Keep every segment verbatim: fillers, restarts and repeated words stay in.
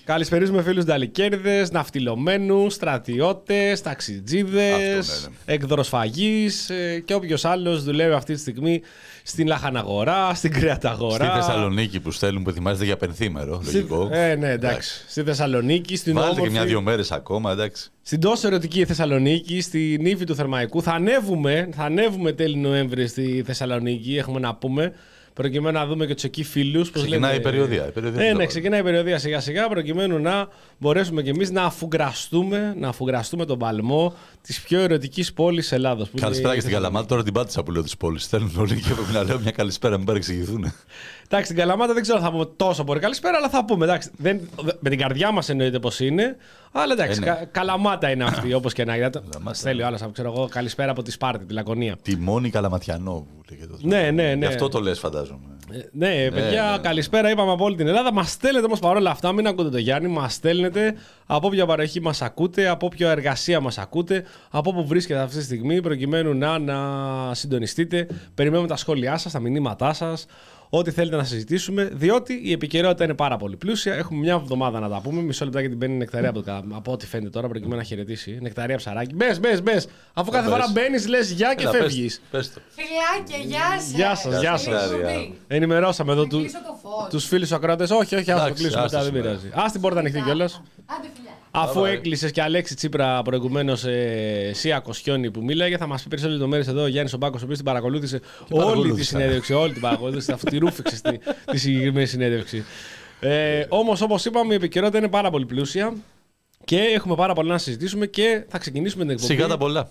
Καλησπερίζουμε φίλους νταλικέρδες, ναυτιλωμένους, στρατιώτες, ταξιτζίδες, ναι, ναι. εκδροσφαγείς ε, και όποιος άλλος δουλεύει αυτή τη στιγμή στην λαχαναγορά, στην κρεαταγορά. Στη Θεσσαλονίκη που στέλνουν, που ετοιμάζεται για πενθήμερο. Στη... Λογικό. Ε, ναι, εντάξει. Στη Θεσσαλονίκη, στην Βάλτε όμορφη... και μια-δύο μέρες ακόμα, εντάξει. Στην τόσο ερωτική Θεσσαλονίκη, στην ύφη του Θερμαϊκού. Θα ανέβουμε, θα ανέβουμε τέλη Νοέμβρη στη Θεσσαλονίκη, έχουμε να πούμε. Προκειμένου να δούμε και τους εκεί φίλους. Ξεκινάει λέμε... η περιοδία. Η περιοδία ε, ναι, ξεκινάει η περιοδία σιγά σιγά, προκειμένου να μπορέσουμε κι εμείς να αφουγκραστούμε, να αφουγκραστούμε τον παλμό της πιο ερωτικής πόλης Ελλάδος. Καλησπέρα και στην Καλαμάτα. Τώρα την πάτησα που λέω της πόλης. Θέλουν όλοι και πρέπει να λέω μια καλησπέρα, μην παρεξηγηθούν. Εντάξει, στην Καλαμάτα δεν ξέρω αν θα πούμε τόσο πολύ καλησπέρα, αλλά θα πούμε. Εντάξει, δεν, με την καρδιά μας εννοείται πως είναι. Αλλά εντάξει, ε, ναι. κα, Καλαμάτα είναι αυτή, όπως και να είναι. Θέλει ο άλλος, ξέρω εγώ, καλησπέρα από τη Σπάρτη, τη Λακωνία. Τη μόνη Καλαματιανό που λέγεται. Ναι, ναι, ναι. Γι' αυτό το λες, φαντάζομαι. Ε, ναι, παιδιά, ναι, ναι. Καλησπέρα, είπαμε από όλη την Ελλάδα. Μας στέλνετε όμως παρόλα αυτά, μην ακούτε το Γιάννη, μας στέλνετε από όποια παροχή μας ακούτε, από όποια εργασία μας ακούτε, από όπου βρίσκεται αυτή τη στιγμή, προκειμένου να, να συντονιστείτε. Περιμένουμε τα σχόλιά σας, τα μηνύματά σας. Ό,τι θέλετε να συζητήσουμε, διότι η επικαιρότητα είναι πάρα πολύ πλούσια. Έχουμε μια εβδομάδα να τα πούμε. Μισό λεπτάκι την μπαίνει η Νεκταρία από, το, από ό,τι φαίνεται τώρα, προκειμένου να χαιρετήσει. Νεκταρία ψαράκι. Μπες, μπες, μπες. Αφού κάθε φορά μπαίνεις, λες γεια και φεύγεις. Φιλάκια, γεια σας. Γεια σας, γεια σας. Ενημερώσαμε εδώ του, τους φίλους ακροατές. Όχι, όχι, ας το κλείσουμε μετά, δεν πειράζει. Ας την πόρτα ανοιχτή κιόλας. Αφού έκλεισες και Αλέξη Τσίπρα προηγουμένως ε, Σία Κοσιόνη που μίλαγε, θα μας πει περισσότερες λεπτομέρειες εδώ ο Γιάννης ο Μπάκος, ο οποίος την παρακολούθησε όλη τη συνέντευξη. Όλη την παρακολούθησε, αφού τη ρούφηξε στη, τη συγκεκριμένη συνέντευξη. Ε, όμως, όπως είπαμε, η επικαιρότητα είναι πάρα πολύ πλούσια και έχουμε πάρα πολλά να συζητήσουμε και θα ξεκινήσουμε την εκπομπή. Σιγά τα πολλά.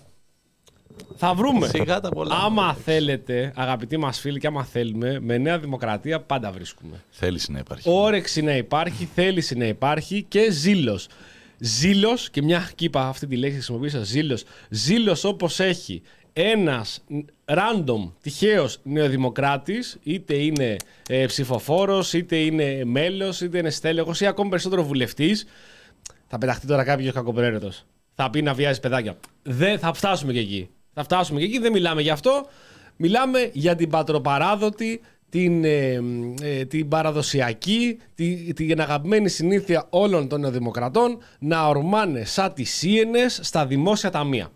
Θα βρούμε. Σιγά τα πολλά. Άμα θέλετε, αγαπητοί μας φίλοι, και άμα θέλουμε, με Νέα Δημοκρατία πάντα βρίσκουμε. Θέληση να υπάρχει. Όρεξη να υπάρχει, θέληση να υπάρχει και ζήλος. Ζήλος, και μια και είπα αυτή τη λέξη χρησιμοποίησα, ζήλος. Ζήλος όπως έχει ένας random, τυχαίος νεοδημοκράτης, είτε είναι ε, ψηφοφόρος, είτε είναι μέλος, είτε είναι στέλεχος ή ακόμη περισσότερο βουλευτής. Θα πεταχτεί τώρα κάποιος κακοπρέρετος. Θα πει να βιάζει παιδάκια. Δεν θα φτάσουμε και εκεί. Θα φτάσουμε και εκεί, δεν μιλάμε γι' αυτό. Μιλάμε για την πατροπαράδοτη, την, ε, ε, την παραδοσιακή, την, την αγαπημένη συνήθεια όλων των νεοδημοκρατών να ορμάνε σαν τις σίενες στα δημόσια ταμεία.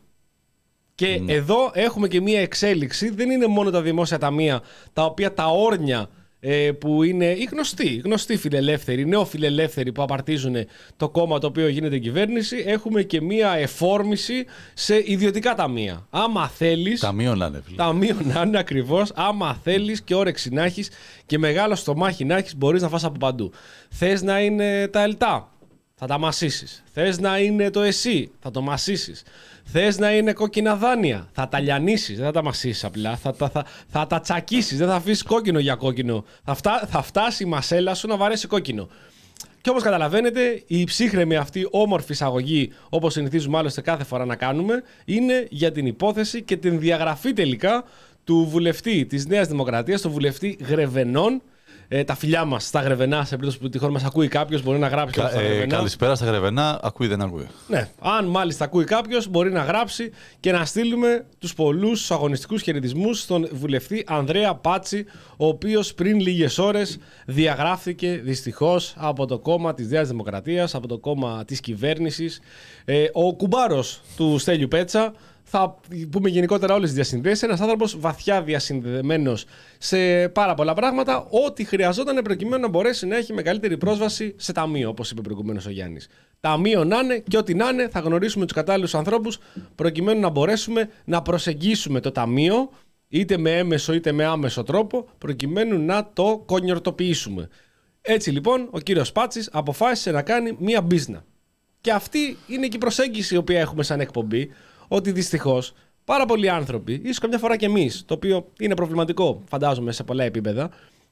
Και mm. εδώ έχουμε και μία εξέλιξη. Δεν είναι μόνο τα δημόσια ταμεία τα οποία τα όρνια ε, που είναι οι γνωστοί, γνωστοί φιλελεύθεροι, νεοφιλελεύθεροι που απαρτίζουν το κόμμα το οποίο γίνεται κυβέρνηση. Έχουμε και μία εφόρμηση σε ιδιωτικά ταμεία. Άμα θέλεις. Ταμείο να είναι. Ταμείο να είναι ακριβώς. Άμα θέλεις και όρεξη να έχεις και μεγάλο στομάχι να έχεις, μπορείς να φας από παντού. Θες να είναι τα ΕΛΤΑ, θα τα μασίσεις. Θες να είναι το ΕΣΥ, θα το μασίσεις. Θες να είναι κόκκινα δάνεια, θα τα λιανίσεις, δεν θα τα μασίσεις απλά, θα, θα, θα, θα τα τσακίσεις, δεν θα αφήσεις κόκκινο για κόκκινο. Θα, φτά, θα φτάσει η μασέλα σου να βαρέσει κόκκινο. Και όπως καταλαβαίνετε, η ψύχρεμη αυτή όμορφη εισαγωγή, όπως συνηθίζουμε άλλωστε κάθε φορά να κάνουμε, είναι για την υπόθεση και την διαγραφή τελικά του βουλευτή της Νέας Δημοκρατίας, του βουλευτή Γρεβενών. Ε, τα φιλιά μας στα Γρεβενά, σε περίπτωση που τυχόν μας ακούει κάποιος, μπορεί να γράψει. Κα, ε, καλησπέρα στα Γρεβενά, ακούει δεν ακούει. Ναι, αν μάλιστα ακούει κάποιος, μπορεί να γράψει και να στείλουμε τους πολλούς αγωνιστικούς χαιρετισμούς στον βουλευτή Ανδρέα Πάτσι, ο οποίος πριν λίγες ώρες διαγράφηκε δυστυχώς από το κόμμα της Νέας Δημοκρατίας, από το κόμμα της κυβέρνησης. Ε, ο κουμπάρος του Στέλιου Πέτσα. Θα πούμε γενικότερα όλες τις διασυνδέσεις. Ένας άνθρωπος βαθιά διασυνδεμένος σε πάρα πολλά πράγματα, ό,τι χρειαζόταν προκειμένου να μπορέσει να έχει μεγαλύτερη πρόσβαση σε ταμείο, όπως είπε προηγουμένως ο Γιάννης. Ταμείο να είναι και ό,τι να είναι, θα γνωρίσουμε τους κατάλληλους ανθρώπους προκειμένου να μπορέσουμε να προσεγγίσουμε το ταμείο, είτε με έμεσο είτε με άμεσο τρόπο, προκειμένου να το κονιορτοποιήσουμε. Έτσι λοιπόν, ο κύριος Πάτσης αποφάσισε να κάνει μία μπίζνα. Και αυτή είναι και η προσέγγιση η οποία έχουμε σαν εκπομπή. Ότι δυστυχώς πάρα πολλοί άνθρωποι, ίσως καμιά φορά και εμείς, το οποίο είναι προβληματικό φαντάζομαι σε πολλά επίπεδα,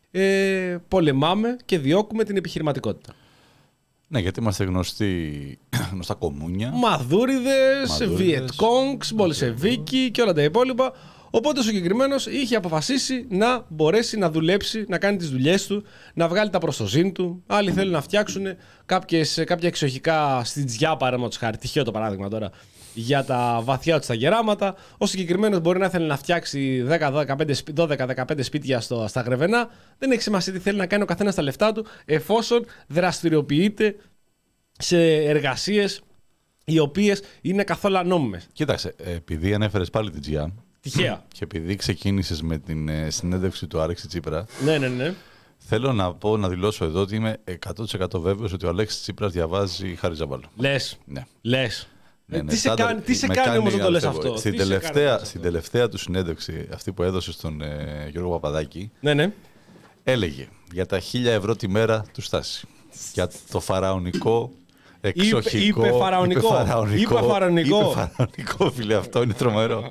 ε, πολεμάμε και διώκουμε την επιχειρηματικότητα. Ναι, γιατί είμαστε γνωστοί, γνωστά κομμούνια. Μαδούριδες, Βιετκόγκς, Μπολσεβίκοι και όλα τα υπόλοιπα. Οπότε ο συγκεκριμένος είχε αποφασίσει να μπορέσει να δουλέψει, να κάνει τις δουλειές του, να βγάλει τα προστοζήν του. Άλλοι θέλουν να φτιάξουν κάποιες, κάποια εξοχικά στιτζιά, παραδείγματος χάρη, τυχαίο το παράδειγμα τώρα, για τα βαθιά του τα γεράματα. Ο συγκεκριμένος μπορεί να θέλει να φτιάξει δώδεκα δεκαπέντε σπίτια στο, στα Γρεβενά. Δεν έχει σημασία τι θέλει να κάνει ο καθένας τα λεφτά του, εφόσον δραστηριοποιείται σε εργασίες οι οποίες είναι καθόλου ανώμιμες. Κοίταξε, επειδή ανέφερες πάλι την Τζιά. Τυχαία. Και επειδή ξεκίνησες με την ε, συνέντευξη του Άλεξη Τσίπρα. Ναι, ναι, ναι. Θέλω να πω, να δηλώσω εδώ ότι είμαι εκατό τοις εκατό βέβαιος ότι ο Αλέξης Τσίπρας διαβάζει Χάρη Ζαμπάλο. Λες. Ναι. Λες. Ναι, ναι, τι σε κάνει, τι σε κάνει όμως να το λες αυτό. Στην τελευταία, στην τελευταία του συνέντευξη, αυτή που έδωσε στον ε, Γιώργο Παπαδάκη, ναι, ναι. έλεγε για τα χίλια ευρώ τη μέρα του Στάση. Για το φαραωνικό, εξοχικό, είπε φαραωνικό. Είπε φαραωνικό. Είπε φαραωνικό, φίλε, αυτό είναι τρομερό.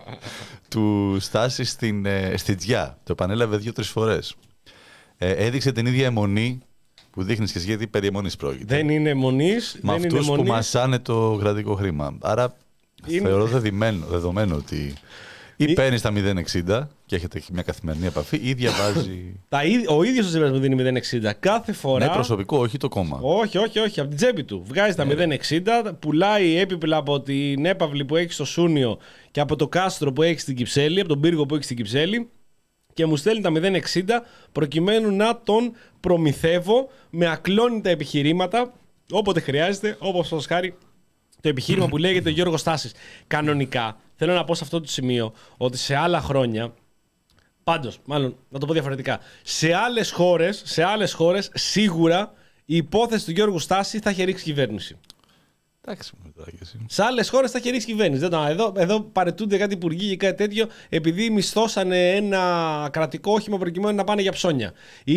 Του Στάση στην, ε, στην Τζιά. Το επανέλαβε δύο-τρεις φορές. Ε, έδειξε την ίδια αιμονή που δείχνεις και εσύ, γιατί περί αιμονής πρόκειται. Δεν είναι αιμονής. Με αυτούς που μασάνε το κρατικό χρήμα. Άρα είναι... θεωρώ δεδομένο, δεδομένο ότι ή παίρνει τα μηδέν εξήντα και έχετε μια καθημερινή επαφή, ή διαβάζει. Τα, ο ίδιος ο Τσίπρας μου δίνει μηδέν εξήντα κάθε φορά. Ναι, προσωπικό, όχι το κόμμα. Όχι, όχι, όχι. Από την τσέπη του. Βγάζει τα μηδέν εξήντα, πουλάει έπιπλα από την έπαυλη που έχει στο Σούνιο και από το κάστρο που έχει στην Κυψέλη, από τον πύργο που έχει στην Κυψέλη. Και μου στέλνει τα μηδέν εξήντα προκειμένου να τον προμηθεύω με ακλόνητα επιχειρήματα όποτε χρειάζεται, όπως σας χάρη το επιχείρημα που λέγεται Γιώργος Στάσης. Κανονικά, θέλω να πω σε αυτό το σημείο ότι σε άλλα χρόνια, πάντως, μάλλον να το πω διαφορετικά, σε άλλες χώρες, σε άλλες χώρες σίγουρα η υπόθεση του Γιώργου Στάση θα είχε ρίξει κυβέρνηση. Εντάξει, μου τώρα και εσύ. Σε άλλες χώρες θα είχε ρίξει κυβέρνηση. Εδώ, εδώ παρετούνται κάτι υπουργοί ή κάτι τέτοιο επειδή μισθώσανε ένα κρατικό όχημα προκειμένου να πάνε για ψώνια.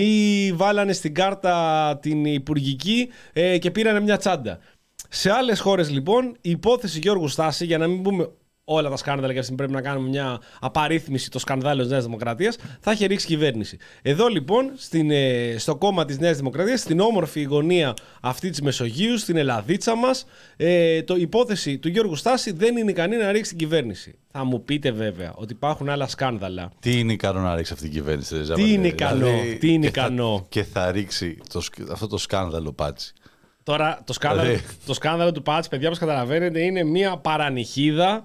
Ή βάλανε στην κάρτα την υπουργική ε, και πήρανε μια τσάντα. Σε άλλες χώρες λοιπόν η υπόθεση Γιώργου Στάση, για να μην πούμε όλα τα σκάνδαλα και αυτή πρέπει να κάνουμε μια απαρίθμηση των σκανδάλων της Νέας Δημοκρατίας, θα έχει ρίξει κυβέρνηση. Εδώ λοιπόν στην, ε, στο κόμμα της Νέας Δημοκρατίας, στην όμορφη γωνία αυτή της Μεσογείου, στην Ελλαδίτσα μας, ε, το υπόθεση του Γιώργου Στάση δεν είναι ικανή να ρίξει την κυβέρνηση. Θα μου πείτε βέβαια ότι υπάρχουν άλλα σκάνδαλα. Τι είναι ικανό να ρίξει αυτή η κυβέρνηση, Ρεζά? Τι είναι ικανό, δηλαδή, τι είναι και ικανό. Θα, και θα ρίξει το, αυτό το σκάνδαλο Πάτσι. Τώρα το σκάνδαλο, το σκάνδαλο του Πάτσι, παιδιά, όπως καταλαβαίνετε, είναι μια παρανυχίδα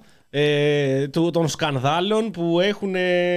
Ε, του, των σκανδάλων που έχουν.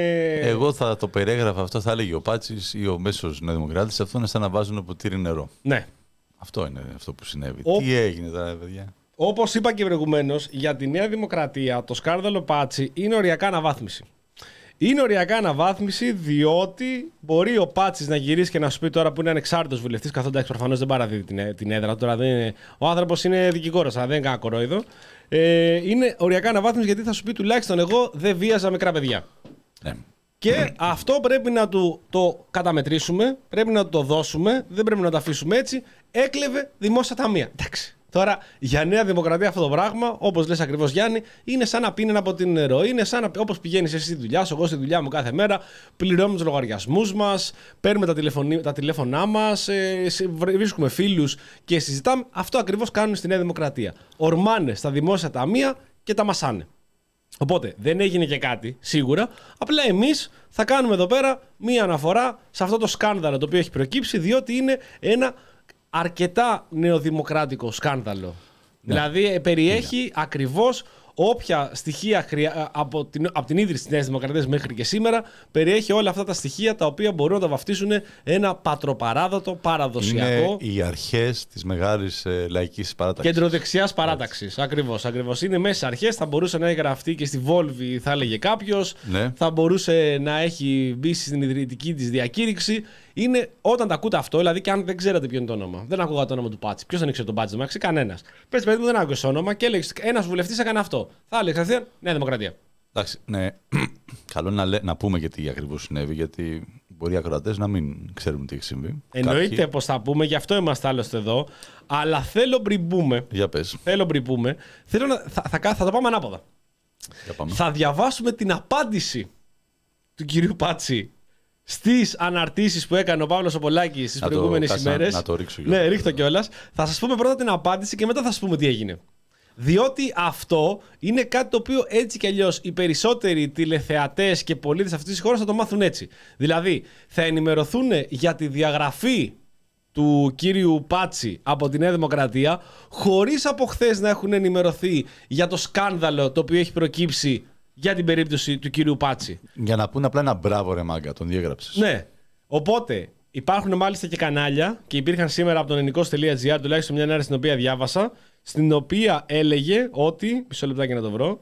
Εγώ θα το περιέγραφα αυτό, θα έλεγε ο Πάτσης ή ο μέσος Νεοδημοκράτης, αυτό είναι σαν να βάζουν ποτήρι νερό. Ναι. Αυτό είναι αυτό που συνέβη. Ο... Τι έγινε τώρα, παιδιά? Όπως είπα και προηγουμένως, για τη Νέα Δημοκρατία το σκάνδαλο Πάτσι είναι οριακά αναβάθμιση. Είναι οριακά αναβάθμιση, διότι μπορεί ο Πάτσης να γυρίσει και να σου πει τώρα που είναι ανεξάρτητος βουλευτής, καθώς εντάξει προφανώς δεν παραδίδει την, την έδρα. Τώρα δεν είναι, ο άνθρωπος είναι δικηγόρος, αλλά δεν είναι κανένα κορόιδο. Ε, είναι οριακά αναβάθμιση γιατί θα σου πει τουλάχιστον εγώ δεν βίαζα μικρά παιδιά. Ναι. Και αυτό πρέπει να του το καταμετρήσουμε, πρέπει να του το δώσουμε, δεν πρέπει να το αφήσουμε έτσι. Έκλεβε δημόσια ταμεία. Εντάξει. Τώρα για Νέα Δημοκρατία αυτό το πράγμα, όπως λες ακριβώς Γιάννη, είναι σαν να πίνει από την νερό. Είναι σαν να, όπως πηγαίνεις εσύ στη δουλειά σου, εγώ στη δουλειά μου κάθε μέρα, πληρώνουμε τους λογαριασμούς μας, παίρνουμε τα, τηλεφωνή, τα τηλέφωνά μας, ε, βρίσκουμε φίλους και συζητάμε. Αυτό ακριβώς κάνουν στη Νέα Δημοκρατία. Ορμάνε στα δημόσια ταμεία και τα μασάνε. Οπότε δεν έγινε και κάτι, σίγουρα. Απλά εμείς θα κάνουμε εδώ πέρα μία αναφορά σε αυτό το σκάνδαλο το οποίο έχει προκύψει, διότι είναι ένα αρκετά νεοδημοκράτικο σκάνδαλο. Ναι. Δηλαδή περιέχει ναι. ακριβώς όποια στοιχεία χρεια... από, την... από την ίδρυση της Νέας Δημοκρατίας μέχρι και σήμερα, περιέχει όλα αυτά τα στοιχεία τα οποία μπορούν να τα βαφτίσουν ένα πατροπαράδοτο, παραδοσιακό. Είναι οι αρχές της μεγάλης ε, λαϊκής παράταξης. Κεντροδεξιάς παράταξης. Ακριβώς, ακριβώς. Είναι μέσα στις αρχές. Θα μπορούσε να έχει γραφτεί και στη Βόλβη, θα έλεγε κάποιος. Ναι. Θα μπορούσε να έχει μπει στην ιδρυτική της διακήρυξη. Είναι όταν τα ακούτε αυτό, δηλαδή και αν δεν ξέρετε ποιο είναι το όνομα. Δεν ακούγα το όνομα του Πάτσι. Ποιος δεν ήξερε τον Πάτσι, δεν μάξει κανένας. Πες παιδί μου, δεν άκουγες το όνομα και έλεγε ένας βουλευτής έκανε αυτό. Θα έλεγε κατευθείαν Νέα Δημοκρατία. Εντάξει, ναι. Καλό είναι να, να πούμε γιατί ακριβώς συνέβη, γιατί μπορεί οι ακροατές να μην ξέρουν τι έχει συμβεί. Εννοείται Κάποιοι... πως θα πούμε, γι' αυτό είμαστε άλλωστε εδώ. Αλλά θέλω πριν πούμε. Για πες. Θέλω πριν πούμε. Θέλω να, θα, θα, θα, θα το πάμε ανάποδα. Για πάμε. Θα διαβάσουμε την απάντηση του κυρίου Πάτσι στις αναρτήσεις που έκανε ο Παύλος ο Πολάκης στις προηγούμενες ημέρες. Να, να το ρίξω. Ναι, ρίχτω κιόλας. Θα σας πούμε πρώτα την απάντηση και μετά θα σας πούμε τι έγινε. Διότι αυτό είναι κάτι το οποίο έτσι κι αλλιώς οι περισσότεροι τηλεθεατές και πολίτες αυτής της χώρας θα το μάθουν έτσι. Δηλαδή θα ενημερωθούν για τη διαγραφή του κύριου Πάτσι από τη Νέα Δημοκρατία χωρίς από χθες να έχουν ενημερωθεί για το σκάνδαλο το οποίο έχει προκύψει για την περίπτωση του κύριου Πάτσι. Για να πούνε απλά ένα μπράβο ρε μάγκα, τον διέγραψες. Ναι. Οπότε υπάρχουν μάλιστα και κανάλια και υπήρχαν σήμερα από τον ενικός.gr τουλάχιστον μια ενάρεση την οποία διάβασα, στην οποία έλεγε ότι. Μισό λεπτάκι να το βρω.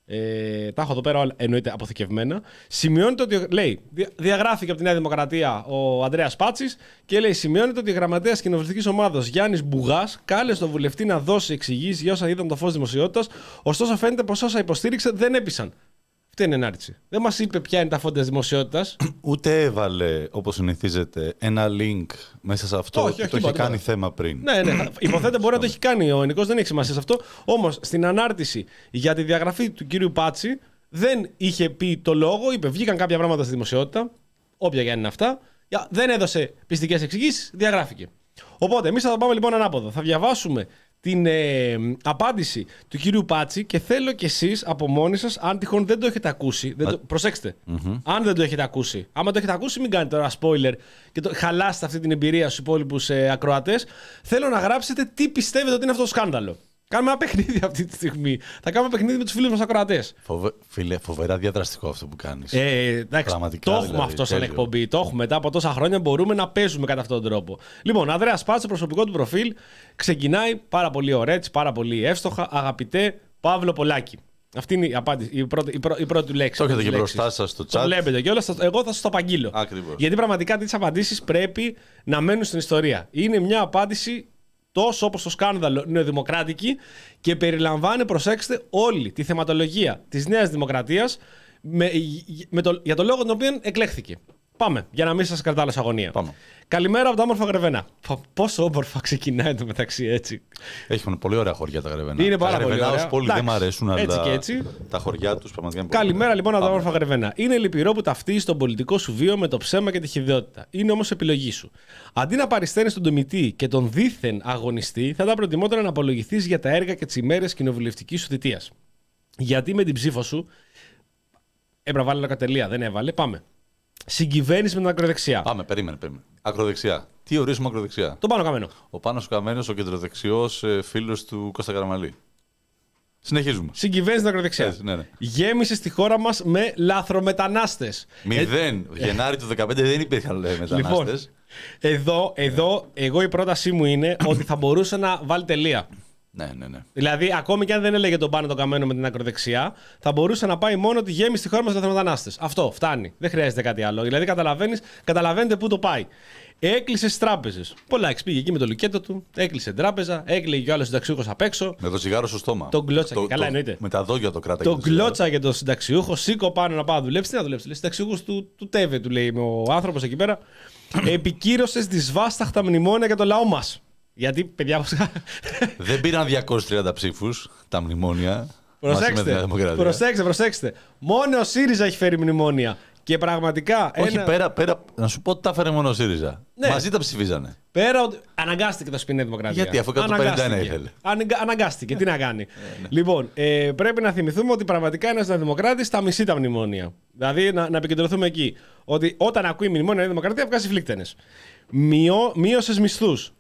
Ε, τα έχω εδώ πέρα όλα, εννοείται αποθηκευμένα. Σημειώνεται ότι. Λέει, διαγράφηκε από τη Νέα Δημοκρατία ο Ανδρέας Πάτσης και λέει: σημειώνεται ότι η γραμματέας κοινοβουλευτικής ομάδας Γιάννης Μπουγάς κάλεσε τον βουλευτή να δώσει εξηγήσεις για όσα είδαν το φως δημοσιότητας. Ωστόσο, φαίνεται πως όσα υποστήριξε δεν έπεισαν. Αυτή είναι ενάρτηση. Δεν μας είπε ποια είναι τα φόντα δημοσιότητας. Ούτε έβαλε, όπως συνηθίζεται, ένα link μέσα σε αυτό. Όχι, και όχι, το όχι, είχε όχι, κάνει όχι. θέμα πριν. Ναι, ναι. Υποθέτω μπορεί να το έχει κάνει ο ενικός, δεν έχει σημασία σε αυτό. Όμως στην ανάρτηση για τη διαγραφή του κύριου Πάτση δεν είχε πει το λόγο. Είπε: βγήκαν κάποια πράγματα στη δημοσιότητα, όποια για είναι αυτά. Δεν έδωσε πιστικές εξηγήσεις, διαγράφηκε. Οπότε εμείς θα το πάμε λοιπόν ανάποδα. Θα διαβάσουμε την ε, απάντηση του κύριου Πάτση και θέλω κι εσείς από μόνοι σας, αν τυχόν δεν το έχετε ακούσει, δεν το, προσέξτε, mm-hmm. αν δεν το έχετε ακούσει, άμα το έχετε ακούσει μην κάνετε τώρα spoiler και το, χαλάσετε αυτή την εμπειρία στους υπόλοιπους ε, ακροατές, θέλω να γράψετε τι πιστεύετε ότι είναι αυτό το σκάνδαλο. Κάνουμε ένα παιχνίδι αυτή τη στιγμή. Θα κάνουμε παιχνίδι με τους φίλους μας ακροατές. Φοβε... Φίλε, φοβερά διαδραστικό αυτό που κάνεις. Ε, εντάξει, πραγματικά, το έχουμε δηλαδή, αυτό σαν τέλειο. εκπομπή. Το έχουμε μετά από τόσα χρόνια. Μπορούμε να παίζουμε κατά αυτόν τον τρόπο. Λοιπόν, Ανδρέας Πάτσης, προσωπικό του προφίλ, ξεκινάει πάρα πολύ ωραία, έτσι, πάρα πολύ εύστοχα. Αγαπητέ Παύλο Πολάκη. Αυτή είναι η, απάντηση, η, πρώτη, η, πρω, η πρώτη του λέξη. Το έχετε και μπροστά σας στο chat. Το βλέπετε κιόλας. Εγώ θα σας το απαγγείλω. Ακριβώς. Γιατί πραγματικά τις απαντήσεις πρέπει να μένουν στην ιστορία. Είναι μια απάντηση τόσο όπως το σκάνδαλο νεοδημοκράτικη και περιλαμβάνει, προσέξτε, όλη τη θεματολογία της Νέας Δημοκρατίας με, με το, για το λόγο τον οποίο εκλέχθηκε. Πάμε, για να μην σας κρατάω σε αγωνία. Πάμε. Καλημέρα από τα όμορφα Γρεβενά. Πόσο όμορφα ξεκινάει το μεταξύ έτσι. Έχουν πολύ ωραία χωριά τα Γρεβενά. Είναι πάρα τα πολύ ωραία. Ως πόλη δεν μ' αρέσουν, έτσι αλλά και έτσι. τα χωριά τους πραγματικά είναι πολύ Καλημέρα ωραία. λοιπόν από τα Πάμε. όμορφα Γρεβενά. Είναι λυπηρό που ταυτίζεις τον πολιτικό σου βίο με το ψέμα και τη χυδαιότητα. Είναι όμως επιλογή σου. Αντί να παρισταίνεις τον τομητή και τον δίθεν αγωνιστή, θα ήταν προτιμότερο να απολογηθείς για τα έργα και τις ημέρες κοινοβουλευτικής σου θητείας. Γιατί με την ψήφο σου. Έπρεπε να βάλει ένα κατελεία, δεν έβαλε. Πάμε. Συγκυβαίνεις με την ακροδεξιά. Πάμε, περίμενε, περίμενε. Ακροδεξιά. Τι ορίζουμε ακροδεξιά? Το Πάνο Καμένο. Ο Πάνος Καμένος, ο κεντροδεξιός ε, φίλος του Κώστα Καραμαλή. Συνεχίζουμε. Συγκυβαίνεις την ακροδεξιά. Έτσι, ναι, ναι. Γέμισε στη χώρα μας με λαθρομετανάστες. Μηδέν. Ε... Γενάρη του δεκαπέντε δεν υπήρχαν λέει, μετανάστες. Λοιπόν, εδώ, εδώ, εγώ η πρότασή μου είναι ότι θα μπορούσε να βάλει τελεία. Ναι, ναι, ναι. Δηλαδή, ακόμη και αν δεν έλεγε τον Πάνο τον Καμένο με την ακροδεξιά, θα μπορούσε να πάει μόνο ότι γέμισε στη χώρα μας λαθρομετανάστες. Αυτό φτάνει. Δεν χρειάζεται κάτι άλλο. Δηλαδή, καταλαβαίνεις, καταλαβαίνετε πού το πάει. Έκλεισε στις τράπεζες. Πολλάκης πήγε εκεί με το λουκέτο του, έκλεισε τράπεζα, έκλειγε ο άλλος συνταξιούχος απ' έξω. Με το τσιγάρο στο στόμα. Τον κλώτσα. Το, Καλά, το, εννοείται. Με τα δόντια το κράταγε. Τον κλώτσα για τον συνταξιούχο, σήκω πάνω να πάω να δουλέψει. Τι να δουλέψει. Λέει συνταξιούχος του, του ΤΕΒΕ, του λέει ο άνθρωπος εκεί πέρα. Επικύρωσε δυσβάσταχτα μνημόνια για το λαό μας. Γιατί, παιδιά. Δεν πήραν διακόσιους τριάντα ψήφους τα μνημόνια. Προσέξτε, προσέξτε, προσέξτε. Μόνο ο ΣΥΡΙΖΑ έχει φέρει μνημόνια. Και πραγματικά. Όχι, ένα... πέρα, πέρα. Να σου πω ότι τα έφερε μόνο ο ΣΥΡΙΖΑ. Ναι. Μαζί τα ψηφίζανε. Πέρα ότι. Αναγκάστηκε το σπινέ Δημοκρατία. Γιατί, αφού εκατόν πενήντα ένα ήθελε. Αναγκα... Αναγκάστηκε, τι να κάνει. Λοιπόν, ε, πρέπει να θυμηθούμε ότι πραγματικά ένας Δημοκράτης τα μισεί τα μνημόνια. Δηλαδή να, να επικεντρωθούμε εκεί. Ότι όταν ακούει μνημόνια η Δημοκρατία βγάζει φλίκτενες. Μειώ... Μείωσε μισθούς.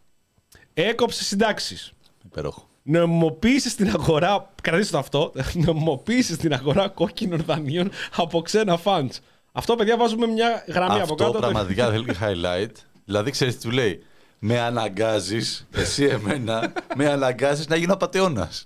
Έκοψε συντάξεις. Υπέροχο. Νομιμοποίησε στην αγορά. Κρατήστε το αυτό. Νομιμοποίησε στην αγορά κόκκινων δανείων από ξένα funds. Αυτό, παιδιά, βάζουμε μια γραμμή αυτό από κάτω. Αυτό πραγματικά θέλει και highlight. Δηλαδή, ξέρεις τι του λέει. Με αναγκάζεις, εσύ εμένα, με αναγκάζεις να γίνω απατεώνας.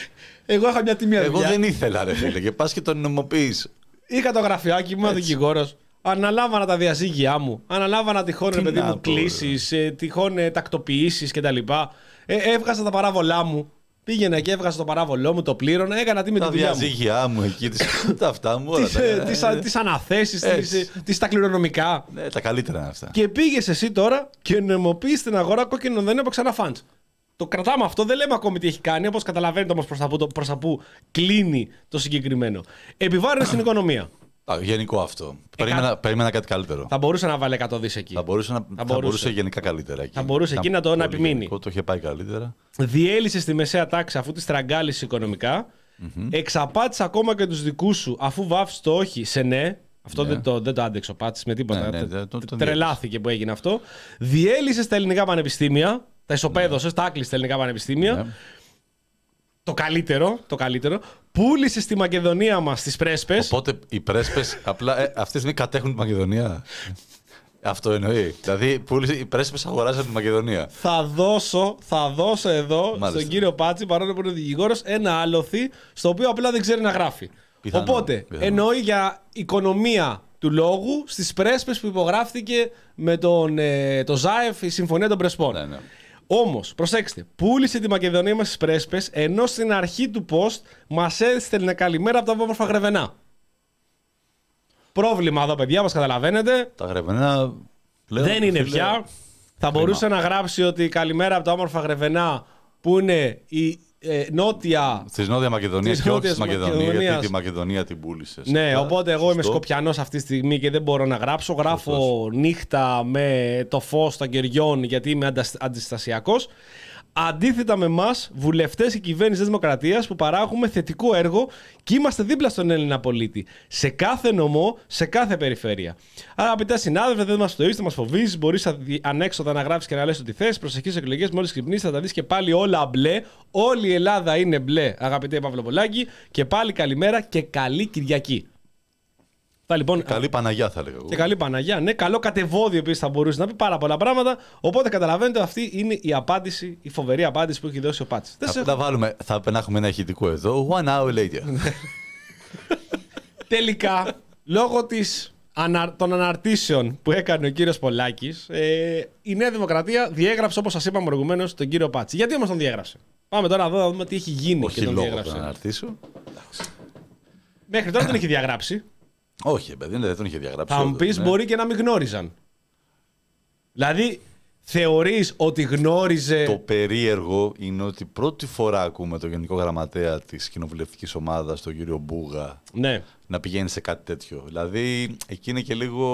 Εγώ είχα μια τιμή. Εγώ δεν ήθελα, ρε φίλε, και πας και τον νομιμοποιείς. Είχα το γραφειάκι μου, ήμουν δικηγόρος. Αναλάβανα τα διαζύγια μου. Αναλάβανα τυχόν, ρε παιδί μου, κλήσεις, τυχόν ε, τακτοποιήσεις κτλ. Ε, έβγαζα τα παράβολά μου. Πήγαινα και έβγαζα το παράβολό μου, το πλήρωνα, έκανα τι με τη δουλειά μου. Τα διαζύγια μου εκεί, τα αυτά μου, όλα. Τις αναθέσεις, τις τα κληρονομικά. Ναι, τα καλύτερα είναι αυτά. Και πήγες εσύ τώρα και νομιμοποιείς στην αγορά κόκκινο δανείο από ξανά funds. Το κρατάμε αυτό, δεν λέμε ακόμη τι έχει κάνει, όπως καταλαβαίνετε όμως προς τα που, προς τα που κλείνει το συγκεκριμένο. Επιβάρυνε στην οικονομία. Α, γενικό αυτό. Περίμενα, περίμενα κάτι καλύτερο. Θα μπορούσε να βάλει εκατό δις εκεί. Θα μπορούσε, να, θα θα θα μπορούσε. μπορούσε γενικά καλύτερα εκεί. Θα μπορούσε θα, εκεί να το να επιμείνει. Γενικό, το είχε πάει καλύτερα. Διέλυσε στη μεσαία τάξη αφού τη στραγγάλισε οικονομικά. Mm-hmm. Εξαπάτησε ακόμα και τους δικούς σου αφού βάφησε το όχι σε ναι. Αυτό ναι. δεν, το, δεν το άντεξε ο Πάτης με τίποτα. Ναι, ναι, το, το τρελάθηκε που έγινε αυτό. Διέλυσε στα ελληνικά πανεπιστήμια. Τα ισοπαίδωσε, ναι. τα άκλεισε στα ελληνικά πανεπιστήμια. Ναι. Το καλύτερο, το καλύτερο. Πούλησε στη Μακεδονία μας τις πρέσπες. Οπότε οι πρέσπες απλά ε, αυτή τη στιγμή κατέχουν τη Μακεδονία. Αυτό εννοεί. Δηλαδή, πούλησε, οι πρέσπες αγοράσαν τη Μακεδονία. Θα δώσω, θα δώσω εδώ Μάλιστα. στον κύριο Πάτσι, παρόλο που είναι δικηγόρος, ένα άλοθη στο οποίο απλά δεν ξέρει να γράφει. Πιθανό, Οπότε, πιθανό. εννοεί για οικονομία του λόγου στις πρέσπες που υπογράφτηκε με τον ε, το ΖΑΕΦ, η Συμφωνία των Πρεσπών. Ναι, ναι. Όμως, προσέξτε, πούλησε τη Μακεδονία μας στις πρέσπες, ενώ στην αρχή του post μας έστελνε καλημέρα από τα όμορφα Γρεβενά. Πρόβλημα εδώ, παιδιά, όπως καταλαβαίνετε. Τα Γρεβενά πλέον. Δεν είναι φίλε, πια. Θα μπορούσε να γράψει ότι καλημέρα από τα όμορφα Γρεβενά, που είναι η ε, νότια. Τη Νότια Μακεδονία Της και όχι Νότιας τη Μακεδονία, Μακεδονίας. γιατί τη Μακεδονία την πούλησε. Ναι, οπότε εγώ είμαι Σκοπιανός αυτή τη στιγμή και δεν μπορώ να γράψω. Γράφω Σωστός. νύχτα με το φως των κεριών γιατί είμαι αντα- αντιστασιακός. Αντίθετα με εμάς, βουλευτές και κυβέρνηση της Δημοκρατίας, που παράγουμε θετικό έργο και είμαστε δίπλα στον Έλληνα πολίτη. Σε κάθε νομό, σε κάθε περιφέρεια. Αγαπητέ συνάδελφε, δεν μας φτωείς, δεν μας φοβίζεις. Μπορείς ανέξοδα να γράψεις και να λες ό,τι θες. Προσεχείς εκλογές, μόλις ξυπνήσεις θα τα δεις και πάλι όλα μπλε. Όλη η Ελλάδα είναι μπλε, αγαπητέ Παυλοπολάκη. Και πάλι καλημέρα και καλή Κυριακή. Αυτά, λοιπόν, Καλή Παναγιά, θα έλεγα εγώ. και καλή Παναγιά. Ναι, καλό κατεβόδιο επίσης θα μπορούσε να πει πάρα πολλά πράγματα. Οπότε καταλαβαίνετε, αυτή είναι η απάντηση, η φοβερή απάντηση που έχει δώσει ο Πάτσης. Δεν σε Θα, έχω- τα βάλουμε, θα να έχουμε ένα ηχητικό εδώ. One hour later. Τελικά, λόγω της, ανα, των αναρτήσεων που έκανε ο κύριος Πολάκης, ε, η Νέα Δημοκρατία διέγραψε, όπως σας είπαμε προηγουμένως, τον κύριο Πάτση. Γιατί όμως τον διέγραψε? Πάμε τώρα εδώ να δούμε τι έχει γίνει Όχι και τον λόγο διέγραψε. να αναρτήσω. Μέχρι τώρα τον έχει διαγράψει. Όχι, παιδί, δεν τον είχε διαγράψει. Θα μου όντως, πεις, ναι. μπορεί και να μην γνώριζαν. Δηλαδή, θεωρείς ότι γνώριζε. Το περίεργο είναι ότι πρώτη φορά ακούμε τον Γενικό Γραμματέα της κοινοβουλευτικής ομάδας, τον κύριο Μπούγα, Ναι. να πηγαίνει σε κάτι τέτοιο. Δηλαδή, εκεί είναι και λίγο.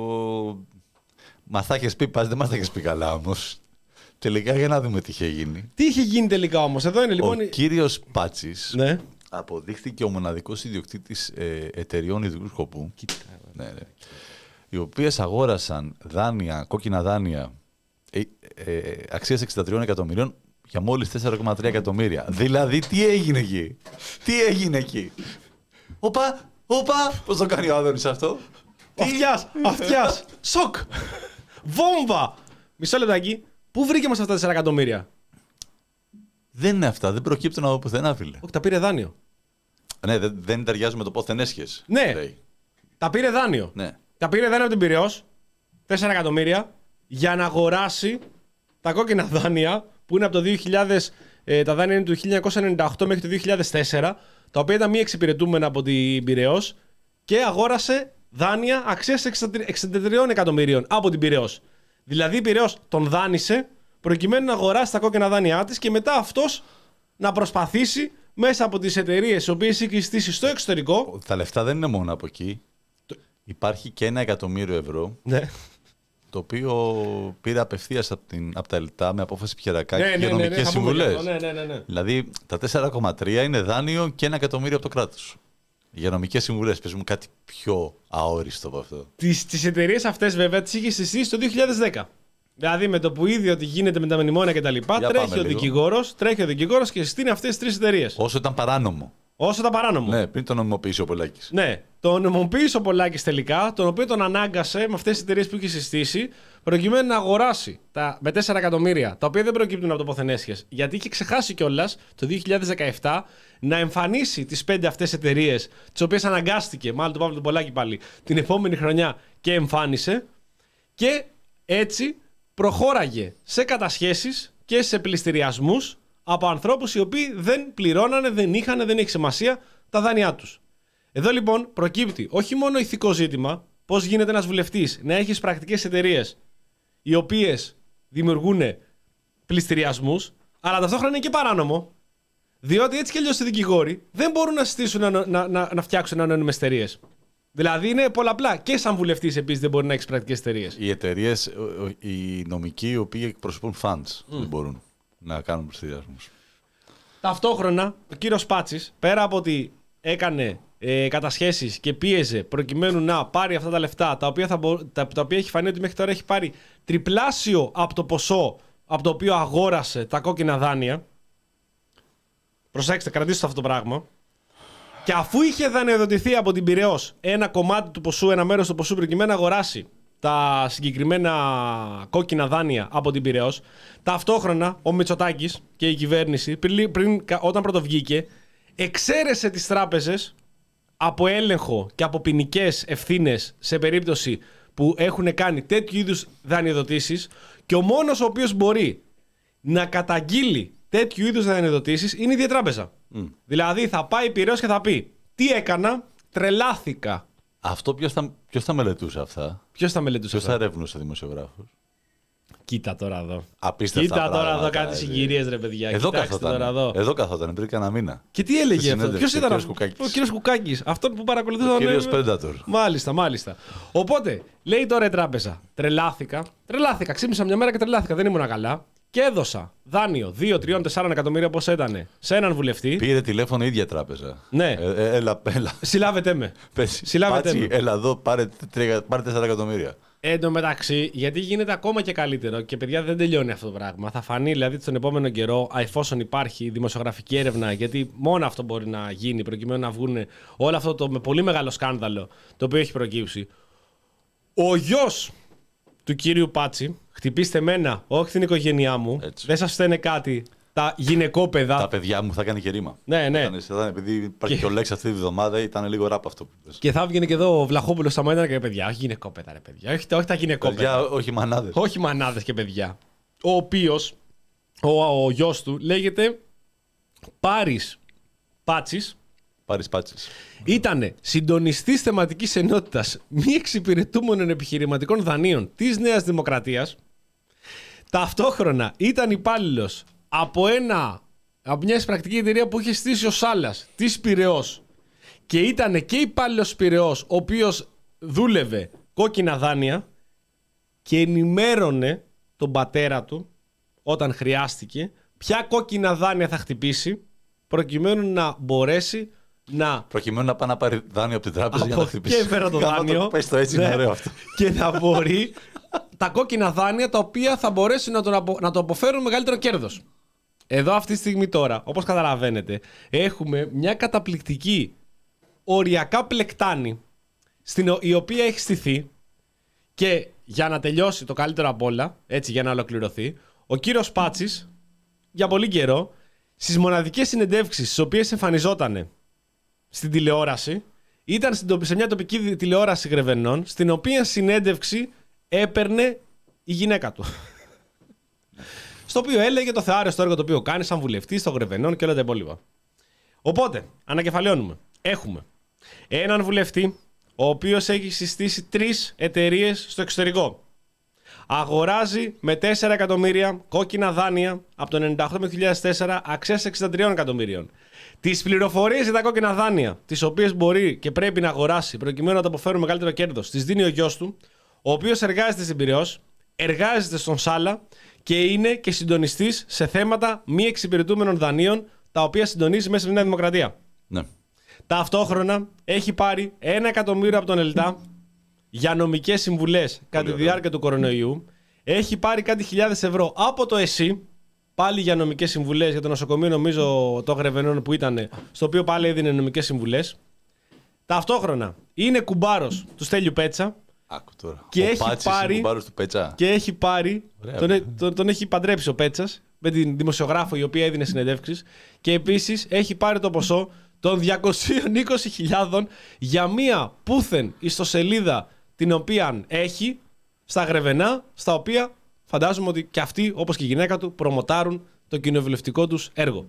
Μας τα έχεις πει, πας, δεν μας τα έχεις πει καλά όμως. Τελικά, για να δούμε τι είχε γίνει. Τι είχε γίνει τελικά όμως? Εδώ είναι λοιπόν. Ο κύριος Πάτσης Ναι. αποδείχθηκε ο μοναδικός ιδιοκτήτης ε, εταιριών ιδιωτικού σκοπού. Ναι, ναι. Οι οποίες αγόρασαν δάνεια, κόκκινα δάνεια ε, ε, αξίας εξήντα τρία εκατομμυρίων για μόλις τέσσερα κόμμα τρία εκατομμύρια. Δηλαδή, τι έγινε εκεί? Τι έγινε εκεί? Οπα, οπα, πώς το κάνει ο Άδωνης αυτό? Αυτιάς, αυτιάς, σοκ, βόμβα. Μισό λεπτάκι. Πού βρήκε μας αυτά τα τέσσερα εκατομμύρια? Δεν είναι αυτά, δεν προκύπτουν από πουθενά, φίλε. Όχι, τα πήρε δάνειο. Ναι, δεν, δεν ταιριάζουν με το πόθεν έσχες. Ναι. λέει. Τα πήρε δάνειο. Ναι. Τα πήρε δάνειο από την Πειραιώς, τέσσερα εκατομμύρια, για να αγοράσει τα κόκκινα δάνεια που είναι από το δύο χιλιάδες, ε, τα δάνεια είναι του χίλια εννιακόσια ενενήντα οκτώ μέχρι το δύο χιλιάδες τέσσερα, τα οποία ήταν μη εξυπηρετούμενα από την Πειραιώς και αγόρασε δάνεια αξίας εξήντα τρία εκατομμυρίων από την Πειραιώς. Δηλαδή η Πειραιώς τον δάνεισε προκειμένου να αγοράσει τα κόκκινα δάνειά της και μετά αυτός να προσπαθήσει μέσα από τις εταιρείες τις οποίες έχει στήσει στο εξωτερικό. Τα λεφτά δεν είναι μόνο από εκεί. Υπάρχει και ένα εκατομμύριο ευρώ, Ναι. το οποίο πήρε απευθείας από, την, από τα ΕΛΤΑ με απόφαση Πιερακάκη Ναι, ναι, για ναι, ναι, νομικές θα πούμε γι' συμβουλές. αυτό. Ναι, ναι, ναι, ναι. Δηλαδή τα τέσσερα κόμμα τρία είναι δάνειο και ένα εκατομμύριο από το κράτος. Για νομικές συμβουλές. Πες μου κάτι πιο αόριστο από αυτό. Τις, τις εταιρείες αυτές βέβαια τις είχε συστήσει το δύο χιλιάδες δέκα. Δηλαδή με το που είδε ότι γίνεται με τα μνημόνια κτλ. Τρέχει πάμε ο λίγο. δικηγόρος, τρέχει ο δικηγόρος και συστήνει αυτές τις τρεις εταιρείες. Όσο ήταν παράνομο. Όσο τα παράνομο. Ναι, πριν το νομιμοποιήσει ο Πολάκης. Ναι. Τον νομιμοποίησε ο Πολάκης τελικά, τον οποίο τον ανάγκασε με αυτές τις εταιρείες που είχε συστήσει, προκειμένου να αγοράσει τα, με τέσσερα εκατομμύρια, τα οποία δεν προκύπτουν από το πόθεν έσχες. Γιατί είχε ξεχάσει κιόλας το δύο χιλιάδες δεκαεπτά να εμφανίσει τις πέντε αυτές εταιρείες, τις οποίες αναγκάστηκε, μάλλον τον Παύλο τον Πολάκη πάλι, την επόμενη χρονιά και εμφάνισε. Και έτσι προχώραγε σε κατασχέσεις και σε πληστηριασμούς από ανθρώπους οι οποίοι δεν πληρώνανε, δεν είχαν, δεν έχει σημασία τα δάνειά τους. Εδώ λοιπόν προκύπτει όχι μόνο ηθικό ζήτημα, πώς γίνεται ένας βουλευτής να έχει πρακτικές εταιρείες οι οποίες δημιουργούν πληστηριασμούς, αλλά ταυτόχρονα είναι και παράνομο, διότι έτσι κι αλλιώς οι δικηγόροι δεν μπορούν να συστήσουν να, να, να, να φτιάξουν ανώνυμες εταιρείες. Δηλαδή είναι πολλαπλά. Και σαν βουλευτής επίσης δεν μπορεί να έχει πρακτικές εταιρείες. Οι εταιρείε, οι νομικοί, οι οποίοι εκπροσωπούν funds, δεν μπορούν να κάνουν πληστηριασμούς. Ταυτόχρονα, ο κύριος Πάτσης, πέρα από ότι έκανε ε, κατασχέσεις και πίεζε προκειμένου να πάρει αυτά τα λεφτά, τα οποία, θα μπο... τα, τα οποία έχει φανεί ότι μέχρι τώρα έχει πάρει τριπλάσιο από το ποσό από το οποίο αγόρασε τα κόκκινα δάνεια. Προσέξτε, κρατήστε αυτό το πράγμα. Και αφού είχε δανειοδοτηθεί από την Πειραιώς ένα κομμάτι του ποσού, ένα μέρος του ποσού, προκειμένου να αγοράσει τα συγκεκριμένα κόκκινα δάνεια από την Πειραιώς. Ταυτόχρονα ο Μητσοτάκης και η κυβέρνηση, πριν, πριν, όταν πρώτο βγήκε, εξαίρεσε τις τράπεζες από έλεγχο και από ποινικές ευθύνες σε περίπτωση που έχουν κάνει τέτοιου είδους δανειοδοτήσεις, και ο μόνος ο οποίος μπορεί να καταγγείλει τέτοιου είδους δανειοδοτήσεις είναι η ίδια τράπεζα. Mm. Δηλαδή θα πάει η Πειραιώς και θα πει τι έκανα, τρελάθηκα. Αυτό ποιος θα, ποιος θα μελετούσε αυτά? Ποιος θα μελετούσε ποιος αυτά? θα ερεύνούσε δημοσιογράφος? Κοίτα τώρα εδώ. Απίστευτα Κοίτα τώρα πράγματα, εδώ κάτι συγκυρίες, ρε παιδιά. Εδώ καθόταν. Τώρα εδώ. εδώ καθόταν πριν κάνα μήνα. Και τι έλεγε αυτό? Ποιος ήταν αυτό? Ο κύριος Κουκάκης. Αυτόν που παρακολουθούσε. Ο κύριος Predator. Μάλιστα, μάλιστα. Οπότε λέει τώρα η τράπεζα. Τρελάθηκα. Τρελάθηκα. Ξύπνησα μια μέρα και τρελάθηκα. Δεν ήμουν καλά. Και έδωσα δάνειο δύο, τρία, τέσσερα εκατομμύρια πώς ήταν σε έναν βουλευτή. Πήρε τηλέφωνο η ίδια τράπεζα. Ναι. Ε, ε, έλα, έλα. Συλλάβετε με. Πες, Συλλάβετε πάτσι, με. Έλα εδώ, πάρε, πάρε τέσσερα εκατομμύρια. Εν τω μεταξύ, γιατί γίνεται ακόμα και καλύτερο και παιδιά δεν τελειώνει αυτό το πράγμα. Θα φανεί δηλαδή στον επόμενο καιρό, εφόσον υπάρχει δημοσιογραφική έρευνα, γιατί μόνο αυτό μπορεί να γίνει προκειμένου να βγουν όλο αυτό το με πολύ μεγάλο σκάνδαλο το οποίο έχει προκύψει. Ο γιος του κύριου Πάτση, χτυπήστε εμένα, όχι την οικογένειά μου, Έτσι. δεν σας φταίνε κάτι. Τα γυναικόπαιδα. Τα παιδιά μου θα κάνει και ρήμα. Ναι, ναι. Ήταν, ήταν, επειδή υπάρχει Και... και ο Λέξ αυτή τη βδομάδα, ήταν λίγο ράπ αυτό που πες. Και θα βγαίνει και εδώ ο Βλαχόπουλος στα μάτια και παιδιά. Όχι γυναικόπαιδα, ρε παιδιά. Όχι, όχι τα γυναικόπαιδα. Παιδιά, όχι μανάδες. Όχι μανάδες και παιδιά. Ο οποίος, ο, ο γιος του, λέγεται Πάρης Πάτσης. Πάρης Πάτσης. Ήτανε συντονιστής θεματικής ενότητας μη εξυπηρετούμενων επιχειρηματικών δανείων της Νέας Δημοκρατίας. Ταυτόχρονα ήταν υπάλληλος από, ένα, από μια εισπρακτική εταιρεία που είχε στήσει ο Σάλας της Πειραιώς και ήταν και υπάλληλος Πειραιώς, ο οποίος δούλευε κόκκινα δάνεια και ενημέρωνε τον πατέρα του όταν χρειάστηκε ποια κόκκινα δάνεια θα χτυπήσει προκειμένου να μπορέσει να... Προκειμένου να πάει να πάρει δάνειο από την τράπεζα από... για να χτυπήσει. Και έφερα το δάνειο. Πες το έτσι, ναι, είναι ωραίο αυτό. Και να μπορεί τα κόκκινα δάνεια τα οποία θα μπορέσει να το, απο... να το αποφέρουν μεγαλύτερο κέρδος. Εδώ αυτή τη στιγμή τώρα, όπως καταλαβαίνετε, έχουμε μια καταπληκτική οριακά πλεκτάνη στην... η οποία έχει στηθεί και για να τελειώσει το καλύτερο απ' όλα, έτσι για να ολοκληρωθεί, ο κύριος Πάτσης για πολύ καιρό στις μοναδικές συνεντεύξεις στις οποίες εμφανιζόταν στην τηλεόραση ήταν σε μια τοπική τηλεόραση Γρεβενών, στην οποία συνέντευξη έπαιρνε η γυναίκα του. Στο οποίο έλεγε το θεάριστο έργο το οποίο κάνει σαν βουλευτής των Γρεβενών και όλα τα υπόλοιπα. Οπότε, ανακεφαλαιώνουμε. Έχουμε έναν βουλευτή ο οποίος έχει συστήσει τρεις εταιρείες στο εξωτερικό. Αγοράζει με τέσσερα εκατομμύρια κόκκινα δάνεια από το ενενήντα οκτώ με δύο χιλιάδες τέσσερα αξίας εξήντα τρία εκατομμυρίων. Τις πληροφορίες για τα κόκκινα δάνεια, τις οποίες μπορεί και πρέπει να αγοράσει προκειμένου να τα αποφέρουν μεγαλύτερο κέρδος, τις δίνει ο γιος του, ο οποίος εργάζεται στην Πειραιώς, εργάζεται στον Σάλα και είναι και συντονιστής σε θέματα μη εξυπηρετούμενων δανείων, τα οποία συντονίζει μέσα στη Νέα Δημοκρατία. Ναι. Ταυτόχρονα έχει πάρει ένα εκατομμύριο από τον ΕΛΤΑ για νομικές συμβουλές κατά τη διάρκεια του κορονοϊού. Έχει πάρει κάτι χιλιάδες ευρώ από το ΕΣΥ, πάλι για νομικές συμβουλές, για το νοσοκομείο, νομίζω το Γρεβενών που ήταν, στο οποίο πάλι έδινε νομικές συμβουλές. Ταυτόχρονα είναι κουμπάρος του Στέλιου Πέτσα. Άκου τώρα. Και ο έχει Πάτσης πάρει, είναι κουμπάρος του Πέτσα. Και έχει πάρει. Ωραία, τον, ωραία. τον, τον έχει παντρέψει ο Πέτσας με την δημοσιογράφο η οποία έδινε συνεντεύξεις. Και επίσης έχει πάρει το ποσό των διακόσιες είκοσι χιλιάδων για μία πούθεν ιστοσελίδα την οποία έχει στα Γρεβενά, στα οποία φαντάζομαι ότι και αυτοί, όπως και η γυναίκα του, προμοτάρουν το κοινοβουλευτικό τους έργο.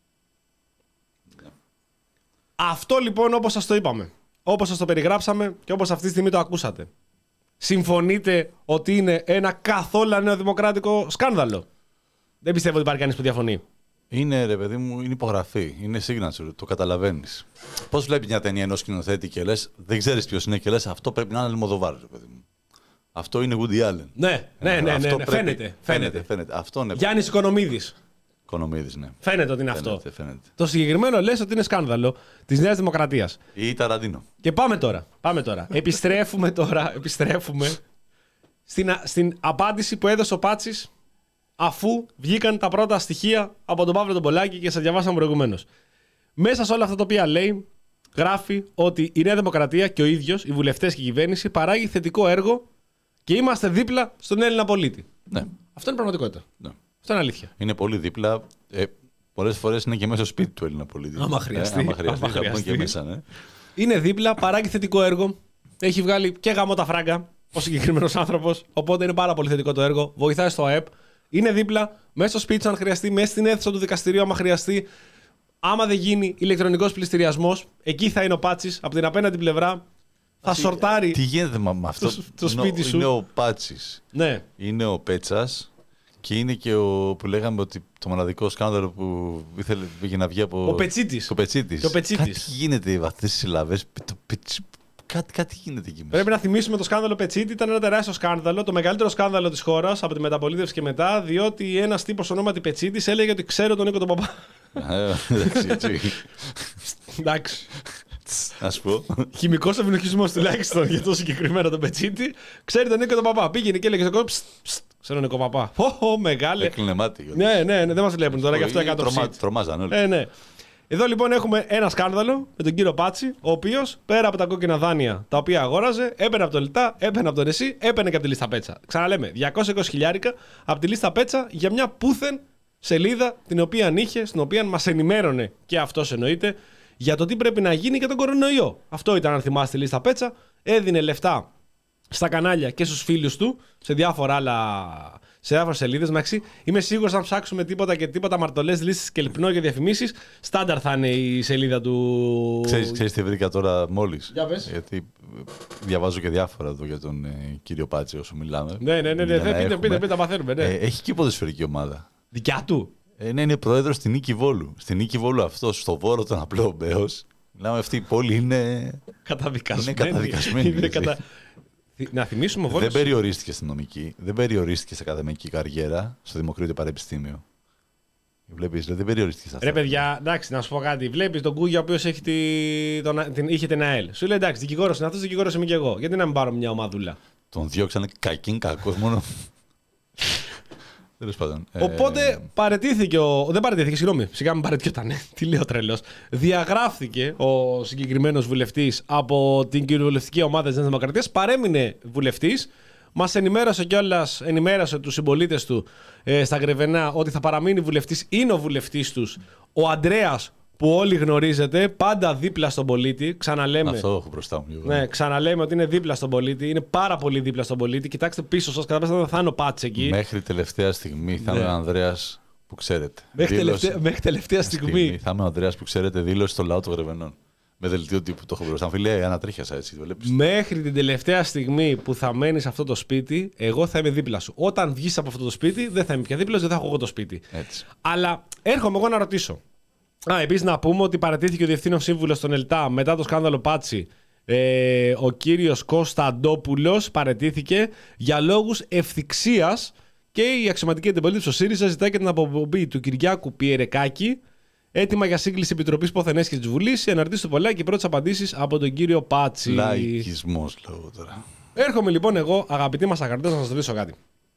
Αυτό λοιπόν, όπως σας το είπαμε, όπως σας το περιγράψαμε και όπως αυτή τη στιγμή το ακούσατε, συμφωνείτε ότι είναι ένα καθόλου νεοδημοκράτικο σκάνδαλο? Δεν πιστεύω ότι υπάρχει κανείς που διαφωνεί. Είναι, ρε παιδί μου, είναι υπογραφή. Είναι signature. Το καταλαβαίνεις. Πώς βλέπεις μια ταινία ενός σκηνοθέτη και λες, δεν ξέρεις ποιος είναι και λες, αυτό πρέπει να είναι Αλμοδοβάρ, ρε παιδί μου. Αυτό είναι Woody Allen. Ναι, ναι, ναι, ναι, ναι. Πρέπει... Φαίνεται, φαίνεται. φαίνεται, φαίνεται. Αυτό είναι. Γιάννης Οικονομίδης. Οικονομίδης, ναι. Φαίνεται ότι είναι φαίνεται, αυτό. Φαίνεται. Το συγκεκριμένο λες ότι είναι σκάνδαλο της Νέας Δημοκρατίας. Ή Ταραντίνο. Και πάμε τώρα. Πάμε τώρα. επιστρέφουμε τώρα. Επιστρέφουμε στην, στην απάντηση που έδωσε ο Πάτσης αφού βγήκαν τα πρώτα στοιχεία από τον Παύλο τον Πολάκη και σας διαβάσαμε προηγουμένως. Μέσα σε όλα αυτά τα οποία λέει, γράφει ότι η Νέα Δημοκρατία και ο ίδιος, οι βουλευτές και η κυβέρνηση, παράγει θετικό έργο Και είμαστε δίπλα στον Έλληνα πολίτη. Ναι. Αυτό είναι πραγματικότητα. Ναι. Αυτό είναι αλήθεια. Είναι πολύ δίπλα. Ε, Πολλές φορές είναι και μέσα στο σπίτι του Έλληνα πολίτη. Άμα χρειαστεί. Ε, άμα χρειαστεί, άμα θα χρειαστεί. πούμε και μέσα, ναι. Είναι δίπλα, παράγει θετικό έργο. Έχει βγάλει και γαμό τα φράγκα ο συγκεκριμένος άνθρωπος. Οπότε είναι πάρα πολύ θετικό το έργο. Βοηθάει στο ΑΕΠ. Είναι δίπλα, μέσα στο σπίτι, αν χρειαστεί, μέσα στην αίθουσα του δικαστηρίου, άμα χρειαστεί. Άμα δεν γίνει ηλεκτρονικός πληστηριασμός, εκεί θα είναι ο Πάτσης. Από την απέναντι πλευρά θα τι, σορτάρει. Τι γίνεται με αυτό το, το σπίτι είναι, σου. Είναι ο Πάτσης. Ναι. Είναι ο Πέτσας. Και είναι και ο που λέγαμε ότι το μοναδικό σκάνδαλο που ήθελε πήγε να βγει από. Ο Πετσίτης. Ο Πετσίτης. Και ο Πετσίτης. Κάτι γίνεται με αυτές τις συλλαβές. Το πετσι... κάτι, κάτι γίνεται εκεί μέσα. Πρέπει να θυμίσουμε το σκάνδαλο Πετσίτη. Ήταν ένα τεράστιο σκάνδαλο, το μεγαλύτερο σκάνδαλο της χώρας από τη μεταπολίτευση και μετά, διότι ένας τύπος ονόματι Πετσίτης έλεγε ότι ξέρω τον Νίκο τον Παπά. Εντάξει, έτσι. Εντάξει. Να σου πω. Χημικός ευνοχισμός τουλάχιστον για το συγκεκριμένο τον Πετσίτη. Ξέρει τον Νίκο τον Παπά. Πήγαινε και έλεγε στον κόσμο. Ξέρω Νίκο Παπά. Ω, μεγάλε. Έκλεινε μάτι. Ναι, ναι, ναι, δεν μας βλέπουν τώρα γι' αυτό εκατό τοις εκατό. Τρομάζαν όλοι. Ε, ναι. Εδώ λοιπόν έχουμε ένα σκάνδαλο με τον κύριο Πάτσι, ο οποίος πέρα από τα κόκκινα δάνεια τα οποία αγόραζε, έπαιρνε από το ΛΤΑ, έπαιρνε από τον ΕΣΥ, έπαιρνε και από τη λίστα Πέτσα. Ξαναλέμε, διακόσια είκοσι χιλιάρικα από τη λίστα Πέτσα για μια πούθεν σελίδα την οποία είχε, στην οποία μας ενημέρωνε και αυτός εννοείται για το τι πρέπει να γίνει για τον κορονοϊό. Αυτό ήταν, αν θυμάστε, τη λίστα Πέτσα. Έδινε λεφτά στα κανάλια και στους φίλους του σε διάφορα άλλα. Σε διάφορες σελίδες. Μαξί, είμαι σίγουρος αν ψάξουμε τίποτα και τίποτα μαρτωλές λύσεις και λιπνό για διαφημίσεις, στάνταρ θα είναι η σελίδα του. Ξέρεις, ξέρεις τι βρήκα τώρα μόλις. Για πες. Γιατί διαβάζω και διάφορα εδώ για τον ε, κύριο Πάτσι όσο μιλάμε. Ναι, ναι, ναι, ναι. Πείτε, πείτε, πείτε, πείτε, μαθαίνουμε. Ναι. Ε, έχει και ποδοσφαιρική ομάδα. Δικιά του. Ε, ναι, είναι πρόεδρος στην Νίκη Βόλου. Στην Νίκη Βόλου αυτός, στο Βόρο τον απλό Μπέος. Μιλάμε, αυτή η πόλη είναι. Καταδικασμένη. Είναι καταδικασμένη. Είναι κατα... Να θυμίσουμε ο Βόλος. Δεν περιορίστηκε στην νομική, δεν περιορίστηκε σε ακαδημαϊκή καριέρα στο Δημοκρίτιο Πανεπιστήμιο. Βλέπεις, δεν περιορίστηκε σε αυτά. Ρε παιδιά, εντάξει, να σου πω κάτι. Βλέπεις τον Κούγια ο οποίος έχει τη... τον... την... είχε την ΑΕΛ. Σου λέει εντάξει, δικηγόρος είναι αυτός, δικηγόρος είμαι και εγώ. Γιατί να μην πάρω μια ομαδούλα. Τον διώξανε κακήν κακός μόνο. Τέλος πάντων. Οπότε ε... παραιτήθηκε ο. Δεν παραιτήθηκε, συγγνώμη. Σιγά μην παραιτιόταν. Τι λέω τρελός. Διαγράφθηκε ο συγκεκριμένος βουλευτής από την κοινοβουλευτική ομάδα της Νέας Δημοκρατίας. Παρέμεινε βουλευτής. Μας ενημέρωσε κιόλας, ενημέρωσε τους συμπολίτες του ε, στα Γκρεβενά ότι θα παραμείνει βουλευτής. Είναι ο βουλευτής τους, ο Ανδρέας, που όλοι γνωρίζετε, πάντα δίπλα στον πολίτη. Ξαναλέμε. Αυτό έχω μπροστά μου. Ναι, ξαναλέμε ότι είναι δίπλα στον πολίτη. Είναι πάρα πολύ δίπλα στον πολίτη. Κοιτάξτε πίσω σας, κατά πάσα θα είναι ο Πάτσης εκεί. Μέχρι τελευταία στιγμή θα Ναι. είναι ο Ανδρέας που ξέρετε. Μέχρι, Δήλωση- τελευταία, μέχρι τελευταία στιγμή. στιγμή. Θα είμαι ο Ανδρέας που ξέρετε, δήλωση στο λαό των Γρεβενών. Με δελτίο τύπου το έχω μπροστά μου. Φίλε, ανατρίχιασα έτσι. Το βλέπεις. Μέχρι την τελευταία στιγμή που θα μένεις σε αυτό το σπίτι, εγώ θα είμαι δίπλα σου. Όταν βγεις από αυτό το σπίτι, δεν θα είμαι πια δίπλα σου, δεν θα έχω εγώ το σπίτι. Έτσι. Αλλά έρχομαι εγώ να ρωτήσω. Α, επίσης να πούμε ότι παρατήθηκε ο διευθύνων σύμβουλος στον ΕΛΤΑ μετά το σκάνδαλο Πάτσι. Ε, ο κύριος Κωνσταντόπουλος παραιτήθηκε για λόγους ευθυξίας και η αξιωματική αντιπολίτευση του ΣΥΡΙΖΑ ζητάει και την αποπομπή του Κυριάκου Πιερεκάκη. Έτοιμα για σύγκληση επιτροπής Ποθενές και της Βουλής. Η αναρτήση του Πολάκη και πρώτες απαντήσεις από τον κύριο Πάτσι. Λαϊκισμός λόγω τώρα. Έρχομαι λοιπόν εγώ, αγαπητοί μας ακαρτές, να σας ρωτήσω κάτι.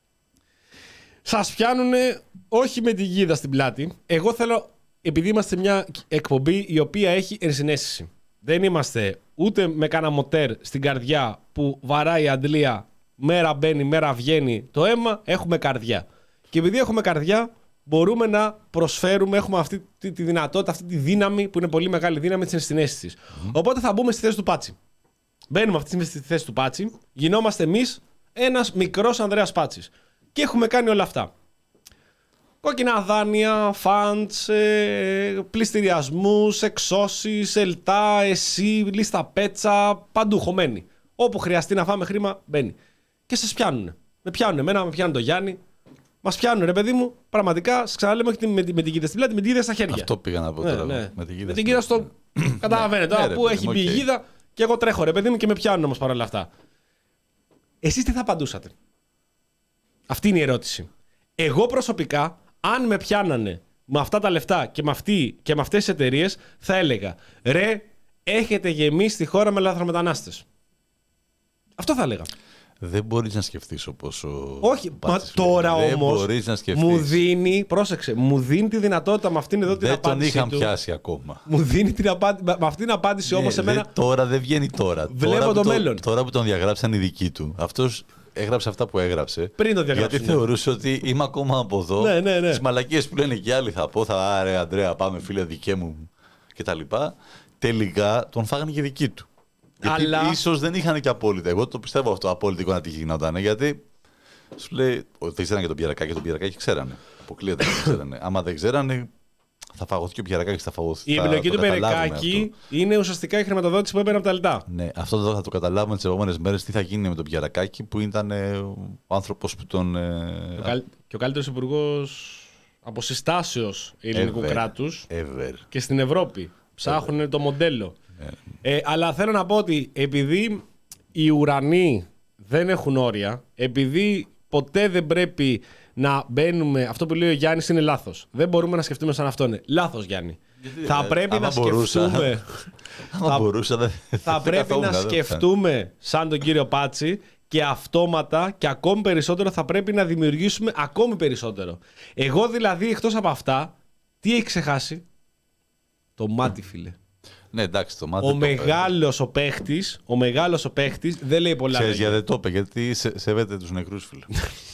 Σας πιάνουνε όχι με τη γίδα στην πλάτη. Εγώ θέλω, επειδή είμαστε μια εκπομπή η οποία έχει ενσυναίσθηση. Δεν είμαστε ούτε με κάνα μοτέρ στην καρδιά που βαράει η αντλία, μέρα μπαίνει, μέρα βγαίνει το αίμα, έχουμε καρδιά. Και επειδή έχουμε καρδιά, μπορούμε να προσφέρουμε, έχουμε αυτή τη, τη δυνατότητα, αυτή τη δύναμη που είναι πολύ μεγάλη δύναμη της ενσυναίσθησης. Mm. Οπότε θα μπούμε στη θέση του Πάτσι. Μπαίνουμε αυτή τη στιγμή στη θέση του Πάτσι, γινόμαστε εμείς ένας μικρός Ανδρέας Πάτσης. Και έχουμε κάνει όλα αυτά. Κόκκινα δάνεια, φαντς, ε, πληστηριασμούς, εξώσεις, ΕΛΤΑ, ΕΣΥ, λίστα Πέτσα, παντού χωμένοι. Όπου χρειαστεί να φάμε χρήμα, μπαίνει. Και σας πιάνουνε. Με πιάνουνε εμένα, με πιάνουν τον Γιάννη. Μας πιάνουν, ρε παιδί μου, πραγματικά, σας ξαναλέμε, όχι με, με, με την γίδα στην πλάτη, με την γίδα στα χέρια. Αυτό πήγα να πω τώρα. Ναι, ναι. Με την γίδα, με την γίδα στο. Καταλαβαίνετε, τώρα ναι, που ρε, έχει παιδί μπει η μου, οκ. γίδα και εγώ τρέχω, ρε παιδί μου, και με πιάνουν όμως παρόλα αυτά. Εσείς τι θα απαντούσατε? Αυτή είναι η ερώτηση. Εγώ προσωπικά, αν με πιάνανε με αυτά τα λεφτά και με, αυτή, και με αυτές τις εταιρείες, θα έλεγα ρε, έχετε γεμίσει τη χώρα με λαθρομετανάστες. Αυτό θα έλεγα. Δεν μπορείς να σκεφτείς όπως ο Όχι, μα Πάτσης τώρα λέει. όμως Δεν μπορείς να σκεφτείς. μου δίνει, πρόσεξε, μου δίνει τη δυνατότητα με αυτήν εδώ την Δεν τον απάντηση είχαν του. πιάσει ακόμα. Μου δίνει την απάντηση, με αυτήν την απάντηση όμως Ναι, εμένα. δεν- τώρα δεν βγαίνει τώρα. Βλέπω τώρα το που μέλλον. Τώρα που τον διαγράψαν οι δικοί του. Αυτός έγραψε αυτά που έγραψε. Πριν το διαγράψει. Γιατί θεωρούσε ότι είμαι ακόμα από εδώ. Ναι, ναι, ναι. Τις μαλακίες που λένε και άλλοι θα πω, θα άρε Ανδρέα, πάμε φίλε δικέ μου κτλ. Τελικά τον φάγανε και δικοί του. Γιατί Αλλά... ίσως δεν είχαν και απόλυτα. Εγώ το πιστεύω αυτό απόλυτο να τι γινόταν. Γιατί σου λέει ότι δεν ξέρανε για τον Πιερακάκη και τον Πιερακάκη ξέρανε. Αποκλείεται δεν ξέρανε. Άμα δεν ξέρανε, θα φαγωθεί και ο Πιερακάκης θα φαγωθεί. Η επιλογή του Πιερακάκη είναι ουσιαστικά η χρηματοδότηση που έμπαινε από τα λιτά. Ναι, αυτό εδώ θα το καταλάβουμε τις επόμενες μέρες τι θα γίνει με τον Πιερακάκη που ήταν ε, ο άνθρωπος που τον. Ε, και, ο καλ... και ο καλύτερος υπουργός αποσυστάσεως ελληνικού κράτους και στην Ευρώπη. Ψάχνουν το μοντέλο. Yeah. Ε, αλλά θέλω να πω ότι επειδή οι ουρανοί δεν έχουν όρια, επειδή ποτέ δεν πρέπει να μπαίνουμε. Αυτό που λέει ο Γιάννης είναι λάθος. Δεν μπορούμε να σκεφτούμε σαν αυτό. Είναι λάθος, Γιάννη. Γιατί, θα πρέπει να μπορούσα, σκεφτούμε. θα μπορούσα, δεν, θα πρέπει να σκεφτούμε σαν τον κύριο Πάτσι και αυτόματα και ακόμη περισσότερο θα πρέπει να δημιουργήσουμε ακόμη περισσότερο. Εγώ δηλαδή εκτός από αυτά, τι έχει ξεχάσει? Το μάτι, φίλε. Ναι, εντάξει, το μάτι. Ο μεγάλος ο παίχτης, ο μεγάλος ο παίχτης δεν λέει πολλά. Ξέρεις γιατί δεν το είπε, γιατί σε, σέβεται τους νεκρούς, φίλε.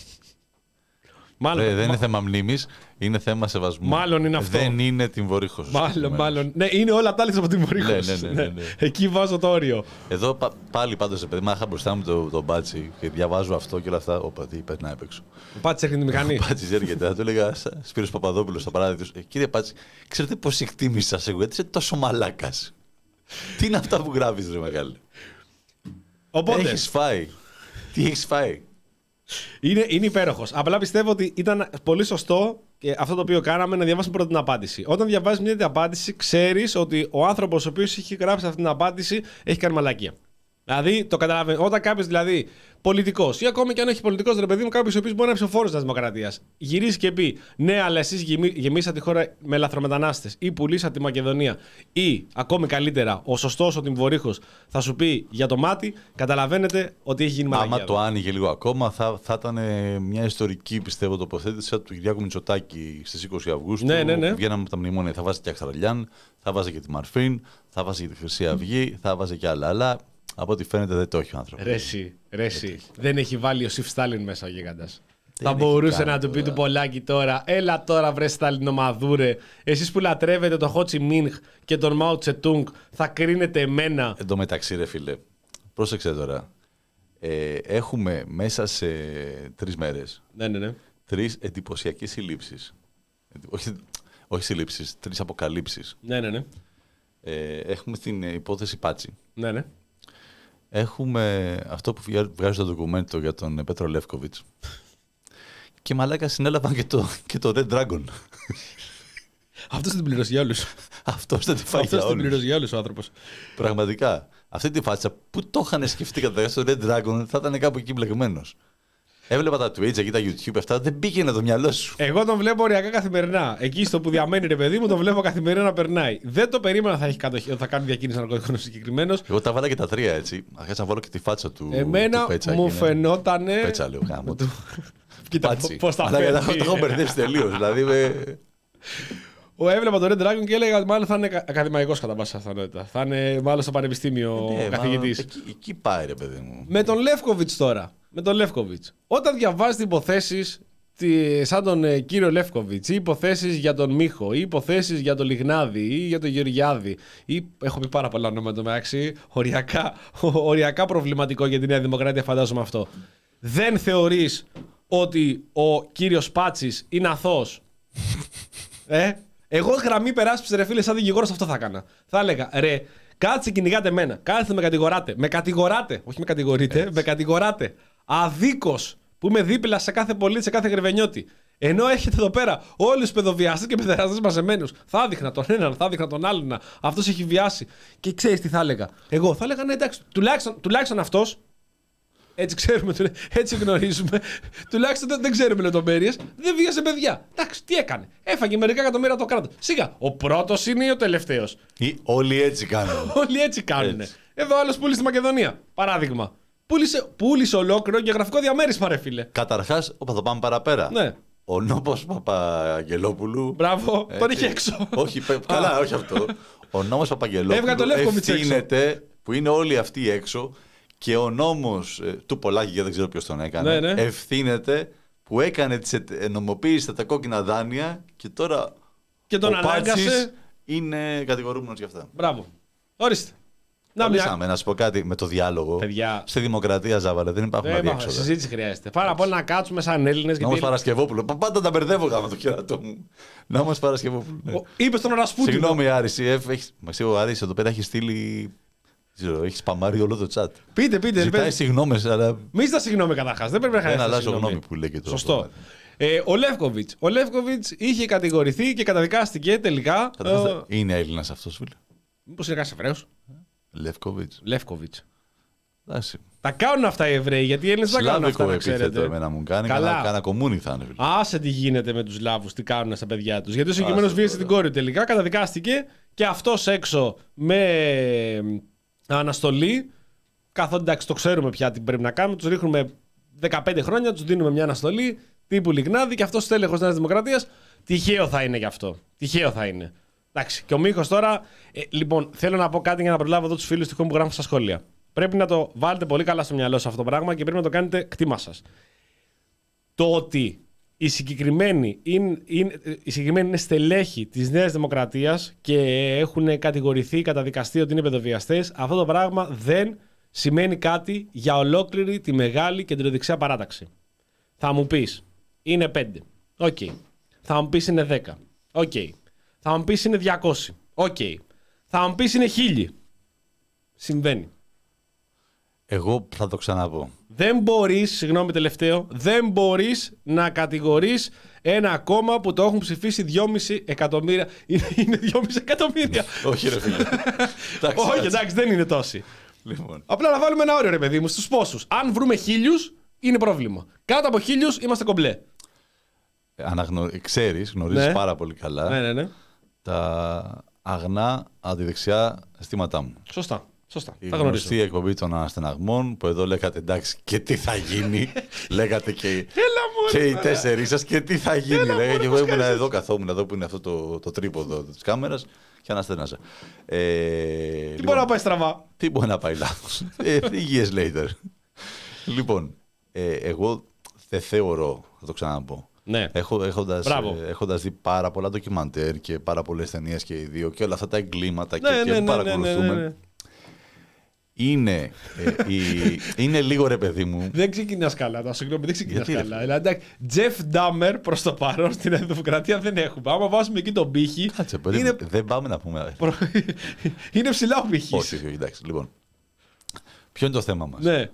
Μάλλον, δεν δεν μα... είναι θέμα μνήμης, είναι θέμα σεβασμού. Μάλλον είναι αυτό. Δεν είναι την Βορύχος. Μάλλον, μάλλον. Ναι, είναι όλα τα άλλα από την Βορύχος. Ναι, ναι, ναι, ναι, ναι. Εκεί βάζω το όριο. Εδώ πα, πάλι πάντως, επειδή είχα μπροστά μου τον το Μπάτσι και διαβάζω αυτό και όλα αυτά. Όπα, τι περνάει απ' έξω. Ο Πάτσι έρχεται τη μηχανή. Ο Πάτσι έρχεται. Θα του έλεγα Σπύρος Παπαδόπουλος στα παράδειγμα. Ε, κύριε Πάτσι, ξέρετε πώς εκτίμησα σε εγώ, γιατί είσαι τόσο μαλάκας. Τι είναι αυτά που γράφεις, ρε μεγάλη. Οπότε. Έχεις φάει. Τι έχεις φάει. Είναι, είναι υπέροχος. Απλά πιστεύω ότι ήταν πολύ σωστό και αυτό το οποίο κάναμε να διαβάσουμε πρώτα την απάντηση. Όταν διαβάζεις μια τέτοια απάντηση, ξέρεις ότι ο άνθρωπος ο οποίος έχει γράψει αυτή την απάντηση έχει κάνει μαλακία. Δηλαδή, το καταλαβαίνω. Όταν κάποιος δηλαδή πολιτικός ή ακόμη και αν όχι πολιτικός, ρε παιδί μου, κάποιος ο οποίος μπορεί να είναι ψηφοφόρος της Δημοκρατίας, γυρίσει και πει ναι, αλλά εσείς γεμίσατε τη χώρα με λαθρομετανάστες ή πουλήσατε τη Μακεδονία, ή ακόμη καλύτερα, ο σωστός ο Τιμβορύχος θα σου πει για το μάτι, καταλαβαίνετε ότι έχει γίνει μαλακία. Άμα το άνοιγε λίγο ακόμα, θα, θα ήταν μια ιστορική, πιστεύω, τοποθέτηση του Κυριάκου Μητσοτάκη στις είκοσι Αυγούστου. Ναι, ναι, ναι. Βγαίναμε από τα μνημόνια, θα βάζει και Αχταραλιάν, θα βάζει και τη Μαρφίν, θα βάζει και τη Χρυσή Αυγή, θα βάζει και άλλα. Αλλά από ό,τι φαίνεται δεν το έχει ο άνθρωπος. Ρέσι, ρέσι. Δεν έχει βάλει ο Σιφ Στάλιν μέσα ο γίγαντας. Θα μπορούσε να του πει του Πολάκη τώρα, έλα τώρα βρε Σταλινομαδούρε, εσείς που λατρεύετε τον Χότσι Μίνχ και τον Μάο Τσετούγκ, θα κρίνετε εμένα. Εν τω μεταξύ, ρε φίλε, πρόσεξε τώρα. Ε, έχουμε μέσα σε τρεις μέρες ναι, ναι, ναι. τρεις εντυπωσιακές συλλήψεις. Όχι, όχι συλλήψεις, τρεις αποκαλύψεις. Ναι, ναι, ναι. Ε, έχουμε την υπόθεση Πάτσι. Ναι, ναι. Έχουμε αυτό που βγάζει το ντοκουμέντο για τον Πέτρο Λεύκοβιτς. Και μαλάκα συνέλαβαν και το, και το Red Dragon. Αυτός την πληρώσει για όλους. Αυτός δεν τη φάει για όλους. Αυτός την πληρώσει για όλους ο άνθρωπος. Πραγματικά. Αυτή τη φάτσα που το είχαν σκεφτεί κατά το Red Dragon θα ήταν κάπου εκεί μπλεγμένος. Έβλεπα τα Twitch, εκεί τα YouTube, αυτά δεν πήγαινε το μυαλό σου. Εγώ τον βλέπω ωριακά καθημερινά. Εκεί στο που διαμένει, ρε παιδί μου, τον βλέπω καθημερινά να περνάει. Δεν το περίμενα θα, έχει κατοχή, θα κάνει διακίνηση ναρκωτικών συγκεκριμένο. Εγώ τα βάλα και τα τρία έτσι. Αρχίσα να βάλω και τη φάτσα του. Εμένα του Πέτσα, μου είναι... φαινότανε. Πέτσα, λέω γάμο. Του... Κοίτα πώς τα φέρνει. Αλλά το έχω μπερδέψει τελείως. Δηλαδή με... Ο έβλεπα το Red Dragon και έλεγα μάλλον θα είναι ακαδημαϊκός κατά πάσα πιθανότητα. Θα είναι μάλλον στο πανεπιστήμιο ναι, καθηγητής. Εκεί, εκεί πάει, ρε παιδί μου. Με τον Λεύκοβιτς τώρα. Με τον Λεύκοβιτς. Όταν διαβάζεις υποθέσεις σαν τον ε, κύριο Λεύκοβιτς, ή υποθέσεις για τον Μίχο, ή υποθέσεις για τον Λιγνάδη, ή για τον Γεωργιάδη, ή έχω πει πάρα πολλά ονόματα μεταξύ, οριακά, οριακά προβληματικό για τη Νέα Δημοκρατία, φαντάζομαι αυτό. Δεν θεωρείς ότι ο κύριος Πάτσης είναι αθώος? ε? Εγώ γραμμή περάσπιση, ρε φίλε, σαν δικηγόρος αυτό θα έκανα. Θα έλεγα, ρε, κάτσε κυνηγάτε εμένα. Κάθεστε με κατηγοράτε. Με κατηγοράτε. Όχι με κατηγορείτε, έτσι. Με κατηγοράτε. Αδίκως που είμαι δίπλα σε κάθε πολίτη, σε κάθε γρεβενιώτη. Ενώ έχετε εδώ πέρα όλους τους παιδοβιαστές και παιδεραστές μαζεμένους. Θα έδειχνα τον έναν, θα έδειχνα τον άλλον. Αυτός έχει βιάσει. Και ξέρεις τι θα έλεγα? Εγώ θα έλεγα, ναι, εντάξει, τουλάχιστον, τουλάχιστον αυτός. Έτσι ξέρουμε, έτσι γνωρίζουμε. Τουλάχιστον δεν ξέρουμε λεπτομέρειες. Δεν βίασε παιδιά. Εντάξει, τι έκανε? Έφαγε μερικά εκατομμύρια το κράτος. Σιγά, ο πρώτος είναι ή ο τελευταίος? Ή όλοι έτσι κάνουν. Όλοι έτσι κάνουν. Εδώ άλλος πούλησε στη Μακεδονία. Παράδειγμα. Πούλησε, πούλησε ολόκληρο γεωγραφικό διαμέρισμα, ρε φίλε. Καταρχάς, όπα, θα πάμε παραπέρα. Ναι. Ο νόμος Παπαγγελόπουλου. Μπράβο, έτσι. Τον είχε έξω. Όχι, καλά, όχι αυτό. Ο νόμος Παπαγγελόπουλου ευθύνεται που είναι όλοι αυτοί έξω Και ο νόμος ε, του Πολάκη, και δεν ξέρω ποιος τον έκανε, ναι, ναι. ευθύνεται που έκανε τις ενομοποίησης τα κόκκινα δάνεια και τώρα και τον ο Πάτσης είναι κατηγορούμενος γι' αυτά. Μπράβο. Ορίστε. Να, μια... να σου πω κάτι με το διάλογο. Παιδιά... Στη δημοκρατία, Ζάβαλε, δεν υπάρχουν αδιέξοδα. Συζήτηση χρειάζεται. Πάρα πολύ να κάτσουμε σαν Έλληνες. Να όμως Παρασκευόπουλο. Πάντα τα μπερδεύω γάμα το κερατό μου. Να όμως Παρασκευόπουλο. Ναι. Είπε τον Ρασπούτιν. Συγγνώμη, Άρης. Εσύ ο Άρης εδώ πέρα έχει στείλει. Έχει σπαμάρει όλο το chat. Πείτε, πείτε. Ζητάει συγγνώμες, αλλά. Μη στα συγγνώμη καταρχάς. Δεν πρέπει να χάσει. Δεν αλλάζω γνώμη που λέει και το. Σωστό. Ε, ο Λεύκοβιτς. Ο Λεύκοβιτς είχε κατηγορηθεί και καταδικάστηκε τελικά. Ε... Είναι Έλληνας αυτός, φίλε. Μήπως είναι κανένας Εβραίος. Λεύκοβιτς. Λεύκοβιτς. Άση. Τα κάνουν αυτά οι Εβραίοι, γιατί οι Έλληνες δεν τα κάνουν αυτά. Σλάβικο επίθετο εμένα μου κάνει. Καλά. Κάνα κομμούνι θα είναι. Άσε τι γίνεται με τους Σλάβους, τι κάνουν στα παιδιά τους. Γιατί ο συγκεκριμένος βίασε την κόρη τελικά, καταδικάστηκε και αυτός έξω με αναστολή. Καθότι εντάξει, το ξέρουμε πια τι πρέπει να κάνουμε. Τους ρίχνουμε δεκαπέντε χρόνια, τους δίνουμε μια αναστολή τύπου Λιγνάδη και αυτός τέλεχος Νέας Δημοκρατίας. Τυχαίο θα είναι γι' αυτό. Τυχαίο θα είναι. Εντάξει, και ο Μίχος τώρα. Ε, λοιπόν, θέλω να πω κάτι για να προλάβω εδώ τους φίλους τυχόν που γράφουν στα σχόλια. Πρέπει να το βάλετε πολύ καλά στο μυαλό σας αυτό το πράγμα και πρέπει να το κάνετε κτήμα σας. Το ότι οι συγκεκριμένοι είναι, είναι, οι συγκεκριμένοι είναι στελέχοι της Νέας Δημοκρατίας και έχουν κατηγορηθεί, καταδικαστεί ότι είναι παιδοβιαστές, αυτό το πράγμα δεν σημαίνει κάτι για ολόκληρη τη μεγάλη κεντροδεξιά παράταξη. Θα μου πεις, είναι πέντε. Οκ. Okay. Θα μου πεις είναι δέκα. Οκ. Okay. Θα μου πεις είναι διακόσια. Οκ. Okay. Θα μου πεις είναι χίλια. Συμβαίνει. Εγώ θα το ξαναπώ. Δεν μπορείς, συγγνώμη τελευταίο, δεν μπορείς να κατηγορείς ένα κόμμα που το έχουν ψηφίσει δυόμισι εκατομμύρια. Είναι δυόμισι εκατομμύρια. Όχι ρε φίλε. Όχι, εντάξει, δεν είναι τόσοι. Λοιπόν. Απλά να βάλουμε ένα όριο ρε παιδί μου στους πόσους. Αν βρούμε χίλιους, είναι πρόβλημα. Κάτω από χίλιους είμαστε κομπλέ. Αναγνω... Ξέρεις, γνωρίζεις ναι. πάρα πολύ καλά ναι, ναι, ναι. τα αγνά αντιδεξιά αισθήματά μου. Σωστά. Σωστά. Η γνωστή εκπομπή των αναστεναγμών που εδώ λέγατε εντάξει και τι θα γίνει. Λέγατε και, Έλα, και οι τέσσερις σας και τι θα γίνει. Λέγατε και εγώ ήμουν εδώ, καθόμουν εδώ που είναι αυτό το, το τρίποδο της κάμερας και αναστέναζα. Ε, τι λοιπόν, μπορεί να πάει στραβά. Τι μπορεί να πάει λάθος. ε, years later. Λοιπόν, ε, εγώ δεν θεωρώ, θα το ξαναπώ. Ναι. Έχω, έχοντας, ε, έχοντας δει πάρα πολλά ντοκιμαντέρ και πάρα πολλές ταινίες και οι δύο και όλα αυτά τα εγκλήματα ναι, και, ναι, και ναι, παρακολουθούμε. Ναι, ναι, ναι. Είναι, ε, η, είναι λίγο ρε παιδί μου. Δεν ξεκινάς καλά, το συγγνώμη, δεν ξεκινάς καλά. Δηλαδή, Τζεφ Ντάμερ προς το παρόν στην Δημοκρατία δεν έχουμε. Άμα βάζουμε εκεί τον πύχη. Κάτσε, παιδί, είναι... δεν πάμε να πούμε. Προ... είναι ψηλά ο πύχης. Όχι, όχι, εντάξει. Λοιπόν, ποιο είναι το θέμα μας. Ναι.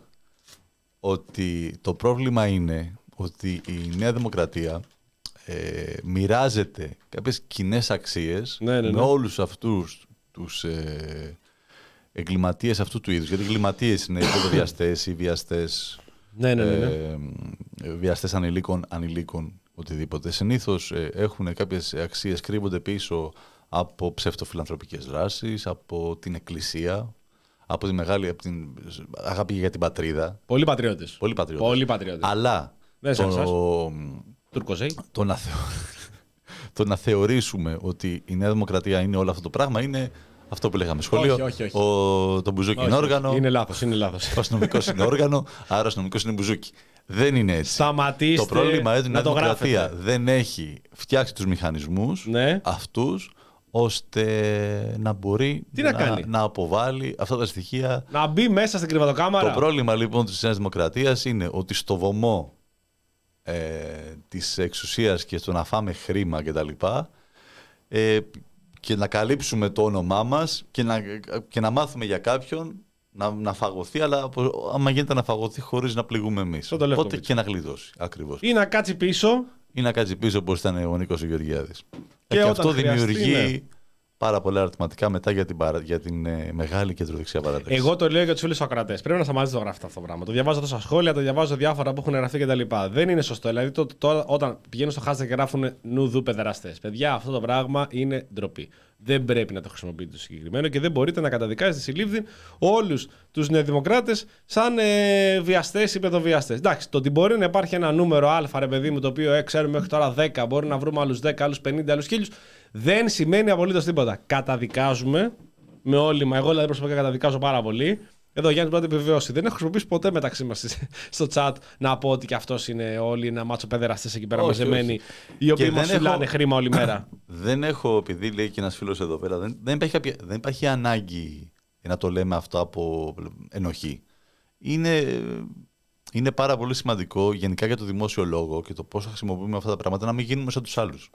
Ότι το πρόβλημα είναι ότι η Νέα Δημοκρατία ε, μοιράζεται κάποιες κοινές αξίες ναι, ναι, ναι. με όλους αυτούς τους. Ε, εγκληματίες αυτού του είδους. Γιατί εγκληματίες είναι οι παιδοβιαστές, οι βιαστές, ναι, ναι, ναι, ναι. Ε, βιαστές ανηλίκων, ανηλίκων, οτιδήποτε. Συνήθως ε, έχουν κάποιες αξίες, κρύβονται πίσω από ψευτοφιλανθρωπικές δράσεις, από την εκκλησία, από τη μεγάλη από την αγάπη για την πατρίδα. Πολύ πατριώτες. Πολύ πατριώτες. Πολύ πατριώτες. Αλλά το, το, να θεω... το να θεωρήσουμε ότι η Νέα Δημοκρατία είναι όλο αυτό το πράγμα είναι... Αυτό που λέγαμε σχολείο. Όχι, όχι, όχι. Ο... Το μπουζούκι όχι, είναι όργανο. Όχι. Είναι λάθος, είναι λάθος. Ο αστυνομικός είναι όργανο, άρα ο αστυνομικός είναι μπουζούκι. Δεν είναι έτσι. Σταματήστε. Το πρόβλημα είναι ότι η Δημοκρατία γράφετε. δεν έχει φτιάξει τους μηχανισμούς ναι. αυτούς ώστε να μπορεί να, να, να αποβάλει αυτά τα στοιχεία. Να μπει μέσα στην κρυβατοκάμαρα. Το πρόβλημα λοιπόν της Νέας Δημοκρατίας είναι ότι στο βωμό ε, της εξουσίας και στο να φάμε χρήμα κτλ. Ε, και να καλύψουμε το όνομά μας και να, και να μάθουμε για κάποιον να, να φαγωθεί, αλλά άμα γίνεται να φαγωθεί χωρίς να πληγούμε εμείς. Οπότε και να γλιτώσει, ακριβώς. Ή να κάτσει πίσω. Ή να κάτσει πίσω όπως ήταν ο Νίκος Γεωργιάδης. Και, και αυτό δημιουργεί ναι. πάρα πολλά ερωτηματικά μετά για την, παρα... για την ε, μεγάλη κεντροδεξιά παράταξη. Εγώ το λέω για τους φίλους ακροατές. Πρέπει να σταματήσει το γράφετε αυτό το πράγμα. Το διαβάζω τόσα σχόλια, το διαβάζω διάφορα που έχουν γραφτεί κτλ. Δεν είναι σωστό. Δηλαδή το, το, το, όταν πηγαίνουν στο hashtag και γράφουν νουδού παιδεραστές. Παιδιά, αυτό το πράγμα είναι ντροπή. Δεν πρέπει να το χρησιμοποιείτε το συγκεκριμένο και δεν μπορείτε να καταδικάζετε συλλήφθη όλους τους νεοδημοκράτες σαν ε, βιαστές ή παιδοβιαστές. Εντάξει, το ότι μπορεί να υπάρχει ένα νούμερο Α, ρε παιδί μου, το οποίο ε, ξέρουμε μέχρι τώρα δέκα, μπορεί να βρούμε άλλους δέκα, άλλους πενήντα, άλλους χίλιους, δεν σημαίνει απολύτως τίποτα. Καταδικάζουμε με όλη μα, εγώ δηλαδή προσωπικά καταδικάζω πάρα πολύ, Εδώ ο Γιάννης μπορεί να το επιβεβαιώσει. Δεν έχω χρησιμοποιήσει ποτέ μεταξύ μας στο chat να πω ότι και αυτός είναι όλοι ένα μάτσο παιδεραστές εκεί πέρα όχι, μαζεμένοι, όχι. οι οποίοι Και μας δεν φυλάνε έχω- χρήμα όλη μέρα. Δεν έχω, επειδή λέει και ένας φίλος εδώ πέρα, δεν, δεν, υπάρχει, κάποια- δεν υπάρχει ανάγκη να το λέμε αυτό από ενοχή. Είναι, είναι πάρα πολύ σημαντικό γενικά για το δημόσιο λόγο και το πώς θα χρησιμοποιούμε αυτά τα πράγματα να μην γίνουμε σαν τους άλλους.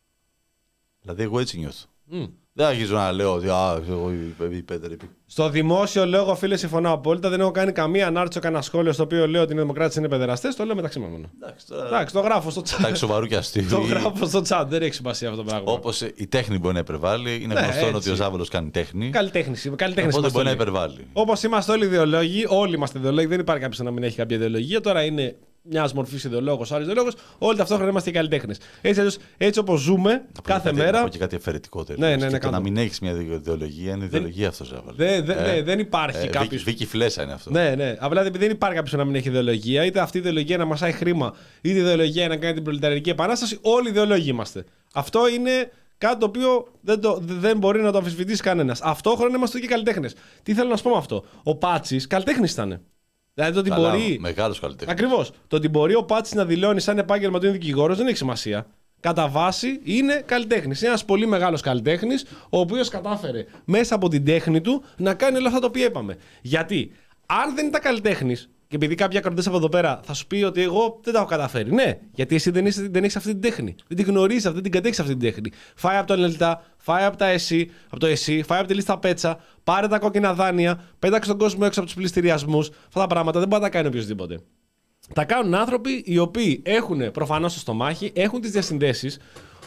Δηλαδή, εγώ έτσι νιώθω. Mm. Δεν αρχίζω να λέω ότι α, εγώ η Πέτερ είπε. Στο δημόσιο λόγο, φίλε, συμφωνώ απόλυτα. Δεν έχω κάνει καμία ανάρτηση, κανένα σχόλιο στο οποίο λέω ότι οι δημοκράτες είναι παιδεραστές. Το λέω μεταξύ μου μόνο. Εντάξει, τώρα. Εντάξει, το γράφω στο chat. Εντάξει, σοβαρού και αστείου. Το γράφω στο chat, δεν έχει σημασία αυτό το πράγμα. Όπως η τέχνη μπορεί να υπερβάλλει, είναι Ναι, γνωστό έτσι. ότι ο Ζάβολος κάνει τέχνη. Καλλιτέχνη. Καλλιτέχνη Οπότε μπορεί να υπερβάλλει. Όπως είμαστε όλοι ιδεολόγοι, όλοι είμαστε ιδεολόγοι, δεν υπάρχει κάποιο να μην έχει κάποια ιδεολογία. Τώρα είναι μια μορφή ιδεολόγο, άλλο ιδεολόγο, όλοι ταυτόχρονα είμαστε και καλλιτέχνες. Έτσι, αλλιώς, έτσι όπως ζούμε Να πω κάθε κάτι, μέρα. Να πω και κάτι αφαιρετικότερο. Ναι, ναι, ναι, Και το κάτω. να μην έχει μια ιδεολογία είναι ιδεολογία αυτό, Ζάβολο. Δεν, δεν, ναι, δεν υπάρχει κάποιο. Βίκη, Βίκη Φλέσσα είναι αυτό. Ναι, ναι. Απλά επειδή δεν υπάρχει κάποιο να μην έχει ιδεολογία, είτε αυτή η ιδεολογία να μασάει χρήμα, είτε η ιδεολογία να κάνει την προλεταρική επανάσταση, όλοι ιδεολόγοι είμαστε. Αυτό είναι κάτι το οποίο δεν, το, δεν μπορεί να το αμφισβητήσει κανένα. Αυτόχρονα είμαστε και καλλιτέχνες. Τι θέλω να σου πω με αυτό. Ο Πάτσης καλλιτέχνης ήταν. Δηλαδή το ότι Καλά, μπορεί. μεγάλος καλλιτέχνης. Ακριβώς. Το ότι μπορεί ο Πάτσης να δηλώνει σαν επάγγελμα ότι είναι δικηγόρος δεν έχει σημασία. Κατά βάση είναι καλλιτέχνης. Είναι ένας πολύ μεγάλος καλλιτέχνης, ο οποίος κατάφερε μέσα από την τέχνη του να κάνει όλα αυτά τα οποία είπαμε. Γιατί αν δεν ήταν καλλιτέχνης, και επειδή κάποια ακροτές από εδώ πέρα θα σου πει ότι εγώ δεν τα έχω καταφέρει. Ναι, γιατί εσύ δεν, είσαι, δεν έχεις αυτή την τέχνη. Δεν την γνωρίζεις, δεν την κατέχεις αυτή την τέχνη. Φάει από το Ελτά, φάει από, τα ΕΣΥ, από το ΕΣΥ, φάει από τη λίστα Πέτσα, πάρε τα κόκκινα δάνεια, πέταξε τον κόσμο έξω από τους πληστηριασμούς. Αυτά τα πράγματα δεν μπορεί να τα κάνει οποιοδήποτε. Τα κάνουν άνθρωποι οι οποίοι έχουν προφανώς το στομάχι, έχουν τις διασυνδέσεις.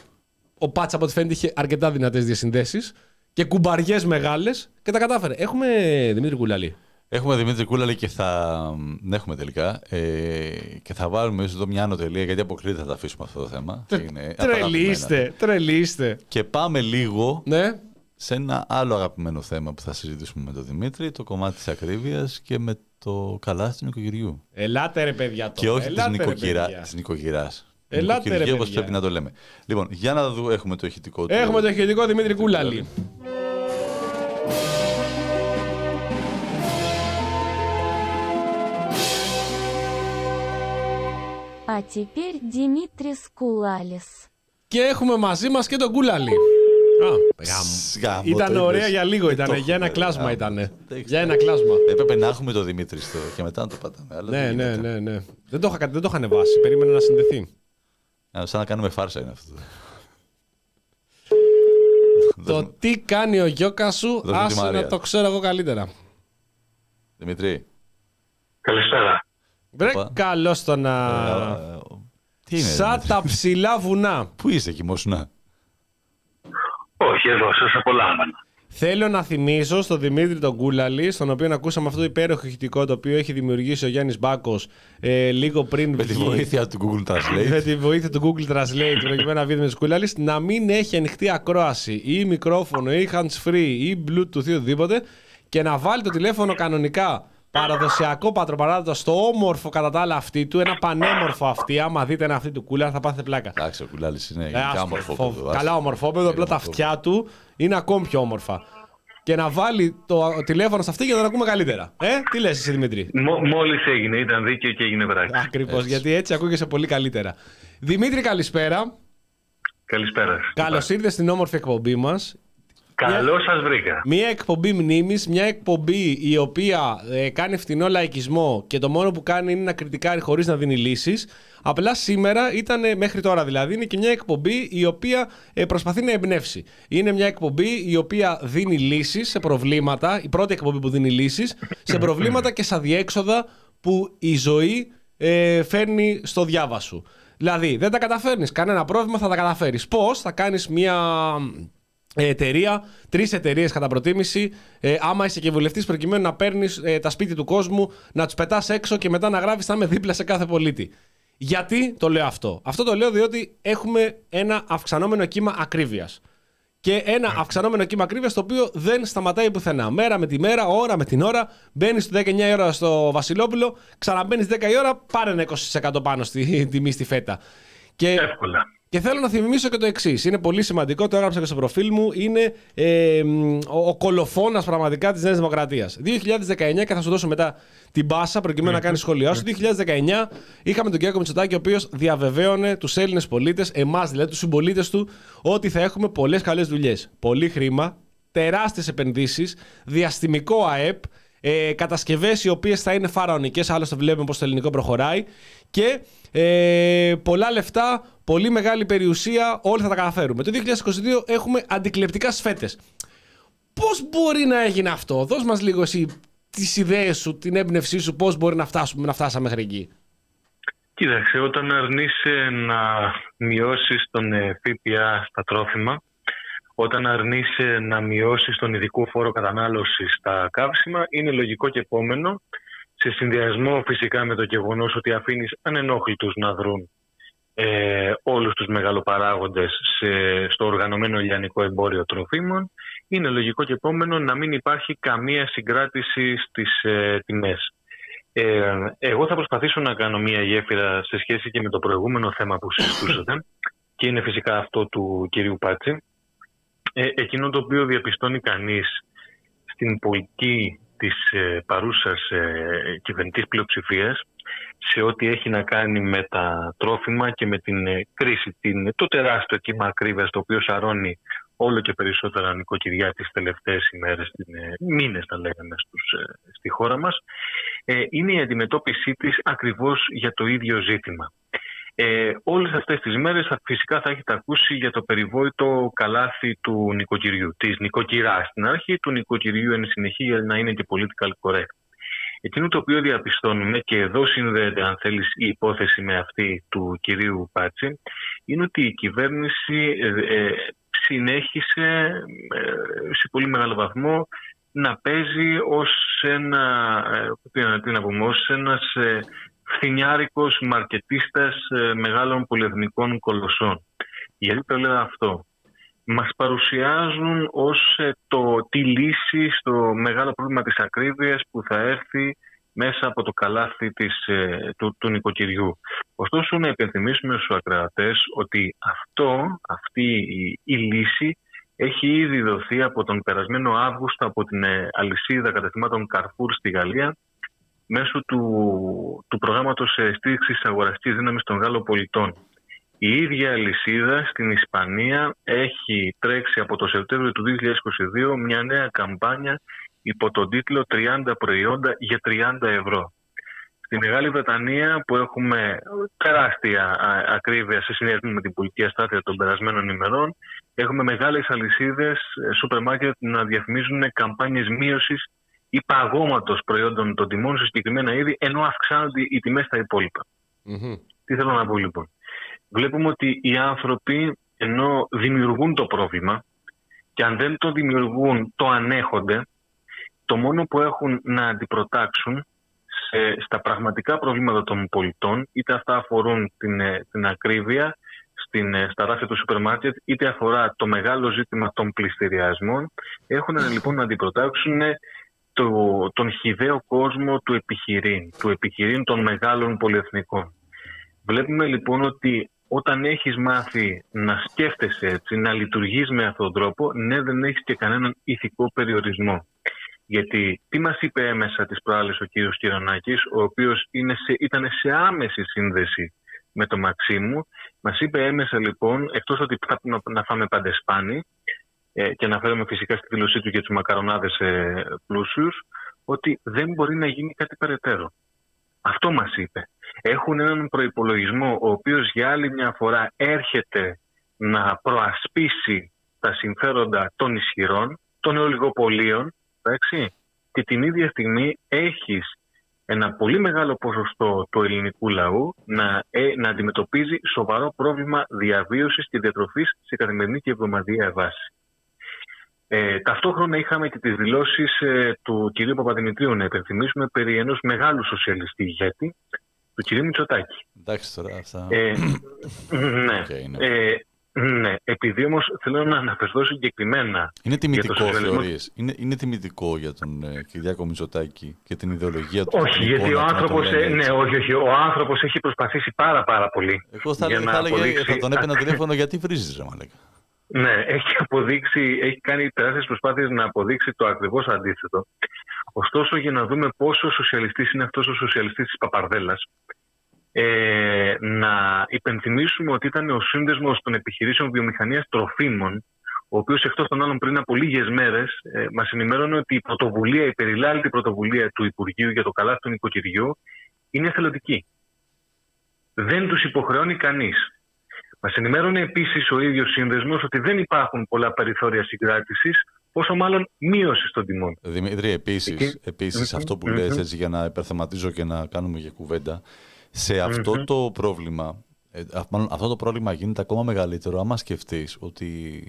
Ο Πάτσα από ό,τι φαίνεται είχε αρκετά δυνατές διασυνδέσεις και κουμπαριές μεγάλες και τα κατάφερε. Έχουμε Δημήτρη Κούλαλη. Έχουμε Δημήτρη Κούλαλη και θα. Ναι, έχουμε τελικά. Ε, και θα βάλουμε ίσως εδώ μια άνω τελεία, γιατί αποκλείται θα τα αφήσουμε αυτό το θέμα. Είναι Τρελίστε, τρελίστε. Και πάμε λίγο Ναι. σε ένα άλλο αγαπημένο θέμα που θα συζητήσουμε με τον Δημήτρη, το κομμάτι της ακρίβειας και με το καλάθι του νοικοκυριού. Ελάτε ρε παιδιά τώρα. Και όχι της, Ελάτε, ρε, νοικοκυρά, παιδιά. της νοικοκυράς. Ελάτε, ρε, Νοικοκυριού, όπως παιδιά. πρέπει να το λέμε. Λοιπόν, για να δούμε, έχουμε το ηχητικό του. Έχουμε το ηχητικό Δημήτρη Κούλαλη. А теперь Димитрис Кулалис. Και έχουμε μαζί μας και τον Κούλαλη. Α, Γάμο, ήταν το ωραία είπες. για λίγο, Δεν ήταν. το Για ένα έχουμε, κλάσμα γάμο. ήταν. Δεν Για ένα κλάσμα. Έπρεπε να έχουμε το Δημήτρη στο και μετά να το πατάμε. Αλλά Ναι, δεν ναι, γίνεται. ναι, ναι. Δεν το είχα, δεν το είχα ανεβάσει. Περίμενε να συνδεθεί. Α, Σαν να κάνουμε φάρσα είναι αυτό. Το τι κάνει ο Γιώκα σου, δώσ' μου τη άσε Μαρία. να το ξέρω εγώ καλύτερα. Δημητρή. Καλησπέρα. Βρε Οπα. καλώς το να... ε, ε, Τι είναι, Σαν Δημήτρη? τα ψηλά βουνά. Πού είσαι, κοιμόσουνα? Όχι, εδώ σας απολάμβανα. Θέλω να θυμίσω στον Δημήτρη τον Κούλαλη, στον οποίο ακούσαμε αυτό το υπέροχο ηχητικό το οποίο έχει δημιουργήσει ο Γιάννης Μπάκος ε, λίγο πριν Με τη βγει. βοήθεια του Google Με Translate. τη βοήθεια του Google Translate προκειμένου να βίδει με τους Κούλαλης, να μην έχει ανοιχτή ακρόαση ή μικρόφωνο ή hands free ή bluetooth ή οτιδήποτε και να βάλει το τηλέφωνο κανονικά παραδοσιακό πατροπαράδοτο στο όμορφο κατά τα άλλα αυτή του, ένα πανέμορφο αυτή. Άμα δείτε ένα αυτή του Κούλα θα πάθετε πλάκα. Εντάξει, ο Κουλάλης είναι Ε, γενικά άσπρο, όμορφο. φοβ- παιδί, Καλά άσπρο. ομορφόπεδο, απλά τα Είναι αυτιά του είναι ακόμη πιο όμορφα. Και να βάλει το τηλέφωνο σε αυτή για να τον ακούμε καλύτερα. Ε, τι λες εσύ Δημήτρη? Μο- μόλις έγινε, ήταν δίκαιο και έγινε πράξη. Ακριβώς, Έτσι. γιατί έτσι ακούγεσαι πολύ καλύτερα. Δημήτρη, καλησπέρα. Καλησπέρα. Καλώς ήρθες στην όμορφη εκπομπή μας. Καλώς σας βρήκα. Μια εκπομπή μνήμης, μια εκπομπή η οποία ε, κάνει φτηνό λαϊκισμό και το μόνο που κάνει είναι να κριτικάρει χωρίς να δίνει λύσεις. Απλά σήμερα ήταν, ε, μέχρι τώρα δηλαδή, είναι και μια εκπομπή η οποία ε, προσπαθεί να εμπνεύσει. Είναι μια εκπομπή η οποία δίνει λύσεις σε προβλήματα, η πρώτη εκπομπή που δίνει λύσεις σε προβλήματα και σε αδιέξοδα που η ζωή ε, φέρνει στο διάβα σου. Δηλαδή, δεν τα καταφέρνεις, κανένα πρόβλημα θα τα καταφέρεις. Πώς? Θα κάνεις μια εταιρεία, τρεις εταιρείες κατά προτίμηση, ε, άμα είσαι και βουλευτής, προκειμένου να παίρνεις ε, τα σπίτια του κόσμου, να τους πετάς έξω και μετά να γράφεις θα είμαι δίπλα σε κάθε πολίτη. Γιατί το λέω αυτό? Αυτό το λέω διότι έχουμε ένα αυξανόμενο κύμα ακρίβειας. Και ένα αυξανόμενο κύμα ακρίβειας το οποίο δεν σταματάει πουθενά. Μέρα με τη μέρα, ώρα με την ώρα, μπαίνεις στο δέκα και εννιά η ώρα στο Βασιλόπουλο, ξαναμπαίνεις δέκα η ώρα, πάρε ένα είκοσι τοις εκατό πάνω στη τιμή στη φέτα. Και Εύκολα. Και θέλω να θυμίσω και το εξής. Είναι πολύ σημαντικό, το έγραψα και στο προφίλ μου. Είναι ε, ο, ο κολοφόνας πραγματικά της Νέας Δημοκρατίας. δύο χιλιάδες δεκαεννιά, και θα σου δώσω μετά την πάσα προκειμένου να κάνεις σχόλιά σου. δύο χιλιάδες δεκαεννιά είχαμε τον Κυριάκο Μητσοτάκη, ο οποίος διαβεβαίωνε τους Έλληνες πολίτες, εμάς δηλαδή, τους συμπολίτες του, ότι θα έχουμε πολλές καλές δουλειές. Πολύ χρήμα, τεράστιες επενδύσεις, διαστημικό ΑΕΠ. Ε, κατασκευές οι οποίες θα είναι φαραωνικές, άλλωστε βλέπουμε πως το ελληνικό προχωράει, και ε, πολλά λεφτά, πολύ μεγάλη περιουσία, όλοι θα τα καταφέρουμε. Το δύο χιλιάδες είκοσι δύο έχουμε αντικλεπτικά σφέτες. Πώς μπορεί να έγινε αυτό? Δώσ' μας λίγο εσύ τις ιδέες σου, την έμπνευσή σου, πώς μπορεί να φτάσουμε, να φτάσαμε μέχρι εκεί. Κοίταξε, όταν αρνείσαι να μειώσεις τον ΦΠΑ στα τρόφιμα, όταν αρνείσαι να μειώσεις τον ειδικό φόρο κατανάλωσης στα καύσιμα, είναι λογικό και επόμενο, σε συνδυασμό φυσικά με το γεγονός ότι αφήνεις ανενόχλητους να δρουν ε, όλους τους μεγαλοπαράγοντες σε, στο οργανωμένο λιανικό εμπόριο τροφίμων, είναι λογικό και επόμενο να μην υπάρχει καμία συγκράτηση στις ε, τιμές. Ε, εγώ θα προσπαθήσω να κάνω μία γέφυρα σε σχέση και με το προηγούμενο θέμα που συζητούσατε, και είναι φυσικά αυτό του κυρίου Πάτση. Ε, εκείνο το οποίο διαπιστώνει κανείς στην πολιτική της ε, παρούσας ε, κυβερνητικής πλειοψηφίας σε ό,τι έχει να κάνει με τα τρόφιμα και με την ε, κρίση, την, το τεράστιο κύμα ακρίβειας το οποίο σαρώνει όλο και περισσότερα νοικοκυριά τις τελευταίες ημέρες, την, ε, μήνες θα λέγαμε στους, ε, στη χώρα μας, ε, είναι η αντιμετώπιση της ακριβώς για το ίδιο ζήτημα. Ε, όλες αυτές τις μέρες θα, φυσικά θα έχετε ακούσει για το περιβόητο καλάθι του νοικοκυριού, της νοικοκυράς στην αρχή, του νοικοκυριού εν συνεχεία, για να είναι και political correct. Εκείνο το οποίο διαπιστώνουμε, και εδώ συνδέεται αν θέλεις η υπόθεση με αυτή του κυρίου Πάτση, είναι ότι η κυβέρνηση ε, ε, συνέχισε ε, σε πολύ μεγάλο βαθμό να παίζει ως ένα, ε, τι να πούμε, ως ένας ε, φθινιάρικος μαρκετίστας ε, μεγάλων πολυεθνικών κολοσσών. Γιατί το λέω αυτό? Μας παρουσιάζουν ως ε, το, τη λύση στο μεγάλο πρόβλημα της ακρίβειας που θα έρθει μέσα από το καλάθι της, ε, του, του νοικοκυριού. Ωστόσο, να υπενθυμίσουμε στους ακροατές ότι αυτό, αυτή η, η λύση έχει ήδη δοθεί από τον περασμένο Αύγουστο από την ε, αλυσίδα καταστημάτων Carrefour στη Γαλλία, μέσω του, του προγράμματος στήριξης αγοραστικής δύναμης των Γάλλων πολιτών. Η ίδια αλυσίδα στην Ισπανία έχει τρέξει από το Σεπτέμβριο του δύο χιλιάδες είκοσι δύο μια νέα καμπάνια υπό τον τίτλο τριάντα προϊόντα για τριάντα ευρώ. Στη Μεγάλη Βρετανία, που έχουμε τεράστια ακρίβεια σε συνδυασμό με την πολιτική αστάθεια των περασμένων ημερών, έχουμε μεγάλες αλυσίδες σούπερ μάρκετ να διαφημίζουν καμπάνιες μείωσης ή παγώματος προϊόντων των τιμών σε συγκεκριμένα είδη, ενώ αυξάνονται οι τιμές στα υπόλοιπα. Mm-hmm. Τι θέλω να πω λοιπόν? Βλέπουμε ότι οι άνθρωποι, ενώ δημιουργούν το πρόβλημα, και αν δεν το δημιουργούν το ανέχονται, το μόνο που έχουν να αντιπροτάξουν σε, στα πραγματικά προβλήματα των πολιτών, είτε αυτά αφορούν την, την ακρίβεια στην, στα ράφια του σούπερ μάρκετ, είτε αφορά το μεγάλο ζήτημα των πληστηριασμών, έχουν λοιπόν να αντιπροτάξουν το, τον χυδαίο κόσμο του επιχειρήν, του επιχειρήν των μεγάλων πολυεθνικών. Βλέπουμε λοιπόν ότι όταν έχεις μάθει να σκέφτεσαι έτσι, να λειτουργείς με αυτόν τον τρόπο, ναι, δεν έχεις και κανέναν ηθικό περιορισμό. Γιατί τι μας είπε έμεσα τις προάλλες ο κύριος Κυρονάκης, ο οποίος είναι σε, ήταν σε άμεση σύνδεση με το Μαξίμου, μας είπε έμεσα λοιπόν, εκτός ότι θα πρέπει να, να φάμε παντεσπάνι, ε, και αναφέρομαι φυσικά στη δήλωσή του για τους μακαρονάδες ε, πλούσιους, ότι δεν μπορεί να γίνει κάτι περαιτέρω. Αυτό μας είπε. Έχουν έναν προϋπολογισμό ο οποίος για άλλη μια φορά έρχεται να προασπίσει τα συμφέροντα των ισχυρών, των ολιγοπολίων, εντάξει, και την ίδια στιγμή έχεις ένα πολύ μεγάλο ποσοστό του ελληνικού λαού να, ε, να αντιμετωπίζει σοβαρό πρόβλημα διαβίωσης και διατροφής σε καθημερινή και εβδομαδιαία βάση. Ε, ταυτόχρονα είχαμε και τις δηλώσεις ε, του κυρίου Παπαδημητρίου, να υπενθυμίσουμε, περί ενός μεγάλου σοσιαλιστή ηγέτη, του κυρίου Μητσοτάκη. Εντάξει τώρα αυτά. Ε, ναι. Okay, ναι. Ε, Ναι, επειδή όμως θέλω να αναφερθώ συγκεκριμένα. Είναι τιμητικό, θεωρείς. Είναι, είναι τιμητικό για τον ε, Κυριάκο Μητσοτάκη και την ιδεολογία του. Όχι, γιατί ο άνθρωπος, ε, ναι, όχι, όχι, ο άνθρωπος έχει προσπαθήσει πάρα πάρα πολύ. Εγώ θα, θα, αποδείξει... θα τον έπαιρνα τηλέφωνο γιατί βρίζεις, ρε μαλάκα. Ναι, έχει αποδείξει, έχει κάνει τεράστιες προσπάθειες να αποδείξει το ακριβώς αντίθετο. Ωστόσο, για να δούμε πόσο σοσιαλιστής είναι αυτός ο σοσιαλιστής της παπαρδέλας, ε, να υπενθυμίσουμε ότι ήταν ο σύνδεσμος των επιχειρήσεων βιομηχανίας τροφίμων, ο οποίος εκτός των άλλων πριν από λίγες μέρες ε, μας ενημέρωνε ότι η πρωτοβουλία, η περιλάλητη πρωτοβουλία του Υπουργείου για το καλάθι του νοικοκυριού είναι εθελοντική. Δεν τους υποχρεώνει κανείς. Μας ενημέρωνε επίσης ο ίδιος σύνδεσμος ότι δεν υπάρχουν πολλά περιθώρια συγκράτησης, πόσο μάλλον μείωση των τιμών. Δημήτρη, επίσης, και... επίσης mm-hmm. αυτό που mm-hmm. λες, έτσι, για να υπερθεματίζω και να κάνουμε και κουβέντα, σε αυτό mm-hmm. το πρόβλημα, ε, αυτό το πρόβλημα γίνεται ακόμα μεγαλύτερο άμα σκεφτείς ότι,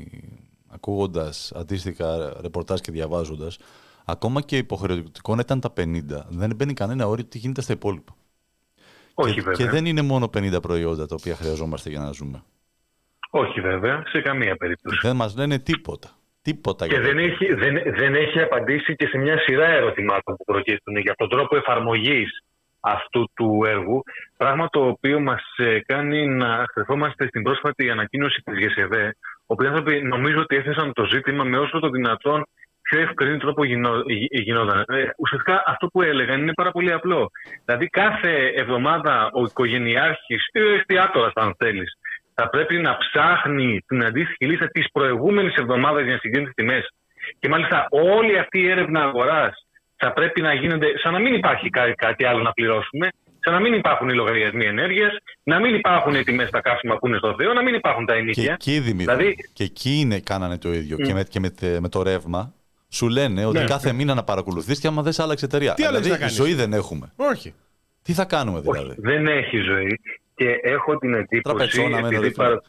ακούγοντας αντίστοιχα ρεπορτάζ και διαβάζοντας, ακόμα και υποχρεωτικό να ήταν τα πενήντα, δεν μπαίνει κανένα όριο τι γίνεται στα υπόλοιπα. Όχι, και, βέβαια. Και δεν είναι μόνο πενήντα προϊόντα τα οποία χρειαζόμαστε για να ζούμε. Όχι, βέβαια, σε καμία περίπτωση. Δεν μας λένε τίποτα. Τίποτα και δεν έχει, δεν, δεν έχει απαντήσει και σε μια σειρά ερωτημάτων που προκύπτουν για τον τρόπο εφαρμογής αυτού του έργου. Πράγμα το οποίο μας κάνει να στρεφόμαστε στην πρόσφατη ανακοίνωση της ΓΕΣΕΒΕ, όπου οι άνθρωποι νομίζω ότι έθεσαν το ζήτημα με όσο το δυνατόν πιο ευκρινή τρόπο γινό, γινόταν. Ε, ουσιαστικά αυτό που έλεγαν είναι πάρα πολύ απλό. Δηλαδή κάθε εβδομάδα ο οικογενειάρχης ή ο εστιατόρας, αν θέλεις, θα πρέπει να ψάχνει την αντίστοιχη λίστα της προηγούμενης εβδομάδας για να συγκρίνει τις τιμές. Και μάλιστα όλη αυτή η έρευνα αγοράς θα πρέπει να γίνεται σαν να μην υπάρχει κάτι, κάτι άλλο να πληρώσουμε, σαν να μην υπάρχουν οι λογαριασμοί ενέργειας, να μην υπάρχουν οι τιμές στα καύσιμα που είναι στο Θεό, να μην υπάρχουν τα ενίκια. Και εκεί, Δημήτρη, δηλαδή... και εκεί είναι, κάνανε το ίδιο. Mm. Και, με, και με, με το ρεύμα σου λένε ότι ναι, κάθε μήνα να παρακολουθείς και άμα δεν σε άλλαξε εταιρεία. Τι δηλαδή ζωή δεν έχουμε. Όχι. Τι θα κάνουμε δηλαδή. Όχι, δεν έχει ζωή. Και έχω την εντύπωση. Επειδή, παρα...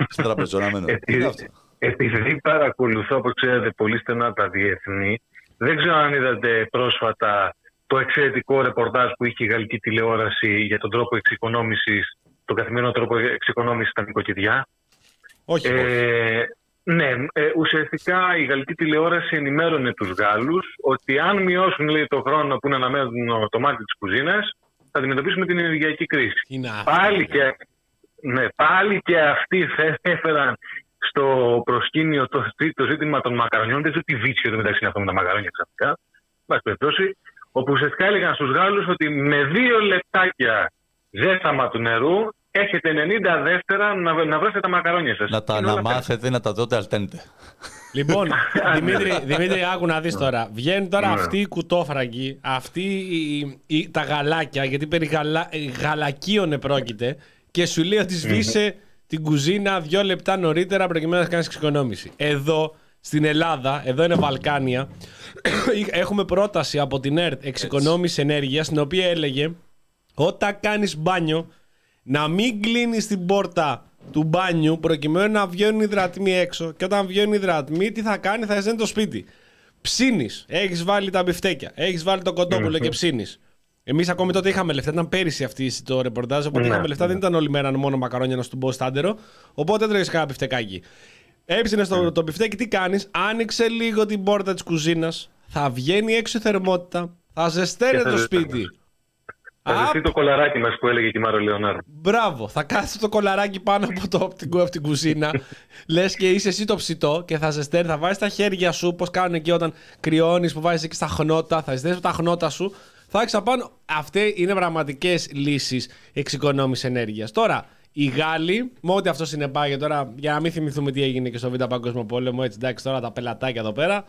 επειδή, επειδή παρακολουθώ, όπως ξέρετε, πολύ στενά τα διεθνή, δεν ξέρω αν είδατε πρόσφατα το εξαιρετικό ρεπορτάζ που είχε η γαλλική τηλεόραση για τον τρόπο εξοικονόμησης, τον καθημερινό τρόπο εξοικονόμησης στα νοικοκυριά. Όχι. Ε, ναι, ε, ουσιαστικά η γαλλική τηλεόραση ενημέρωνε τους Γάλλους ότι αν μειώσουν, λέει, το χρόνο που είναι αναμένουν το μάτι της κουζίνας, θα αντιμετωπίσουμε την ενεργειακή κρίση. Πάλι και, ναι, πάλι και αυτοί έφεραν στο προσκήνιο το, το ζήτημα των μακαρονιών. Δεν ξέρω τι βίτσιο μεταξύ είναι αυτό με τα μακαρόνια ξαφνικά. Βάση περιπτώσει, όπου ουσιαστικά έλεγαν στους Γάλλους ότι με δύο λεπτάκια ζέσταμα του νερού έχετε ενενήντα δεύτερα να, να βρέσετε τα μακαρόνια σας. Να τα αναμάθετε, να τα δώτε αλτέντε. Λοιπόν, Δημήτρη, Δημήτρη, άκου να δεις τώρα. Βγαίνουν τώρα αυτοί οι κουτόφραγκοι, αυτοί οι, οι, τα γαλάκια, γιατί περί γαλα, γαλακίων πρόκειται, και σου λέει ότι σβήσε την κουζίνα δύο λεπτά νωρίτερα προκειμένου να κάνεις εξοικονόμηση. Εδώ, στην Ελλάδα, εδώ είναι Βαλκάνια, έχουμε πρόταση από την ΕΡΤ εξοικονόμηση ενέργειας, στην οποία έλεγε όταν κάνεις μπάνιο να μην κλείνεις την πόρτα του μπάνιου προκειμένου να βγαίνουν υδρατμοί έξω, και όταν βγαίνουν υδρατμοί τι θα κάνει, θα εσένει το σπίτι. Ψήνεις, έχεις βάλει τα μπιφτέκια, έχεις βάλει το κοτόπουλο και ψήνεις. Εμείς ακόμη τότε είχαμε λεφτά, ήταν πέρυσι αυτή το ρεπορτάζ, οπότε είχαμε λεφτά, δεν ήταν όλη μέρα μόνο μακαρόνια να σου μπω στάντερο, οπότε έτρωγες κάνα μπιφτεκάκι. Έψινες το, το μπιφτέκι, τι κάνεις, άνοιξε λίγο την πόρτα της κουζίνας, θα βγαίνει έξω η θερμότητα, θα ζεσταίνεται το σπίτι. Θα ζεστεί το κολαράκι μας που έλεγε και η Μάρο Λεωνάρ. Μπράβο, θα κάθεσαι το κολαράκι πάνω από, το, από, την, από την κουζίνα. Λες και είσαι εσύ το ψητό και θα ζεσταίνει, θα βάζεις τα χέρια σου, όπως κάνουν εκεί όταν κρυώνεις, που βάζεις εκεί στα χνότα, θα ζεσταίνεις τα χνότα σου, θα έχεις απάνω. Αυτές είναι πραγματικές λύσεις εξοικονόμησης ενέργειας. Τώρα, οι Γάλλοι, με ό,τι αυτό συνεπάγεται τώρα, για να μην θυμηθούμε τι έγινε και στο Β' Παγκόσμιο Πόλεμο, έτσι εντάξει, τώρα τα πελατάκια εδώ πέρα.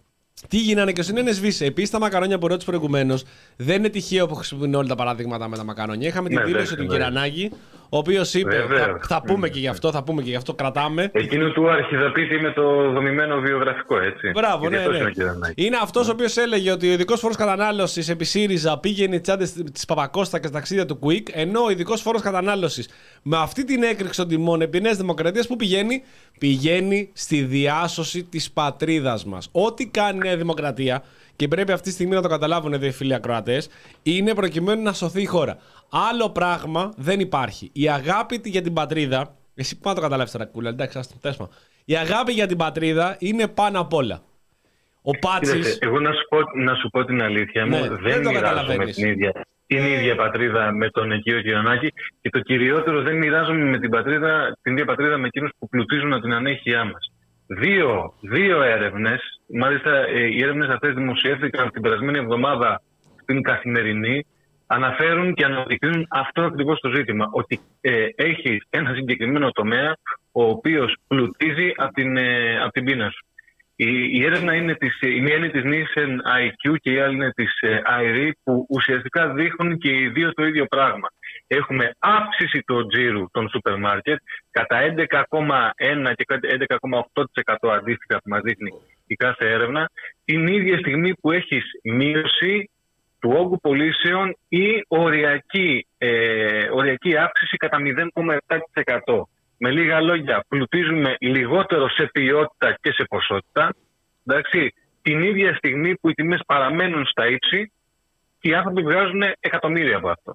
Τι γίνανε και ο συνένε σβήσε. Επίσης τα μακαρόνια που ρώτησε προηγουμένως, δεν είναι τυχαίο που χρησιμοποιούν όλα τα παραδείγματα με τα μακαρόνια. Είχαμε την δήλωση του Κυρανάκη, ο οποίος είπε, θα, θα πούμε και γι' αυτό, θα πούμε και γι' αυτό, κρατάμε. Εκείνο του αρχιδαπίτη με το δομημένο βιογραφικό, έτσι. Μπράβο, ναι, ναι. Είναι, είναι αυτός ο οποίος έλεγε ότι ο ειδικός φόρος κατανάλωσης επί ΣΥΡΙΖΑ πήγαινε τις τσάντες της Παπακώστα και στα ταξίδια του Quick, ενώ ο ειδικός φόρος κατανάλωσης με αυτή την έκρηξη των τιμών επί Νέας Δημοκρατίας που πηγαίνει, πηγαίνει στη διάσωση της πατρίδας μας. Ό,τι κάνει η Νέα Δημοκρατία, και πρέπει αυτή τη στιγμή να το καταλάβουν εδώ οι φίλοι ακροατές, είναι προκειμένου να σωθεί η χώρα. Άλλο πράγμα δεν υπάρχει. Η αγάπη για την πατρίδα, Εσύ που να το καταλάβεις τώρα, Κούλα, εντάξει, ας το τέσμα. Η αγάπη για την πατρίδα είναι πάνω απ' όλα. Ο Πάτσης... Εγώ να σου, πω, να σου πω την αλήθεια μου, ναι, δεν, δεν μοιράζομαι την ίδια, την ίδια πατρίδα με τον οικείο Κυρονάκη και το κυριότερο δεν μοιράζομαι με την, πατρίδα, την ίδια πατρίδα με εκείνους που πλουτίζουν την ανέχειά μας. Δύο, δύο έρευνες, μάλιστα οι έρευνες αυτές δημοσιεύτηκαν την περασμένη εβδομάδα στην Καθημερινή, αναφέρουν και αναδεικνύουν αυτό ακριβώς το ζήτημα. Ότι ε, έχει ένα συγκεκριμένο τομέα ο οποίος πλουτίζει από την, ε, από την πείνα σου. Η, η έρευνα είναι της, η μία είναι της Nielsen άι κιου και η άλλη είναι της ε, άι αρ, που ουσιαστικά δείχνουν και οι δύο το ίδιο πράγμα. Έχουμε αύξηση του τζίρου των σούπερ μάρκετ κατά έντεκα κόμμα ένα και έντεκα κόμμα οκτώ τοις εκατό αντίστοιχα που μας δείχνει η κάθε έρευνα, την ίδια στιγμή που έχεις μείωση του όγκου πωλήσεων ή οριακή, ε, οριακή αύξηση κατά μηδέν κόμμα επτά τοις εκατό. Με λίγα λόγια, πλουτίζουμε λιγότερο σε ποιότητα και σε ποσότητα. Εντάξει, την ίδια στιγμή που οι τιμές παραμένουν στα ύψη και οι άνθρωποι βγάζουν εκατομμύρια από αυτό.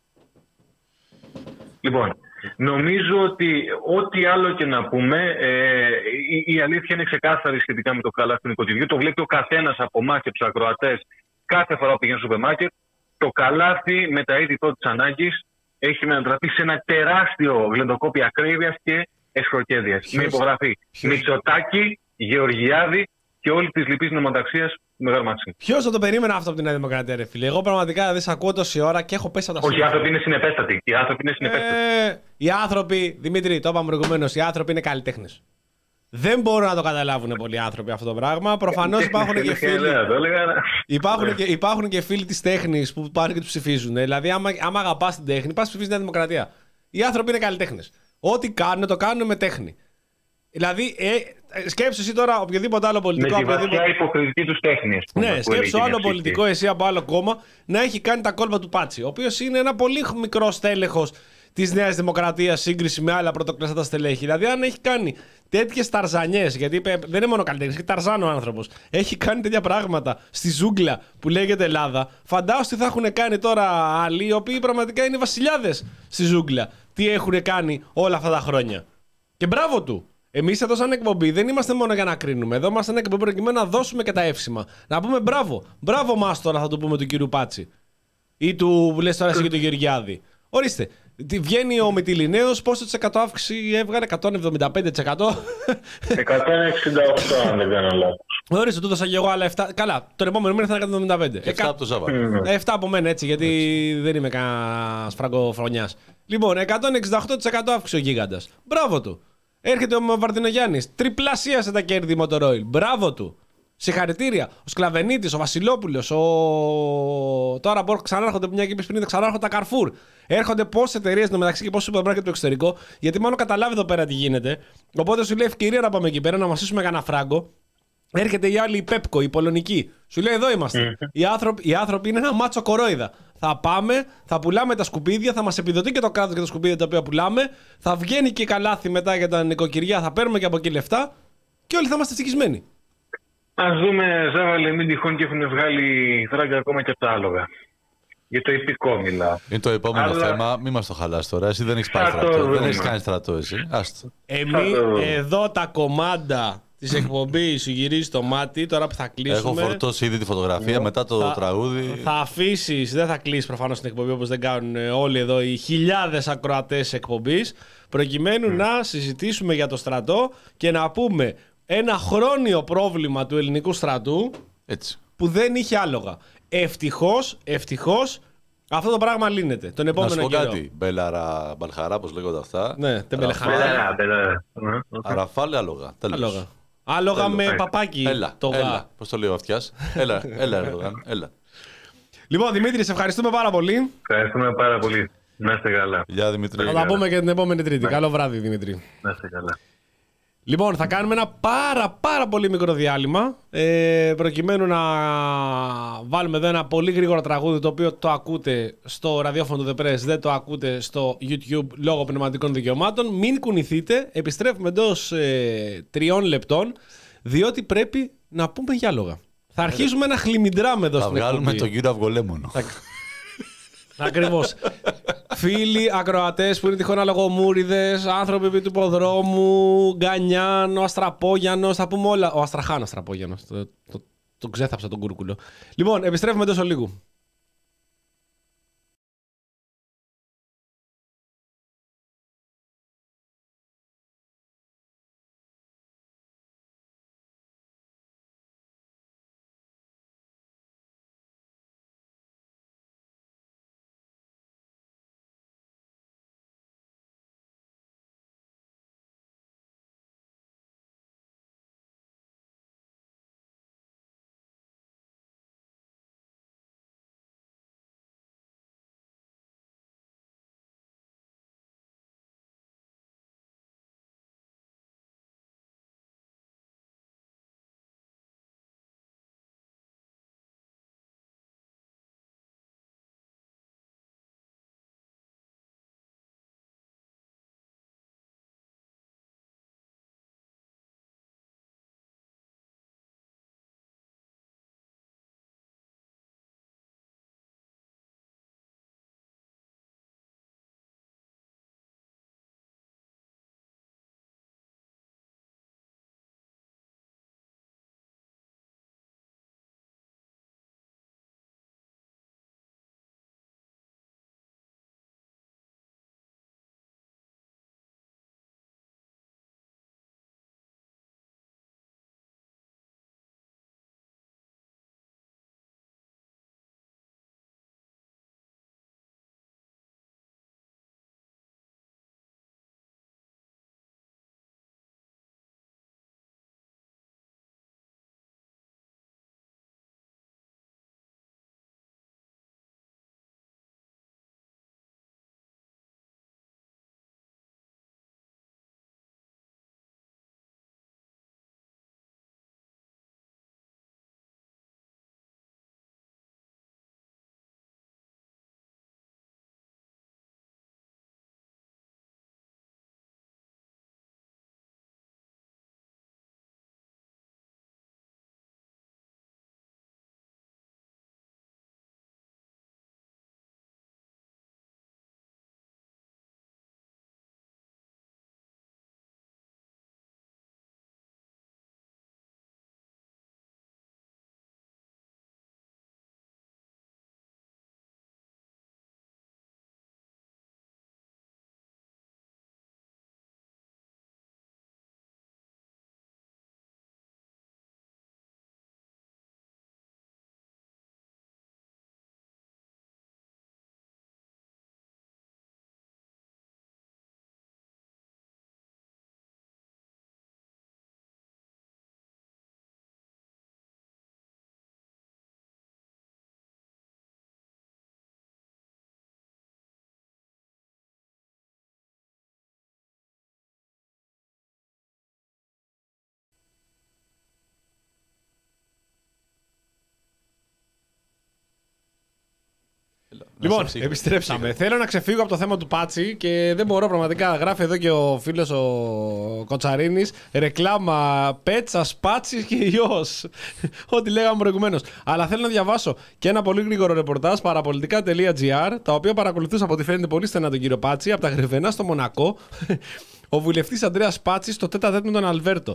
Λοιπόν, νομίζω ότι ό,τι άλλο και να πούμε, ε, η, η αλήθεια είναι ξεκάθαρη σχετικά με το καλάθι του νοικοκυριού. Το βλέπει ο καθένας από εμάς και τους ακροατές κάθε φορά που πηγαίνει στο σούπερ μάρκετ. Το καλάθι με τα είδη πρώτης ανάγκης έχει μετατραπεί σε ένα τεράστιο γλεντοκόπι ακρίβειας και εσχροκέρδειας. Με υπογραφή Μητσοτάκη, Γεωργιάδη και όλη τη λυπής νομοταξίας του Μεγάλου Μαξίμου. Ποιος θα το περίμενε αυτό από την Νέα Δημοκρατία, ρε φίλε? Εγώ πραγματικά δεν σε ακούω τόση ώρα και έχω πέσει από τα Όχι, οι άνθρωποι είναι συνεπέστατοι. Οι άνθρωποι είναι συνεπέστατοι. Ε, οι άνθρωποι, Δημήτρη, το είπαμε προηγουμένως, οι άνθρωποι είναι καλλιτέχνες. Δεν μπορούν να το καταλάβουν πολλοί άνθρωποι αυτό το πράγμα. Προφανώς υπάρχουν και φίλοι. Υπάρχουν και, υπάρχουν και φίλοι της τέχνης που πάνε και τους ψηφίζουν. Δηλαδή, άμα, άμα αγαπάς την τέχνη, πας ψηφίζεις Νέα Δημοκρατία. Οι άνθρωποι είναι καλλιτέχνες. Ό,τι κάνουν, το κάνουν με τέχνη. Δηλαδή, ε, σκέψου εσύ τώρα οποιοδήποτε άλλο πολιτικό. Με τη βαθιά υποκριτική τους τέχνη. Ναι, σκέψου άλλο πολιτικό, εσύ από άλλο κόμμα, να έχει κάνει τα κόλπα του Πάτσι. Ο οποίος είναι ένα πολύ μικρό στέλεχος της Νέας Δημοκρατίας σύγκριση με άλλα πρωτοκλαστά στελέχη. Δηλαδή, αν έχει κάνει τέτοιες ταρζανιές, γιατί είπε, δεν είναι μόνο καλλιτέχνης, έχει ταρζάνο ο άνθρωπος. Έχει κάνει τέτοια πράγματα στη ζούγκλα που λέγεται Ελλάδα. Φαντάζομαι τι θα έχουν κάνει τώρα άλλοι, οι οποίοι πραγματικά είναι βασιλιάδες στη ζούγκλα. Τι έχουν κάνει όλα αυτά τα χρόνια. Και μπράβο του. Εμείς εδώ, σαν εκπομπή, δεν είμαστε μόνο για να κρίνουμε. Εδώ είμαστε ένα εκπομπή προκειμένου να δώσουμε και τα εύσημα. Να πούμε μπράβο. Μπράβο μας τώρα, θα το πούμε του κύριου Πάτσι. Ή του, λες τώρα εσύ και του Γεωργιάδη. Ορίστε. Βγαίνει ο Μυτιληναίος, πόσο της εκατό αύξηση έβγαλε? εκατόν εβδομήντα πέντε τοις εκατό. εκατόν εξήντα οκτώ, αν δεν κάνω λάθος. Ορίστε, του έδωσα και εγώ άλλα επτά. Καλά, τον επόμενο μήνα θα είναι εκατόν εβδομήντα πέντε. επτά από το Σάββατο. επτά από μένα, έτσι, γιατί έτσι. Δεν είμαι κανένα φραγκοφρονιάς. Λοιπόν, εκατόν εξήντα οκτώ τοις εκατό αύξηση ο γίγαντας. Μπράβο του. Έρχεται ο Βαρδινογιάννης. Τριπλασίασε τα κέρδη Μοτορόιλ. Μπράβο του. Συγχαρητήρια. Ο Σκλαβενίτης, ο Βασιλόπουλος, ο... τώρα ξανάρχονται μια και πριν, ξανάρχονται τα Carrefour. Έρχονται πόσες εταιρείες στο μεταξύ και πόσες σούπερ μάρκετ από το εξωτερικό, γιατί μάλλον καταλάβει εδώ πέρα τι γίνεται. Οπότε σου λέει ευκαιρία να πάμε εκεί πέρα, να μασίσουμε κανένα φράγκο. Έρχεται η άλλη, η Πέπκο, η πολωνική. Σου λέει εδώ είμαστε. Mm-hmm. Οι, άνθρωποι, οι άνθρωποι είναι ένα μάτσο κορόιδα. Θα πάμε, θα πουλάμε τα σκουπίδια, θα μας επιδοτεί και το κράτος για τα σκουπίδια τα οποία πουλάμε. Θα βγαίνει και καλάθι μετά για τα νοικοκυριά, θα παίρνουμε και από εκεί λεφτά και όλοι θα είμαστε ευτυχισμένοι. Ας δούμε, Ζάβαλε, μην τυχόν και έχουν βγάλει φράγκα ακόμα και από τα άλογα. Για το υπηκό μιλάω. Είναι το επόμενο αλλά... θέμα, μην μας το χαλάς τώρα. Εσύ δεν έχεις πάει στρατό. Δεν έχεις κάνει στρατό, εσύ. Άστο. Εμείς εδώ τα κομμάντα της εκπομπής σου γυρίζει το μάτι, τώρα που θα κλείσουμε. Έχω φορτώσει ήδη τη φωτογραφία yeah. μετά το θα, τραγούδι. Θα αφήσεις, δεν θα κλείσει προφανώς την εκπομπή όπως δεν κάνουν όλοι εδώ οι χιλιάδες ακροατές εκπομπής, προκειμένου mm. να συζητήσουμε για το στρατό και να πούμε ένα χρόνιο πρόβλημα του ελληνικού στρατού. Έτσι. Που δεν είχε άλογα. Ευτυχώς, ευτυχώς αυτό το πράγμα λύνεται τον επόμενο καιρό. Να σου πω κάτι. Μπέλαρα, μπαλχαρά, πώς λέγονται αυτά. Ναι, τεμπελεχαρά. Αραφάλε άλογα. Άλογα. Άλογα με παπάκι. Έλα, το έλα. Πώς το λέει ο αυτιάς. Έλα, έλα, Ερντογάν, έλα. Λοιπόν, Δημήτρη, σε ευχαριστούμε πάρα πολύ. Ευχαριστούμε πάρα πολύ. Να είστε καλά. Γεια, Δημήτρη. Θα τα πούμε και την επόμενη Τρίτη. Καλό βράδυ, Δημήτρη. Να είστε καλά. Λοιπόν, θα κάνουμε ένα πάρα πάρα πολύ μικρό διάλειμμα ε, προκειμένου να βάλουμε εδώ ένα πολύ γρήγορο τραγούδι το οποίο το ακούτε στο ραδιόφωνο του The Press, δεν το ακούτε στο YouTube λόγω πνευματικών δικαιωμάτων. Μην κουνηθείτε, επιστρέφουμε εντός ε, τριών λεπτών διότι πρέπει να πούμε για άλογα. Θα αρχίσουμε να χλιμιντράμε εδώ θα στην εκπομπή. Θα βγάλουμε τον κύριο Αυγολέμονο. Ακριβώς. Φίλοι ακροατές που είναι τυχόν αλογομούριδες, άνθρωποι επί του υποδρόμου, Γκανιάν, ο Αστραπόγιανος, θα πούμε όλα. Ο Αστραχάν Αστραπόγιανος. Το, το, το ξέθαψα τον κούρκουλο. Λοιπόν, επιστρέφουμε τόσο λίγο. Λοιπόν, επιστρέψαμε. Θέλω να ξεφύγω από το θέμα του Πάτσι και δεν μπορώ πραγματικά. Γράφει εδώ και ο φίλος ο Κοτσαρίνης. Ρεκλάμα Πέτσας, Πάτσης και Υιός. Ό,τι λέγαμε προηγουμένως. Αλλά θέλω να διαβάσω και ένα πολύ γρήγορο ρεπορτάζ παραπολιτικά τελεία τζι άρ, τα οποία παρακολουθούσα από ό,τι φαίνεται πολύ στενά τον κύριο Πάτσι, από τα Γρεβενά στο Μονακό. Ο βουλευτής Ανδρέας Πάτσης στο τέτα τέτ με τον Αλβέρτο.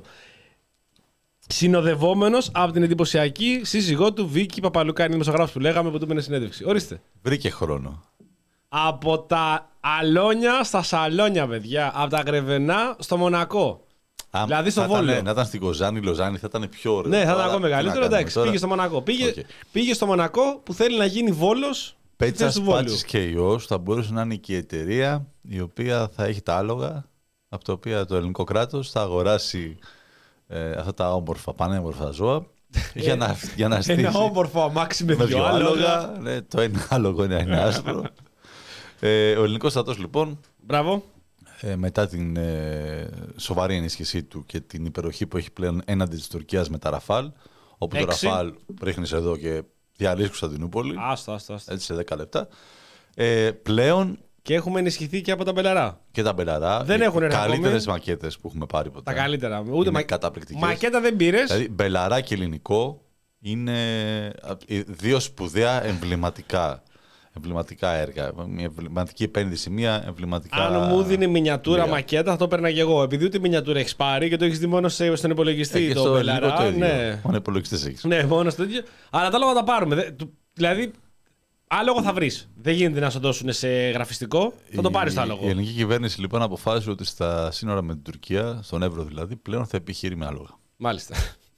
Συνοδευόμενος από την εντυπωσιακή σύζυγό του Βίκη Παπαλουκά, είναι δημοσιογράφος που λέγαμε που του έπαιρνε συνέντευξη. Ορίστε. Βρήκε χρόνο. Από τα αλόνια στα σαλόνια, παιδιά. Από τα Γρεβενά στο Μονακό. Α, δηλαδή στο Βόλιο. Βόλιο. Να ήταν στην Κοζάνη, Λοζάνη, θα ήταν πιο ωραίο. Ναι, θα ήταν ακόμα μεγαλύτερο. Εντάξει, πήγε στο Μονακό. Πήγε, okay. πήγε στο Μονακό που θέλει να γίνει Βόλος. Πέτσας, Πάτσης και Υιός θα μπορούσε να είναι και η εταιρεία η οποία θα έχει τα άλογα, από τα οποία το ελληνικό κράτος θα αγοράσει ε, αυτά τα όμορφα, πανέμορφα ζώα. για να, για να στήσει. Ένα όμορφο αμάξι με, με δύο άλογα. Ναι, το ένα άλογο είναι, είναι άσπρο. ε, ο ελληνικός στρατός λοιπόν. Μπράβο. Ε, μετά την ε, σοβαρή ενίσχυσή του και την υπεροχή που έχει πλέον έναντι της Τουρκίας με τα Ραφάλ, όπου Έξι. το Ραφάλ ρίχνεις εδώ και διαλύσεις Κωνσταντινούπολη. Άστα, άστα, άστα. Έτσι σε δέκα λεπτά. Ε, πλέον. Και έχουμε ενισχυθεί και από τα Μπελαρά. Και τα Μπελαρά. Δεν έχουν έρθει. Καλύτερες μακέτες που έχουμε πάρει ποτέ. Τα καλύτερα. Ούτε μα... καταπληκτικές. Μακέτα δεν πήρες. Δηλαδή, Μπελαρά και ελληνικό είναι δύο σπουδαία εμβληματικά. εμβληματικά έργα. Μια εμβληματική επένδυση, μια εμβληματικά. Αν μου δίνει μινιατούρα Λίγα. μακέτα, θα το έπαιρνα και εγώ. Επειδή ούτε μινιατούρα έχει πάρει και το έχει δει μόνο στον υπολογιστή. Ε, και το στο Μπελαρά, ελληνικό το ίδιο. ναι. Μόνο υπολογιστές έχεις. Ναι, μόνο στο ίδιο. Αλλά τα λόγια τα πάρουμε. Δε- του- Δηλαδή, άλογο θα βρει. Δεν γίνεται να σου δώσουν σε γραφιστικό. Θα το πάρει το Η άλογο. ελληνική κυβέρνηση λοιπόν αποφάσισε ότι στα σύνορα με την Τουρκία, στον Εύρο δηλαδή, πλέον θα επιχειρεί με άλογα. Μάλιστα.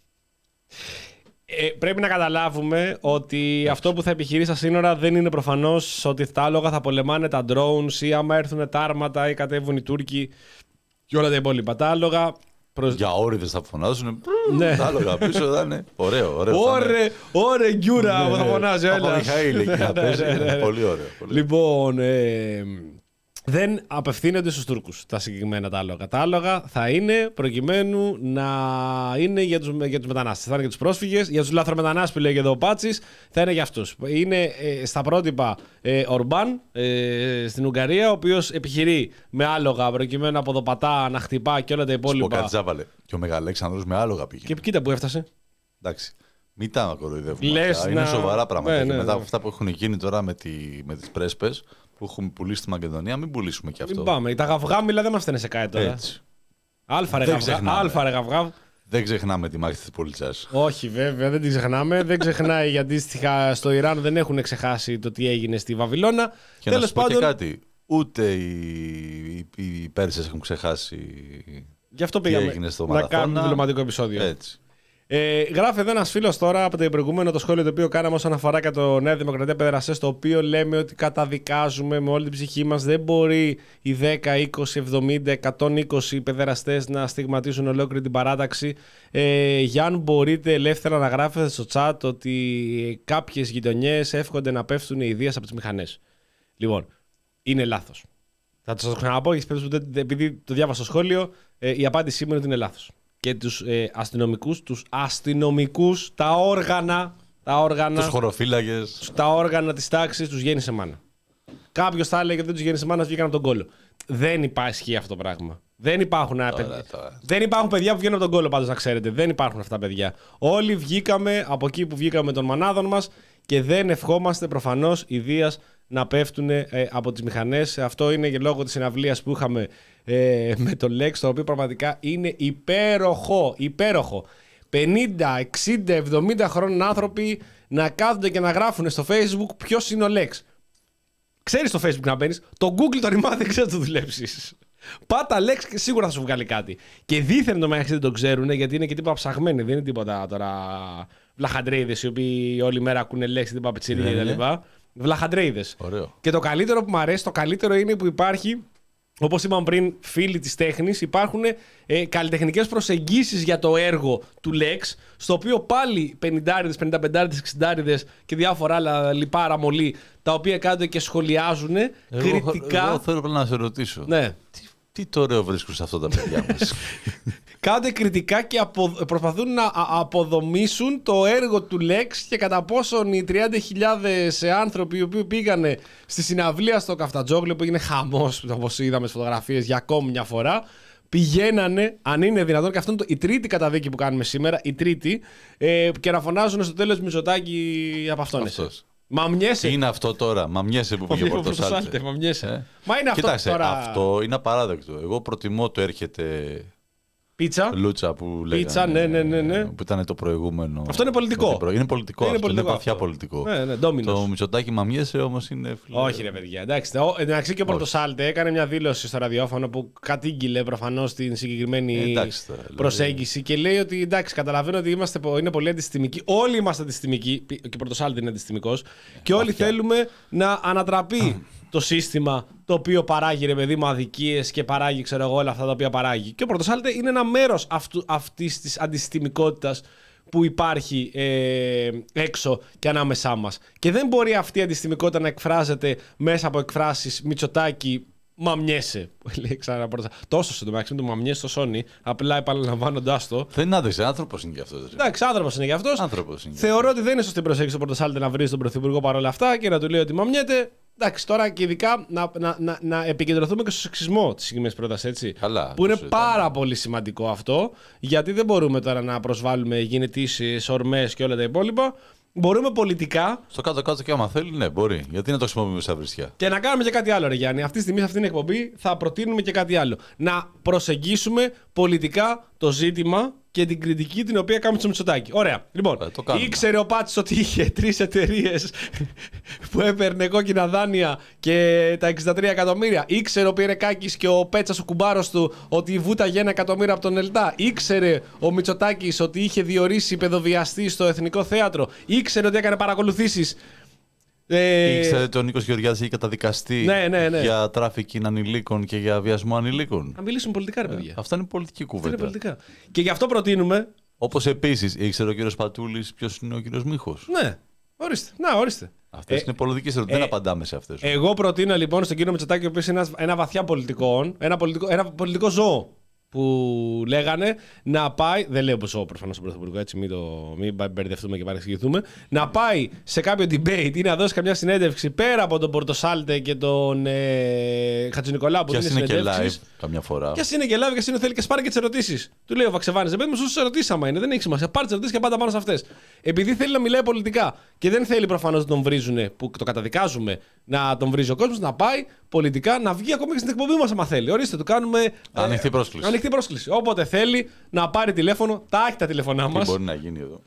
Ε, πρέπει να καταλάβουμε ότι αυτό που θα επιχειρεί στα σύνορα δεν είναι προφανώς ότι τα άλογα θα πολεμάνε τα drones ή άμα έρθουν τα άρματα ή κατέβουν οι Τούρκοι και όλα τα υπόλοιπα. Τα άλογα. Προς... Για όριδες θα φωνάζουν. Ναι. Τα άλογα πίσω θα είναι. Ωραίο, ωραίο. θα είναι. Ωρε, ωρε γκιούρα που θα φωνάζει ο Έλληνας. Παπαμιχαήλ εκεί να παίζει. Ναι, ναι, ναι. Πολύ ωραίο. πολύ. Λοιπόν, ε, δεν απευθύνονται στους Τούρκους τα συγκεκριμένα τα άλογα. Τα άλογα θα είναι προκειμένου να είναι για τους, για τους μετανάστες. Θα είναι για τους πρόσφυγες, για τους λαθρομετανάστες που λέγει εδώ ο Πάτσης, θα είναι για αυτούς. Είναι ε, στα πρότυπα ε, Ορμπάν ε, στην Ουγγαρία, ο οποίος επιχειρεί με άλογα προκειμένου από ποδοπατά να χτυπά και όλα τα Σου πω υπόλοιπα. κάτι, Τζάβαλε. Και ο Μεγαλέξανδρος με άλογα πήγε. Και κοίτα που έφτασε. Εντάξει. Μην τα κοροϊδεύουμε. Λες αυτά. να- Είναι σοβαρά πράγματα. Ναι, Και ναι, μετά ναι. από αυτά που έχουν γίνει τώρα με, τη, με τις πρέσπες που έχουμε πουλήσει στη Μακεδονία, μην πουλήσουμε και αυτό. Μην πάμε. Τα γαυγάμιλα δεν μας φταίνε σε κάτι τώρα. Έτσι. Αλφα ρε Δεν γαυγά. ξεχνάμε. Αλφα ρε γαυγά. Δεν ξεχνάμε τη μάχη της Πολυτσάς. Όχι, βέβαια, δεν την ξεχνάμε. Δεν ξεχνάει γιατί αντίστοιχα στο Ιράν δεν έχουν ξεχάσει το τι έγινε στη Βαβυλώνα. Και να Τέλος σου πω πάντων, και κάτι. Ούτε οι, οι, οι Πέρσες έχουν ξεχάσει γι' αυτό τι πήγαμε έγινε στο να Μαραθώνα. κάνουμε διπλωματικό επεισόδιο. Έτσι. Ε, γράφει εδώ ένα φίλο τώρα από το προηγούμενο το σχόλιο το οποίο κάναμε όσον αφορά και το Νέα Δημοκρατία Παιδεραστές, το οποίο λέμε ότι καταδικάζουμε με όλη την ψυχή μας. Δεν μπορεί οι δέκα, είκοσι, εβδομήντα, εκατόν είκοσι παιδεραστές να στιγματίζουν ολόκληρη την παράταξη. Ε, για αν μπορείτε ελεύθερα να γράφετε στο chat ότι κάποιες γειτονιές εύχονται να πέφτουν οι ιδίες από τις μηχανές. Λοιπόν, είναι λάθος. Θα το σας ξαναπώ, επειδή το διάβασα στο σχόλιο, ε, η απάντησή μου είναι ότι είναι λάθος. Και τους ε, αστυνομικούς, τους αστυνομικούς, τα όργανα, τα όργανα, Τους χωροφύλακες. τα όργανα της τάξης τους γέννησε μάνα. Κάποιος θα έλεγε ότι δεν τους γέννησε μάνα, βγήκαν από τον κόλλο. Δεν υπάρχει αυτό το πράγμα. Δεν υπάρχουν, Τώρα, παιδιά. τώρα. Δεν υπάρχουν παιδιά που βγαίνουν από τον κόλλο, πάντως να ξέρετε. Δεν υπάρχουν αυτά παιδιά. Όλοι βγήκαμε από εκεί που βγήκαμε των μανάδων μας και δεν ευχόμαστε προφανώς ιδίας να πέφτουν ε, από τις μηχανές. Αυτό είναι και λόγω της συναυλίας που είχαμε ε, με το Lex, το οποίο πραγματικά είναι υπέροχο. Υπέροχο. πενήντα, εξήντα, εβδομήντα χρόνων άνθρωποι να κάθονται και να γράφουν στο Facebook ποιος είναι ο Lex. Ξέρεις στο Facebook να μπαίνεις, το Google το ρημά δεν ξέρεις να το δουλέψεις. Πάτα Lex και σίγουρα θα σου βγάλει κάτι. Και δίθεν το μεταξύ δεν το ξέρουν γιατί είναι και τίποτα ψαγμένοι, δεν είναι τίποτα τώρα βλαχαντρέιδες οι οποίοι όλη μέρα ακούνε Lex, τίποτα πετσίρια Ναι, ναι. κτλ. Βλαχαντρέιδες. Ωραίο. Και το καλύτερο που μου αρέσει, το καλύτερο είναι που υπάρχει, όπως είπαμε πριν, φίλοι της τέχνης, υπάρχουν ε, καλλιτεχνικές προσεγγίσεις για το έργο του Lex, στο οποίο πάλι πενηντάριδες, πενηνταπεντάριδες, εξηντάριδες και διάφορα άλλα λιπάρα μολύ, τα οποία κάθονται και σχολιάζουν κριτικά. Εγώ θέλω απλά να σε ρωτήσω. Ναι. Τι, τι το ωραίο βρίσκουν σε αυτά τα παιδιά μας. Κάθονται κριτικά και απο, προσπαθούν να α- αποδομήσουν το έργο του Lex και κατά πόσον οι τριάντα χιλιάδες άνθρωποι οι οποίοι πήγανε στη συναυλία στο Καφτατζόγλιο που έγινε χαμός, όπως είδαμε στις φωτογραφίες για ακόμη μια φορά, πηγαίνανε, αν είναι δυνατόν, και αυτό είναι το, η τρίτη καταδίκη που κάνουμε σήμερα, η τρίτη, ε, και να φωνάζουν στο τέλος Μητσοτάκη από αυτόν. Αυτός. Μαμιέσαι. Τι είναι αυτό τώρα, μαμιέσαι που πήγε από το Σάλτε. Μαμιέσαι. Ε. Μα είναι αυτό Κοίταξε, τώρα. αυτό είναι απαράδεκτο. Εγώ προτιμώ το έρχεται Πίτσα. Λούτσα που λέγανε. Πίτσα, ναι, ναι, ναι, ναι. Που ήταν το προηγούμενο. Αυτό είναι πολιτικό. το προ- Είναι πολιτικό. Είναι αυτό, πολιτικό είναι βαθιά αυτό. πολιτικό. Ναι, ναι, Domino's. Το Μητσοτάκη μαμιέσαι όμως είναι. Φίλε, Όχι, ρε παιδιά. Εντάξει, ο- εντάξει και ο Πορτοσάλτε έκανε μια δήλωση στο ραδιόφωνο που κατήγγειλε προφανώς την συγκεκριμένη Ε, εντάξει τώρα, δηλαδή. προσέγγιση και λέει ότι εντάξει, καταλαβαίνω ότι είμαστε, πο- είναι πολύ αντισυστημικοί. Όλοι είμαστε αντισυστημικοί. Και ο Πορτοσάλτε είναι αντισυστημικός. Και όλοι βαθιά. θέλουμε να ανατραπεί το σύστημα το οποίο παράγει, ρε παιδί μου, αδικίες και παράγει, ξέρω εγώ, όλα αυτά τα οποία παράγει. Και ο Πορτοσάλτε είναι ένα μέρος αυτής της αντισυστημικότητας που υπάρχει ε, έξω και ανάμεσά μας. Και δεν μπορεί αυτή η αντισυστημικότητα να εκφράζεται μέσα από εκφράσεις Μητσοτάκη, μαμιέσαι. Λέει ξανά πρώτα. Τόσο σε το μεταξύ με το μαμιέσαι στο Sony, απλά επαναλαμβάνοντας το. Δεν είναι άντρε, άνθρωπο είναι κι αυτό. Εντάξει, άνθρωπος είναι γι' αυτός. Άνθρωπος είναι. Θεωρώ ότι δεν είναι σωστή προσέγγιση του Πορτοσάλτε να βρει τον Πρωθυπουργό παρόλα αυτά και να του λέει ότι μαμιέται. Εντάξει, τώρα και ειδικά να, να, να, να επικεντρωθούμε και στο σεξισμό τη συγκεκριμένη πρόταση, έτσι. Καλά, που είναι το συζητάμε. πάρα πολύ σημαντικό αυτό, γιατί δεν μπορούμε τώρα να προσβάλλουμε γενετήσεις, ορμές και όλα τα υπόλοιπα. μπορούμε πολιτικά. Στο κάτω-κάτω και άμα θέλει, ναι, μπορεί. Γιατί να το χρησιμοποιούμε σαν βρισιά. Και να κάνουμε και κάτι άλλο, ρε Γιάννη. Αυτή τη στιγμή, σε αυτήν την εκπομπή, θα προτείνουμε και κάτι άλλο. Να προσεγγίσουμε πολιτικά το ζήτημα και την κριτική την οποία κάνουμε στο Μητσοτάκη. Ωραία. Λοιπόν, ε, ήξερε ο Πάτης ότι είχε τρεις εταιρείες που έπαιρνε κόκκινα δάνεια και τα εξήντα τρία εκατομμύρια. Ήξερε ο Πυρεκάκης και ο Πέτσας, ο κουμπάρος του, ότι βούταγε ένα εκατομμύριο από τον ΕΛΤΑ. Ήξερε ο Μητσοτάκης ότι είχε διορίσει παιδοβιαστή στο Εθνικό Θέατρο. Ήξερε ότι έκανε παρακολουθήσεις. Ε... Ήξερε ότι ο Νίκος Γεωργιάδης είχε καταδικαστεί ναι, ναι, ναι. για τράφικινγκ ανηλίκων και για βιασμό ανηλίκων. Να μιλήσουμε πολιτικά, ρε παιδιά. Ε, αυτά είναι πολιτική κουβέντα. Είναι πολιτικά. Και γι' αυτό προτείνουμε. Όπως επίσης ήξερε ο κύριος Πατούλης ποιος είναι ο κύριος Μίχος. Ναι, ορίστε. Να, ορίστε. Αυτές ε, είναι πολιτικές ερωτήσεις. Ε, δεν απαντάμε σε αυτές. Εγώ προτείνω λοιπόν στον κύριο Μητσοτάκη, ο οποίος είναι ένα, ένα βαθιά πολιτικό, ένα πολιτικό, ένα πολιτικό ζώο. Που λέγανε να πάει. Δεν λέω ζώο προφανώς στον Πρωθυπουργό, έτσι μην, το, μην μπερδευτούμε και παρεξηγηθούμε. Να πάει σε κάποιο debate ή να δώσει καμιά συνέντευξη πέρα από τον Πορτοσάλτε και τον ε, Χατζηνικολάου που είναι και live καμιά φορά. Και α είναι και live και α είναι θέλει και σπάρει και τι ερωτήσεις. Του λέει ο Βαξεβάνης, δεν μου σου ερωτήσει άμα είναι, δεν έχει σημασία. Πάρει τι ερωτήσεις και πάντα πάνω σε αυτές. Επειδή θέλει να μιλάει πολιτικά και δεν θέλει προφανώς να τον βρίζουν, που το καταδικάζουμε, να τον βρίζει ο κόσμος, να πάει πολιτικά, να βγει ακόμα και στην εκπομπή μας άμα θέλει. Ορίστε, του κάνουμε. Ανοιχτή ε, πρόσκληση. Ανοιχτή πρόσκληση. Όποτε θέλει να πάρει τηλέφωνο, τα έχει τα τηλέφωνά μας. Τι μπορεί να γίνει εδώ.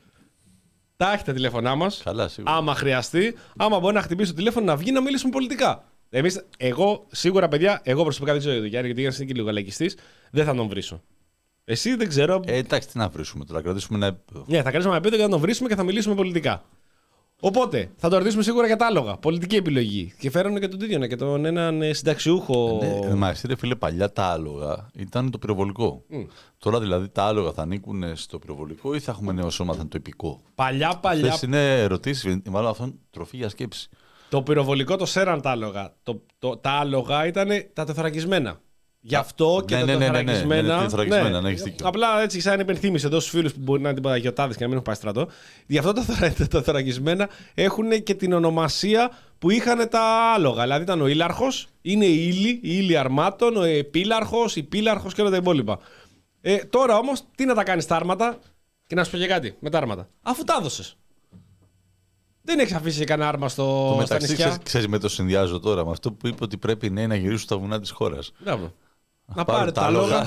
Τα έχει τα τηλέφωνά μας. Καλά, σίγουρα. Άμα χρειαστεί, άμα μπορεί να χτυπήσει το τηλέφωνο, να βγει να μιλήσουμε πολιτικά. Εμείς, εγώ, σίγουρα παιδιά, εγώ προσωπικά δεν ξέρω για τον Γιάννη, γιατί είναι και λίγο λαϊκιστής, δεν θα τον βρίσω. Εσύ δεν ξέρω. Ε, εντάξει, τι να βρίσουμε τώρα, κρατήσουμε ένα επίπεδο. Ναι, θα κρατήσουμε ένα επίπεδο για να τον βρίσουμε και θα μιλήσουμε πολιτικά. Οπότε, θα το ρωτήσουμε σίγουρα για τα άλογα. Πολιτική επιλογή. Και φέρανε και τον ίδιο και τον έναν συνταξιούχο. Ε, ναι, μα ρε φίλε, παλιά τα άλογα ήταν το πυροβολικό. Mm. Τώρα δηλαδή τα άλογα θα ανήκουν στο πυροβολικό ή θα έχουμε νέο σώμα, θα είναι το υπηκό. Παλιά, παλιά. Αυτές είναι ερωτήσεις, μάλλον αυτό είναι τροφή για σκέψη. Το πυροβολικό το σέραν τα άλογα. Το, το, τα άλογα ήταν τα τεθωρακισμένα. Γι' αυτό και ναι, τα ναι, ναι, τεθωρακισμένα. Ναι, ναι, ναι, τεθωρακισμένα, ναι, ναι, έχεις δίκιο. Απλά έτσι, σαν υπενθύμηση εδώ στους φίλους που μπορεί να είναι παγιωτάδες και να μην έχουν πάει στρατό. Γι' αυτό τα τεθωρακισμένα έχουν και την ονομασία που είχαν τα άλογα. Δηλαδή ήταν ο ήλαρχος, είναι η ύλη, η ύλη αρμάτων, ο επίλαρχος, η πίλαρχος και όλα τα υπόλοιπα. Ε, τώρα όμως, τι να τα κάνεις τα άρματα, και να σου πω και κάτι με τα άρματα. Αφού τα έδωσες. Δεν έχει αφήσει κανένα άρμα στο το μεταξύ, στα νησιά. Ξέρεις, με το συνδυάζω τώρα με αυτό που είπε ότι πρέπει οι νέοι να γυρίσουν στα βουνά της χώρας. Μπράβο. Να πάρει τα άλογα.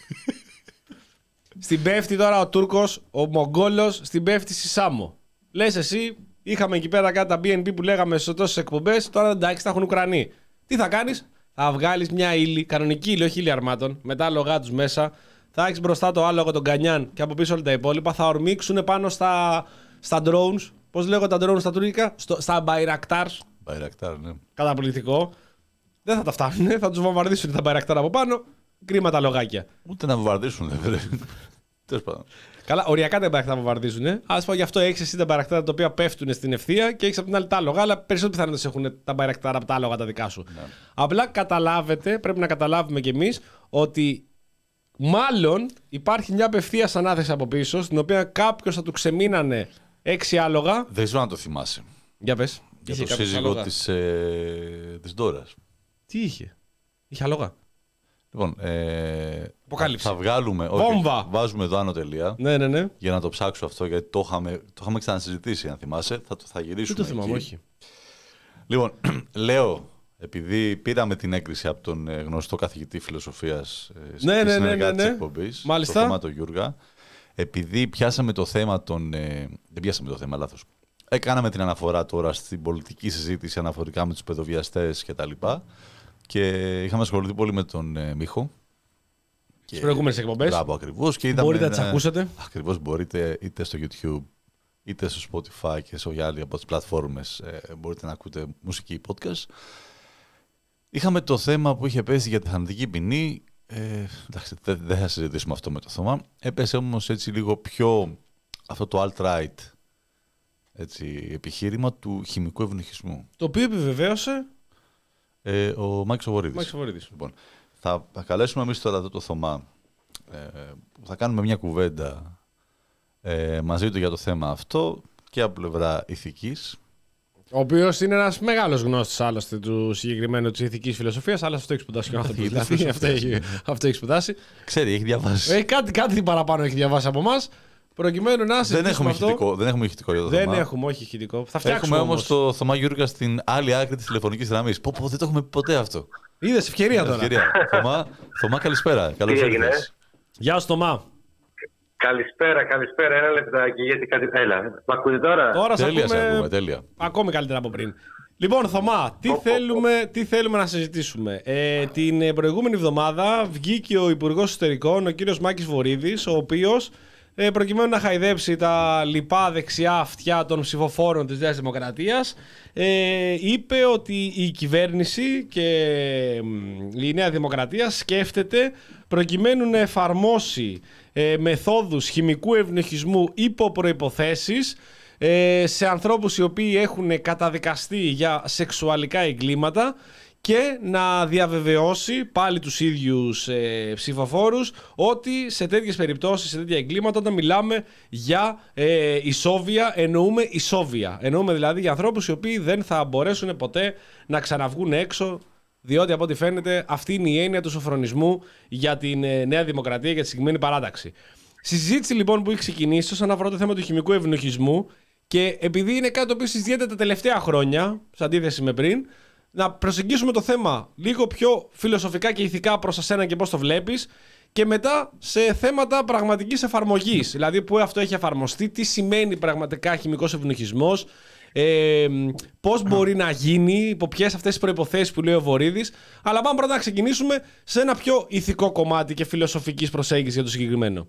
Στην πέφτει τώρα ο Τούρκος, ο Μογγόλος, στην πέφτει στη Σάμο. Λες εσύ, είχαμε εκεί πέρα κάτι τα μπι εν πι που λέγαμε σε τόσες εκπομπές, τώρα εντάξει, τα έχουν Ουκρανοί. Τι θα κάνεις, θα βγάλεις μια ύλη, κανονική ύλη, όχι ύλη αρμάτων, με τα άλογά τους μέσα. Θα έχεις μπροστά το άλογο, τον Κανιάν και από πίσω όλα τα υπόλοιπα. Θα ορμήξουν πάνω στα, στα drones. Πώς λέγονται τα drones στα τουρκικά, στα Bayraktars. Bayraktar, ναι. Καταπληκτικό. Δεν θα τα φτάνουν, θα τους βομβαρδίσουν τα Bayraktar από πάνω. Κρίμα τα λογάκια. Ούτε να βομβαρδίσουν, δεν πρέπει. Τέλος πάντων. Καλά, οριακά τα Bayraktar βομβαρδίζουν. Α πω γι' αυτό έχει εσύ τα Bayraktar τα οποία πέφτουν στην ευθεία και έχει από την άλλη τα άλογα, αλλά περισσότερο πιθανότητες έχουν τα Bayraktar από τα άλογα τα δικά σου. Ναι. Απλά καταλάβετε, πρέπει να καταλάβουμε κι εμείς ότι μάλλον υπάρχει μια απευθείας ανάθεση από πίσω, στην οποία κάποιος θα του ξεμείνανε έξι άλογα. Δεν ξέρω αν το θυμάσαι. Για πες. Για το σύζυγο της, ε, της Ντόρας. Τι είχε. Είχε άλογα. Λοιπόν, ε, Αποκάλυψη. Θα βγάλουμε. Βόμβα. Όχι, βάζουμε εδώ άνω τελεία. Ναι, ναι, ναι. Για να το ψάξω αυτό, γιατί το είχαμε, το είχαμε ξανασυζητήσει, αν θυμάσαι. Θα, το, θα γυρίσουμε. Δεν το θυμάμαι, όχι. Λοιπόν, λέω, επειδή πήραμε την έγκριση από τον ε, γνωστό καθηγητή φιλοσοφίας ε, ναι, στη ναι, συνεργάτη ναι, ναι, της ναι. εκπομπής, Μάλιστα. το Θωμάτο Γιούργα, επειδή πιάσαμε το θέμα των. Ε, δεν πιάσαμε το θέμα, λάθος. Έκαναμε την αναφορά τώρα στην πολιτική συζήτηση αναφορικά με τους παιδοβιαστές κτλ. Και είχαμε ασχοληθεί πολύ με τον ε, Μίχο. Στις προηγούμενες εκπομπές. Μπράβο, ακριβώς. Και είδαμε, μπορείτε να τις ακούσετε. Ακριβώς, μπορείτε είτε στο YouTube είτε στο Spotify και σε άλλη από τις πλατφόρμες ε, μπορείτε να ακούτε μουσική podcast. Είχαμε το θέμα που είχε πέσει για τη θανατική ποινή. Ε, εντάξει, δεν δε θα συζητήσουμε αυτό με το Θωμά. Έπεσε όμως έτσι λίγο πιο αυτό το alt-right έτσι, επιχείρημα του χημικού ευνοχισμού. Το οποίο επιβεβαίωσε ε, ο Μάκης Οβορίδης. Μάκης Οβορίδης. Λοιπόν, θα, θα καλέσουμε εμείς τώρα εδώ το Θωμά. Ε, θα κάνουμε μια κουβέντα ε, μαζί του για το θέμα αυτό και από πλευρά ηθικής. Ο οποίος είναι ένας μεγάλος γνώστης άλλωστε του συγκεκριμένου της ηθικής φιλοσοφίας, αλλά αυτό έχει σπουδάσει και ο άνθρωπος. Δηλαδή, αυτό, έχει, αυτό έχει σπουδάσει. Ξέρει, έχει διαβάσει. Ε, κάτι, κάτι παραπάνω έχει διαβάσει από εμάς. Προκειμένου να συζητήσουμε Δεν έχουμε αυτό. ηχητικό, δεν έχουμε ηχητικό για το Δεν Θωμά. έχουμε, όχι ηχητικό. Θα φτιάξουμε Έχουμε όμως το Θωμά Γιούρκα στην άλλη άκρη της τηλεφωνικής γραμμής. Πω, πω, δεν το έχουμε πει ποτέ αυτό. Είδες, ευκαιρία τώρα. Ευκαιρία. Θωμά, Θωμά, καλησπέρα. Καλώς ήρθες. Γεια σου, Θωμά. Καλησπέρα, καλησπέρα. Ένα λεπτάκι γιατί κάτι. Έλα, μ' ακούτε τώρα? Τώρα σε Τέλεια, σε ακούμε ακούμε, τέλεια. ακόμη καλύτερα από πριν. Λοιπόν, Θωμά, τι, Πω, πω, θέλουμε, τι θέλουμε να συζητήσουμε. Ε, την προηγούμενη εβδομάδα βγήκε ο Υπουργός Εσωτερικών, ο κύριος Μάκης Βορίδης, ο οποίος ε, προκειμένου να χαϊδέψει τα λοιπά δεξιά αυτιά των ψηφοφόρων της Νέας Δημοκρατίας, ε, είπε ότι η κυβέρνηση και η Νέα Δημοκρατία σκέφτεται προκειμένου να εφαρμόσει ε, μεθόδους χημικού ευνοχισμού υπό προϋποθέσεις ε, σε ανθρώπους οι οποίοι έχουν καταδικαστεί για σεξουαλικά εγκλήματα και να διαβεβαιώσει πάλι τους ίδιους ε, ψηφοφόρους ότι σε τέτοιες περιπτώσεις, σε τέτοια εγκλήματα, όταν μιλάμε για ε, ισόβια, εννοούμε ισόβια. Εννοούμε δηλαδή για ανθρώπους οι οποίοι δεν θα μπορέσουν ποτέ να ξαναβγούν έξω, διότι από ό,τι φαίνεται αυτή είναι η έννοια του σοφρονισμού για την ε, Νέα Δημοκρατία, για τη συγκεκριμένη παράταξη. Συζήτηση λοιπόν που έχει ξεκινήσει όσον αφορά το θέμα του χημικού ευνοχισμού, και επειδή είναι κάτι το οποίο συζητιέται τα τελευταία χρόνια, σε αντίθεση με πριν, να προσεγγίσουμε το θέμα λίγο πιο φιλοσοφικά και ηθικά προς εσένα και πώς το βλέπεις, και μετά σε θέματα πραγματικής εφαρμογής, δηλαδή που αυτό έχει εφαρμοστεί, τι σημαίνει πραγματικά χημικός ευνοχισμός, ε, πώς μπορεί να γίνει, υπό ποιες αυτές τις προϋποθέσεις που λέει ο Βορίδης. Αλλά πάμε πρώτα να ξεκινήσουμε σε ένα πιο ηθικό κομμάτι και φιλοσοφικής προσέγγισης για το συγκεκριμένο.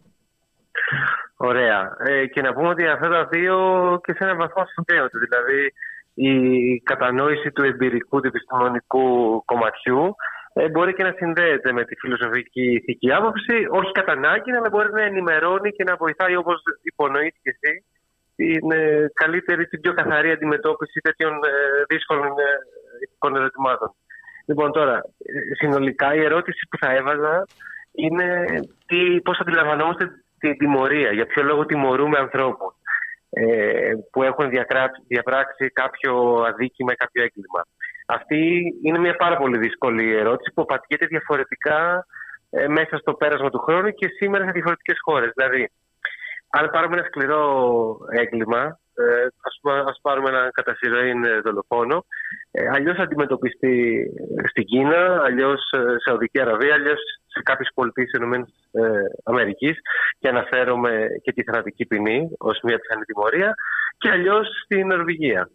Ωραία. Ε, και να πούμε ότι αυτά τα δύο και σε έναν βαθμό συνδέονται. Δηλαδή, η κατανόηση του εμπειρικού, του επιστημονικού κομματιού ε, μπορεί και να συνδέεται με τη φιλοσοφική ηθική άποψη, όχι κατά ανάγκη, αλλά μπορεί να ενημερώνει και να βοηθάει, όπως υπονοείς και εσύ, την ε, καλύτερη, την πιο καθαρή αντιμετώπιση τέτοιων ε, δύσκολων ε, ηθικών ερωτημάτων. Λοιπόν, τώρα, συνολικά η ερώτηση που θα έβαζα είναι τι, πώς αντιλαμβανόμαστε την τιμωρία, για ποιο λόγο τιμωρούμε ανθρώπους ε, που έχουν διαπράξει κάποιο αδίκημα ή κάποιο έγκλημα. Αυτή είναι μια πάρα πολύ δύσκολη ερώτηση που απαντιέται διαφορετικά ε, μέσα στο πέρασμα του χρόνου και σήμερα σε διαφορετικές χώρες. Δηλαδή, αν πάρουμε ένα σκληρό έγκλημα, ε, ας, ας πάρουμε ένα κατά συρροήν δολοφόνο, ε, αλλιώς αντιμετωπιστεί στην Κίνα, αλλιώς σε Σαουδική Αραβία, αλλιώς σε κάποιες πολιτείες της Αμερικής, και αναφέρομαι και τη θανατική ποινή ως μια πιθανή τιμωρία, και αλλιώς στην Νορβηγία.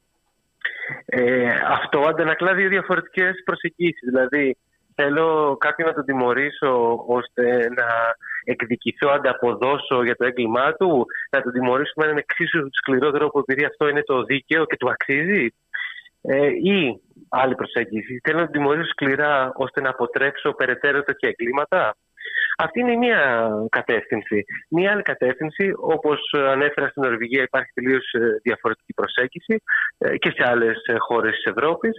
Ε, αυτό αντανακλά δύο διαφορετικές προσεγγίσεις. Δηλαδή, θέλω κάποιον να τον τιμωρήσω ώστε να εκδικηθώ, ανταποδώσω για το έγκλημά του, να τον τιμωρήσω με έναν εξίσου σκληρό τρόπο επειδή αυτό είναι το δίκαιο και του αξίζει. Ε, ή άλλη προσέγγιση, θέλω να τον τιμωρήσω σκληρά ώστε να αποτρέψω περαιτέρω τέτοια εγκλήματα. Αυτή είναι μία κατεύθυνση. Μία άλλη κατεύθυνση, όπως ανέφερα, στην Νορβηγία υπάρχει τελείως διαφορετική προσέγγιση και σε άλλες χώρες της Ευρώπης.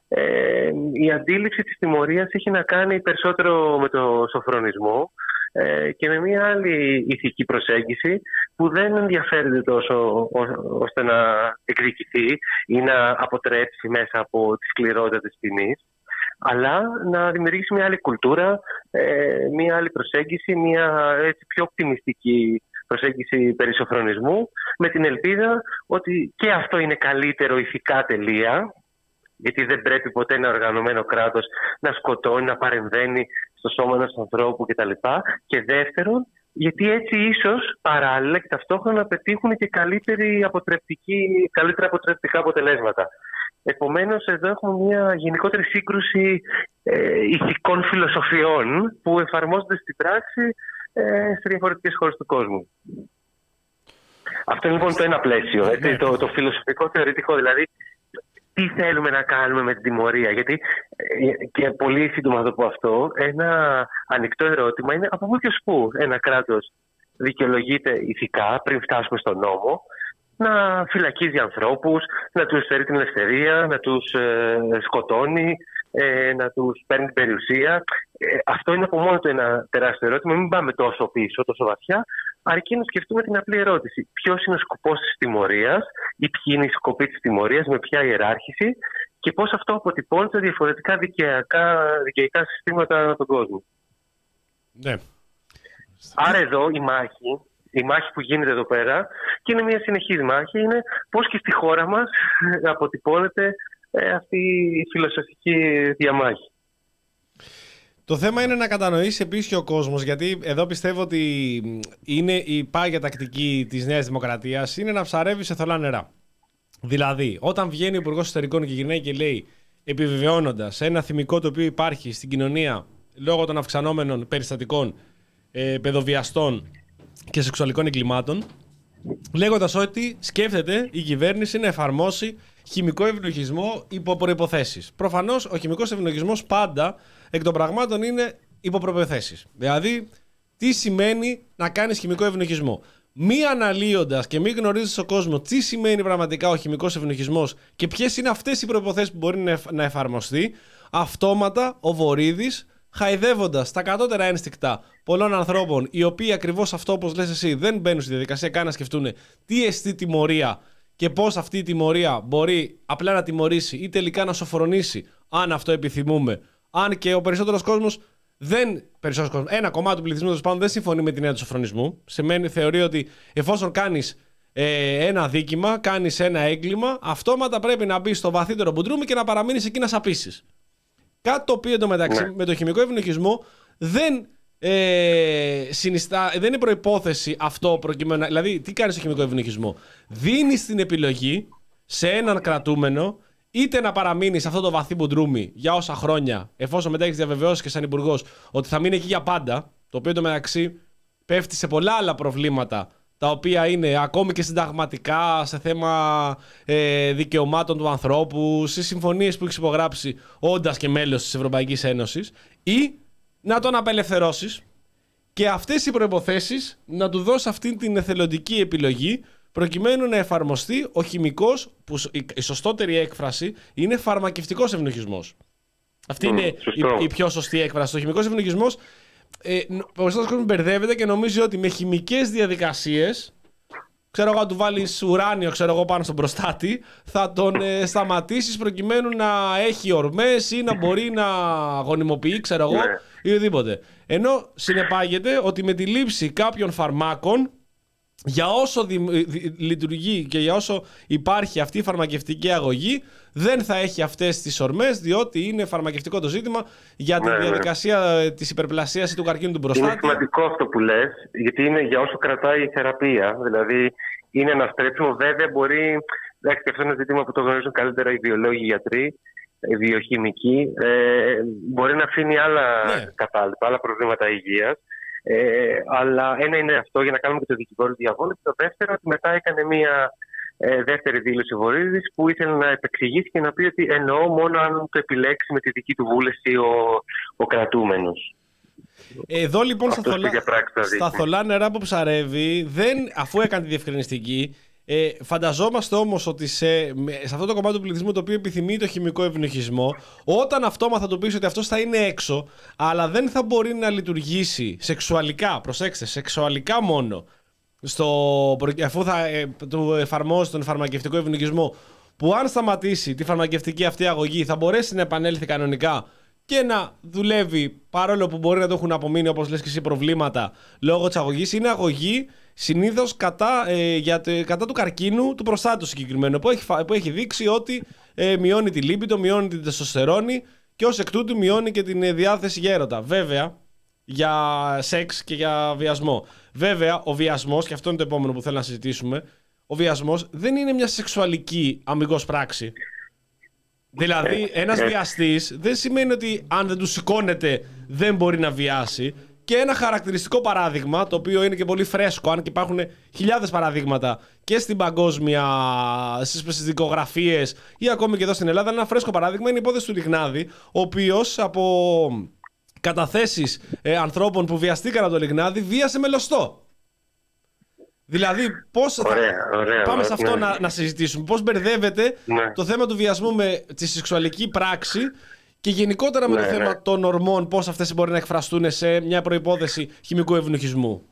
Η αντίληψη της τιμωρίας έχει να κάνει περισσότερο με το σοφρονισμό και με μία άλλη ηθική προσέγγιση που δεν ενδιαφέρεται τόσο ώστε να εκδικηθεί ή να αποτρέψει μέσα από τη σκληρότητα της ποινής, αλλά να δημιουργήσει μια άλλη κουλτούρα, μια άλλη προσέγγιση, μια έτσι πιο οπτιμιστική προσέγγιση περί σοφρονισμού, με την ελπίδα ότι και αυτό είναι καλύτερο ηθικά τελεία, γιατί δεν πρέπει ποτέ ένα οργανωμένο κράτος να σκοτώνει, να παρεμβαίνει στο σώμα ενός ανθρώπου κτλ. Και δεύτερον, γιατί έτσι ίσως παράλληλα και ταυτόχρονα να πετύχουν και καλύτερη αποτρεπτική, καλύτερα αποτρεπτικά αποτελέσματα. Επομένως, εδώ έχουμε μια γενικότερη σύγκρουση ε, ηθικών φιλοσοφιών που εφαρμόζονται στην πράξη ε, σε διαφορετικές χώρες του κόσμου. Αυτό είναι λοιπόν το ένα πλαίσιο, έτσι, το, το φιλοσοφικό θεωρητικό, δηλαδή τι θέλουμε να κάνουμε με την τιμωρία. Γιατί, και πολύ σύντομα θα το πω αυτό, ένα ανοιχτό ερώτημα είναι από πού και ως πού ένα κράτος δικαιολογείται ηθικά πριν φτάσουμε στον νόμο να φυλακίζει ανθρώπους, να τους στερεί την ελευθερία, να τους ε, σκοτώνει, ε, να τους παίρνει την περιουσία. Ε, αυτό είναι από μόνο του ένα τεράστιο ερώτημα. Μην πάμε τόσο πίσω, τόσο βαθιά, αρκεί να σκεφτούμε την απλή ερώτηση. Ποιος είναι ο σκοπός της τιμωρίας ή ποιοι είναι οι σκοποί της τιμωρίας, με ποια ιεράρχηση και πώς αυτό αποτυπώνεται σε διαφορετικά δικαιωτικά συστήματα ανά τον κόσμο. Ναι. Άρα εδώ η μάχη η μάχη που γίνεται εδώ πέρα, και είναι μια συνεχής μάχη, είναι πώς και στη χώρα μας αποτυπώνεται ε, αυτή η φιλοσοφική διαμάχη. Το θέμα είναι να κατανοήσει επίσης και ο κόσμος, γιατί εδώ πιστεύω ότι είναι η πάγια τακτική της Νέας Δημοκρατίας, είναι να ψαρεύει σε θολά νερά. Δηλαδή, όταν βγαίνει ο Υπουργός Εσωτερικών και γυρνάει και λέει, επιβεβαιώνοντας ένα θυμικό το οποίο υπάρχει στην κοινωνία λόγω των αυξανόμενων περιστατικών ε, παιδοβιαστών και σεξουαλικών εγκλημάτων, λέγοντας ότι σκέφτεται η κυβέρνηση να εφαρμόσει χημικό ευνοχισμό υπό προϋποθέσεις. Προφανώς ο χημικός ευνοχισμός πάντα εκ των πραγμάτων είναι υπό προϋποθέσεις. Δηλαδή, τι σημαίνει να κάνεις χημικό ευνοχισμό. Μη αναλύοντας και μη γνωρίζεις στον κόσμο τι σημαίνει πραγματικά ο χημικός ευνοχισμός και ποιες είναι αυτές οι προϋποθέσεις που μπορεί να εφαρμοστεί, αυτόματα ο Βορίδης, χαϊδεύοντας τα κατώτερα ένστικτα πολλών ανθρώπων, οι οποίοι ακριβώς αυτό, όπως λες εσύ, δεν μπαίνουν στη διαδικασία καν να σκεφτούν τι εστί τιμωρία και πώς αυτή η τιμωρία μπορεί απλά να τιμωρήσει ή τελικά να σοφρονήσει, αν αυτό επιθυμούμε. Αν και ο περισσότερος κόσμος δεν. Περισσότερος κόσμος, ένα κομμάτι του πληθυσμού τέλος πάντων δεν συμφωνεί με την έννοια του σοφρονισμού. Σημαίνει, θεωρεί ότι εφόσον κάνεις ε, ένα δίκημα, κάνεις ένα έγκλημα, αυτόματα πρέπει να μπει στο βαθύτερο μπουντρούμι και να παραμείνεις εκεί να σαπίσεις. Κάτι το οποίο εντωμεταξύ ναι. με το χημικό ευνοχισμό δεν, ε, συνιστά, δεν είναι προϋπόθεση αυτό προκειμένου. Δηλαδή, τι κάνεις στο χημικό ευνοχισμό. Δίνεις την επιλογή σε έναν κρατούμενο είτε να παραμείνει σε αυτό το βαθύ μπουντρούμι για όσα χρόνια, εφόσον μετά έχεις διαβεβαιώσει και σαν υπουργός ότι θα μείνει εκεί για πάντα, το οποίο εντωμεταξύ πέφτει σε πολλά άλλα προβλήματα, τα οποία είναι ακόμη και συνταγματικά, σε θέμα ε, δικαιωμάτων του ανθρώπου, σε συμφωνίες που έχεις υπογράψει όντας και μέλος της Ευρωπαϊκής Ένωσης, ή να τον απελευθερώσεις και αυτές οι προϋποθέσεις να του δώσεις αυτή την εθελοντική επιλογή, προκειμένου να εφαρμοστεί ο χημικός, που η σωστότερη έκφραση είναι φαρμακευτικός ευνοχισμός. Αυτή mm, είναι η, η πιο σωστή έκφραση. Ο χημικός ευνοχισμός, ε, ο περισσότερος κόσμος μπερδεύεται και νομίζει ότι με χημικές διαδικασίες, ξέρω εγώ, να του βάλεις ουράνιο, ξέρω εγώ, πάνω στον προστάτη, θα τον ε, σταματήσεις προκειμένου να έχει ορμές ή να μπορεί να γονιμοποιεί, ξέρω εγώ, ή οτιδήποτε. Ενώ συνεπάγεται ότι με τη λήψη κάποιων φαρμάκων, για όσο δι, δι, λειτουργεί και για όσο υπάρχει αυτή η φαρμακευτική αγωγή, δεν θα έχει αυτές τις ορμές, διότι είναι φαρμακευτικό το ζήτημα για τη ναι, διαδικασία ναι. της υπερπλασίας του καρκίνου του προστάτη. Είναι σημαντικό αυτό που λες, γιατί είναι για όσο κρατάει η θεραπεία. Δηλαδή, είναι ένα στρέψιμο. Βέβαια, μπορεί. Εντάξει, αυτό είναι ένα ζήτημα που το γνωρίζουν καλύτερα οι βιολόγοι, οι γιατροί, οι βιοχημικοί. Ε, μπορεί να αφήνει άλλα ναι. κατάλοιπα, άλλα προβλήματα υγείας. Ε, αλλά ένα είναι αυτό, για να κάνουμε και το δικηγόρο διαβόλου. Και το δεύτερο, ότι μετά έκανε μία ε, δεύτερη δήλωση ο Βορίδης που ήθελε να επεξηγήσει και να πει ότι εννοώ μόνο αν το επιλέξει με τη δική του βούληση ο, ο κρατούμενος. Εδώ λοιπόν στα θολά, στα θολά νερά που ψαρεύει, δεν, αφού έκανε τη διευκρινιστική, Ε, φανταζόμαστε όμως ότι σε, σε αυτό το κομμάτι του πληθυσμού το οποίο επιθυμεί το χημικό ευνοχισμό, όταν αυτόματα θα του πεις ότι αυτός θα είναι έξω, αλλά δεν θα μπορεί να λειτουργήσει σεξουαλικά, προσέξτε, σεξουαλικά μόνο, στο, αφού θα ε, του εφαρμόσει τον φαρμακευτικό ευνοχισμό, που αν σταματήσει τη φαρμακευτική αυτή αγωγή θα μπορέσει να επανέλθει κανονικά και να δουλεύει, παρόλο που μπορεί να το έχουν απομείνει, όπως λες και εσύ, προβλήματα λόγω της αγωγής. Είναι αγωγή συνήθως κατά, ε, για, κατά του καρκίνου του προστάτου συγκεκριμένου, που έχει, που έχει δείξει ότι ε, μειώνει τη λίπιδο, μειώνει την τεστοστερόνη και ως εκ τούτου μειώνει και την ε, διάθεση για έρωτα. Βέβαια, για σεξ και για βιασμό. Βέβαια, ο βιασμός, και αυτό είναι το επόμενο που θέλω να συζητήσουμε, ο βιασμός δεν είναι μια σεξουαλική αμιγώς πράξη. Δηλαδή, ένας βιαστής δεν σημαίνει ότι αν δεν του σηκώνεται δεν μπορεί να βιάσει. Και ένα χαρακτηριστικό παράδειγμα, το οποίο είναι και πολύ φρέσκο, αν και υπάρχουν χιλιάδες παραδείγματα και στην παγκόσμια, στις δικογραφίες ή ακόμη και εδώ στην Ελλάδα, ένα φρέσκο παράδειγμα είναι η υπόθεση του Λιγνάδη, ο οποίος από καταθέσεις ε, ανθρώπων που βιαστήκαν από το Λιγνάδη βίασε μελωστό. Δηλαδή, πώς ωραία, θα... ωραία, πάμε ωραία, σε αυτό ναι. να, να συζητήσουμε. Πώς μπερδεύεται ναι. το θέμα του βιασμού με τη σεξουαλική πράξη και γενικότερα με ναι, το θέμα ναι. των ορμών, πώς αυτές μπορεί να εκφραστούν σε μια προϋπόθεση χημικού ευνοχισμού.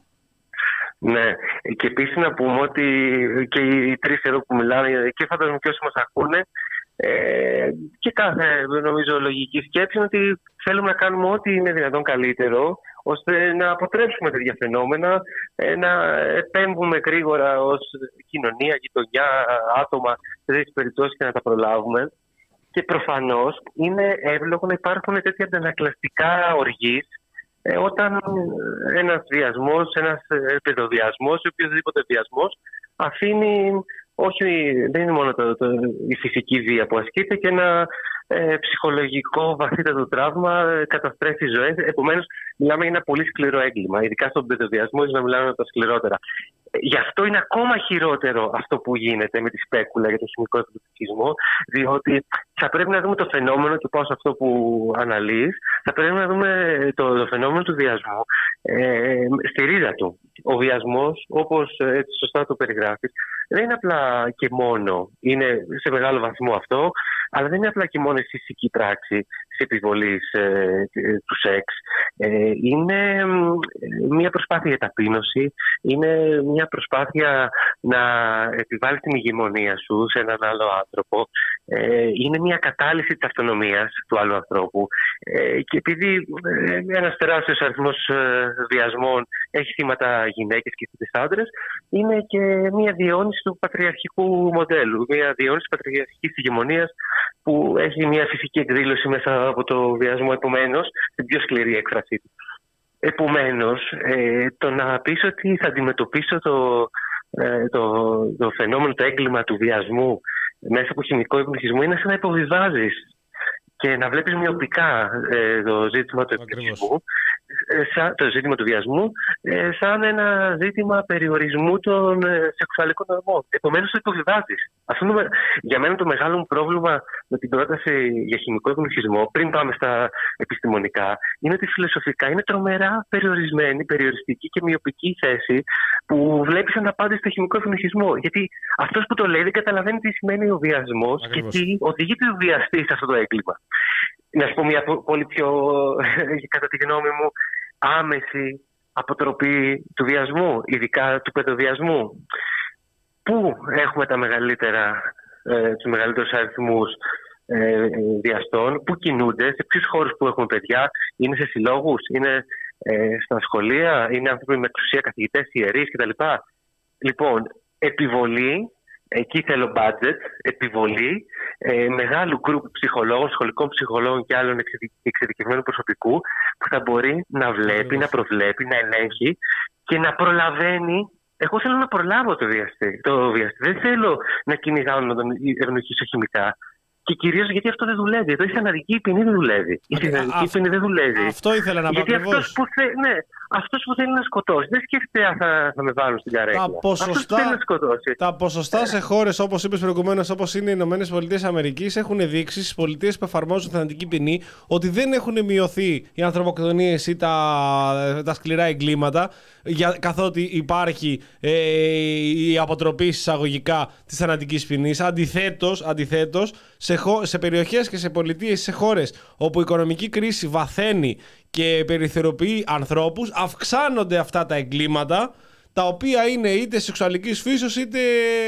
Ναι, και επίσης να πούμε ότι και οι τρεις εδώ που μιλάνε, και φαντάζομαι και όσοι μας ακούνε, ε, και κάθε νομίζω λογική σκέψη είναι ότι θέλουμε να κάνουμε ό,τι είναι δυνατόν καλύτερο ώστε να αποτρέψουμε τέτοια φαινόμενα, ε, να επέμβουμε γρήγορα ως κοινωνία, γειτονιά, άτομα σε τέτοιες περιπτώσεις και να τα προλάβουμε. Και προφανώς είναι εύλογο να υπάρχουν τέτοια αντανακλαστικά οργής ε, όταν ένας βιασμός, ένας παιδοβιασμός ή οποιοδήποτε βιασμός αφήνει, όχι, δεν είναι μόνο το, το, η φυσική βία που ασκείται, και ένα ε, ψυχολογικό βαθύτατο τραύμα, ε, καταστρέφει ζωές. Επομένως, μιλάμε για ένα πολύ σκληρό έγκλημα. Ειδικά στον παιδοβιασμό, ίσως να μιλάμε για τα σκληρότερα. Γι' αυτό είναι ακόμα χειρότερο αυτό που γίνεται με τη σπέκουλα για το χημικό εκπληκτισμό, διότι θα πρέπει να δούμε το φαινόμενο, και πάω σε αυτό που αναλύεις, θα πρέπει να δούμε το, το φαινόμενο του βιασμού ε, στη ρίζα του. Ο βιασμός, όπως έτσι σωστά το περιγράφεις, δεν είναι απλά και μόνο, είναι σε μεγάλο βαθμό αυτό, αλλά δεν είναι απλά και μόνο η φυσική πράξη της επιβολής ε, του σεξ. Ε, είναι μια προσπάθεια για ταπείνωση, είναι μια προσπάθεια να επιβάλλεις την ηγεμονία σου σε έναν άλλο άνθρωπο, ε, είναι μια κατάλυση της αυτονομίας του άλλου ανθρώπου. Ε, και επειδή ε, ένας τεράστιος αριθμός ε, βιασμών έχει θύματα γυναίκες και θύτες άντρες, είναι και μια διαιώνιση του πατριαρχικού μοντέλου, μια διαιώνιση της πατριαρχικής ηγεμονίας που έχει μια φυσική εκδήλωση μέσα από το βιασμό, επομένως, την πιο σκληρή έκφρασή του. Επομένως, ε, το να πεις ότι θα αντιμετωπίσω το, ε, το, το φαινόμενο, το έγκλημα του βιασμού μέσα από χημικό εκπληκτισμό είναι σαν να υποβιβάζεις και να βλέπεις μυοπικά ε, το ζήτημα του εκπληκτισμού, ε, το ζήτημα του βιασμού, ε, σαν ένα ζήτημα περιορισμού των ε, σεξουαλικών νορμών. Επομένως, το υποβιβάζεις. Αυτό είναι για μένα το μεγάλο μου πρόβλημα με την πρόταση για χημικό εκπληκτισμό, πριν πάμε στα επιστημονικά, είναι ότι φιλοσοφικά είναι τρομερά περιορισμένη, περιοριστική και μυοπική θέση που βλέπεις αναπάντηση στο χημικό εκπληκτισμό. Γιατί αυτός που το λέει δεν καταλαβαίνει τι σημαίνει ο βιασμός και τι οδηγείται ο βιαστής σε αυτό το έγκλημα. Να σου πω μια πολύ πιο, κατά τη γνώμη μου, άμεση αποτροπή του βιασμού, ειδικά του παιδοβιασμού. Πού έχουμε τα μεγαλύτερα, ε, τους μεγαλύτερους αριθμούς ε, βιαστών, πού κινούνται, σε ποιους χώρους που έχουμε παιδιά, είναι σε συλλόγους, είναι ε, στα σχολεία, είναι άνθρωποι με εξουσία, καθηγητές, ιερείς κτλ. Λοιπόν, επιβολή, εκεί θέλω budget, επιβολή ε, μεγάλου γκρουπ ψυχολόγων, σχολικών ψυχολόγων και άλλων εξειδικευμένου προσωπικού που θα μπορεί να βλέπει, να προβλέπει, να ελέγχει και να προλαβαίνει. Εγώ θέλω να προλάβω το βιαστή. Το βιαστή. Δεν θέλω να κυνηγάω να τον ευνοηχήσω χημικά. Και κυρίως γιατί αυτό δεν δουλεύει. Εδώ η θανατική ποινή δεν δουλεύει. Η θανατική ποινή δεν δουλεύει. Αυτό ήθελα να πω. Γιατί αυτός που, θε, ναι, αυτός που θέλει να σκοτώσει δεν σκέφτεται αν θα, θα με βάλουν στην καρέκλα. Τα ποσοστά, θέλει να σκοτώσει. Τα ποσοστά σε χώρες όπως είπες προηγουμένως, όπως είναι οι Ηνωμένες Πολιτείες Αμερικής, έχουν δείξει στις πολιτείες που εφαρμόζουν θανατική ποινή ότι δεν έχουν μειωθεί οι ανθρωποκτονίες ή τα, τα σκληρά εγκλήματα, για, καθότι υπάρχει ε, η αποτροπή εισαγωγικά της θανατικής ποινής. Αντιθέτως, αντιθέτως σε, χω, σε περιοχές και σε πολιτείες, σε χώρες όπου η οικονομική κρίση βαθαίνει και περιθωριοποιεί ανθρώπους, αυξάνονται αυτά τα εγκλήματα, τα οποία είναι είτε σεξουαλικής φύσεως είτε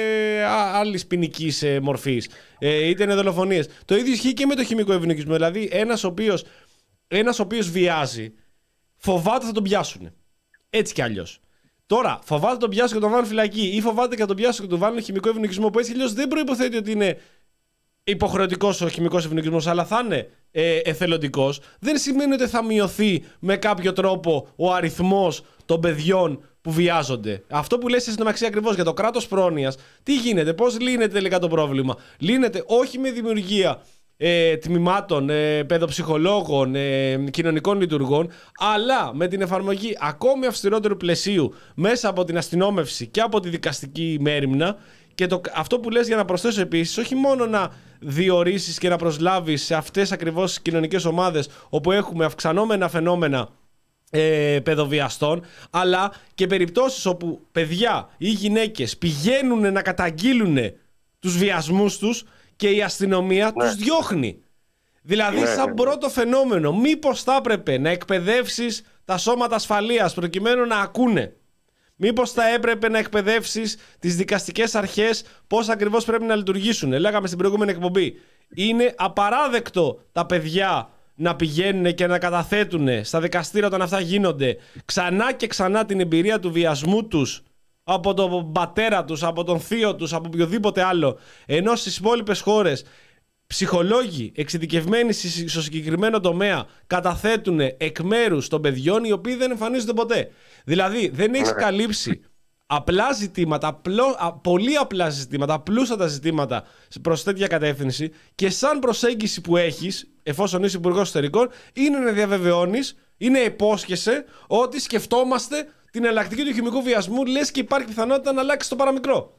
άλλης ποινικής μορφής, είτε είναι δολοφονίες. Το ίδιο ισχύει και με το χημικό ευνοικισμό. Δηλαδή ένας ο οποίος, ένας ο οποίος βιάζει φοβάται θα τον πιάσουν. Έτσι κι αλλιώς. Τώρα, φοβάται τον πιάσουν και τον βάλουν φυλακή, ή φοβάται και τον πιάσουν και τον βάλουν χημικό ευνοικισμό, που έτσι κι αλλιώς δεν προϋποθέτει ότι είναι υποχρεωτικός ο χημικός ευνοικισμός, αλλά θα είναι ε, εθελοντικός, δεν σημαίνει ότι θα μειωθεί με κάποιο τρόπο ο αριθμός των παιδιών που βιάζονται. Αυτό που λες στην αξία ακριβώς για το κράτος πρόνοιας, τι γίνεται, πώς λύνεται τελικά το πρόβλημα? Λύνεται όχι με δημιουργία ε, τμήματων, ε, παιδοψυχολόγων, ε, κοινωνικών λειτουργών, αλλά με την εφαρμογή ακόμη αυστηρότερου πλαισίου μέσα από την αστυνόμευση και από τη δικαστική μέριμνα. Και το, αυτό που λες, για να προσθέσω επίσης, όχι μόνο να διορίσεις και να προσλάβεις σε αυτές ακριβώς τις κοινωνικές ομάδες όπου έχουμε αυξανόμενα φαινόμενα ε, παιδοβιαστών, αλλά και περιπτώσεις όπου παιδιά ή γυναίκες πηγαίνουν να καταγγείλουν τους βιασμούς τους και η αστυνομία ναι. τους διώχνει. Δηλαδή, ναι, σαν ναι. πρώτο φαινόμενο, μήπως θα έπρεπε να εκπαιδεύσεις τα σώματα ασφαλείας προκειμένου να ακούνε Μήπως θα έπρεπε να εκπαιδεύσεις τις δικαστικές αρχές πώς ακριβώς πρέπει να λειτουργήσουν? Λέγαμε στην προηγούμενη εκπομπή. Είναι απαράδεκτο τα παιδιά να πηγαίνουν και να καταθέτουν στα δικαστήρια όταν αυτά γίνονται ξανά και ξανά την εμπειρία του βιασμού τους από τον πατέρα τους, από τον θείο τους, από οποιοδήποτε άλλο. Ενώ στις υπόλοιπες χώρες ψυχολόγοι εξειδικευμένοι στο συγκεκριμένο τομέα καταθέτουν εκ μέρους των παιδιών οι οποίοι δεν εμφανίζονται ποτέ. Δηλαδή δεν έχεις καλύψει απλά ζητήματα, απλό, α, πολύ απλά ζητήματα, απλούστατα ζητήματα προς τέτοια κατεύθυνση, και σαν προσέγγιση που έχεις, εφόσον είσαι υπουργός εσωτερικών, είναι να διαβεβαιώνεις, είναι υπόσχεσαι ότι σκεφτόμαστε την εναλλακτική του χημικού βιασμού, λες και υπάρχει πιθανότητα να αλλάξει το παραμικρό.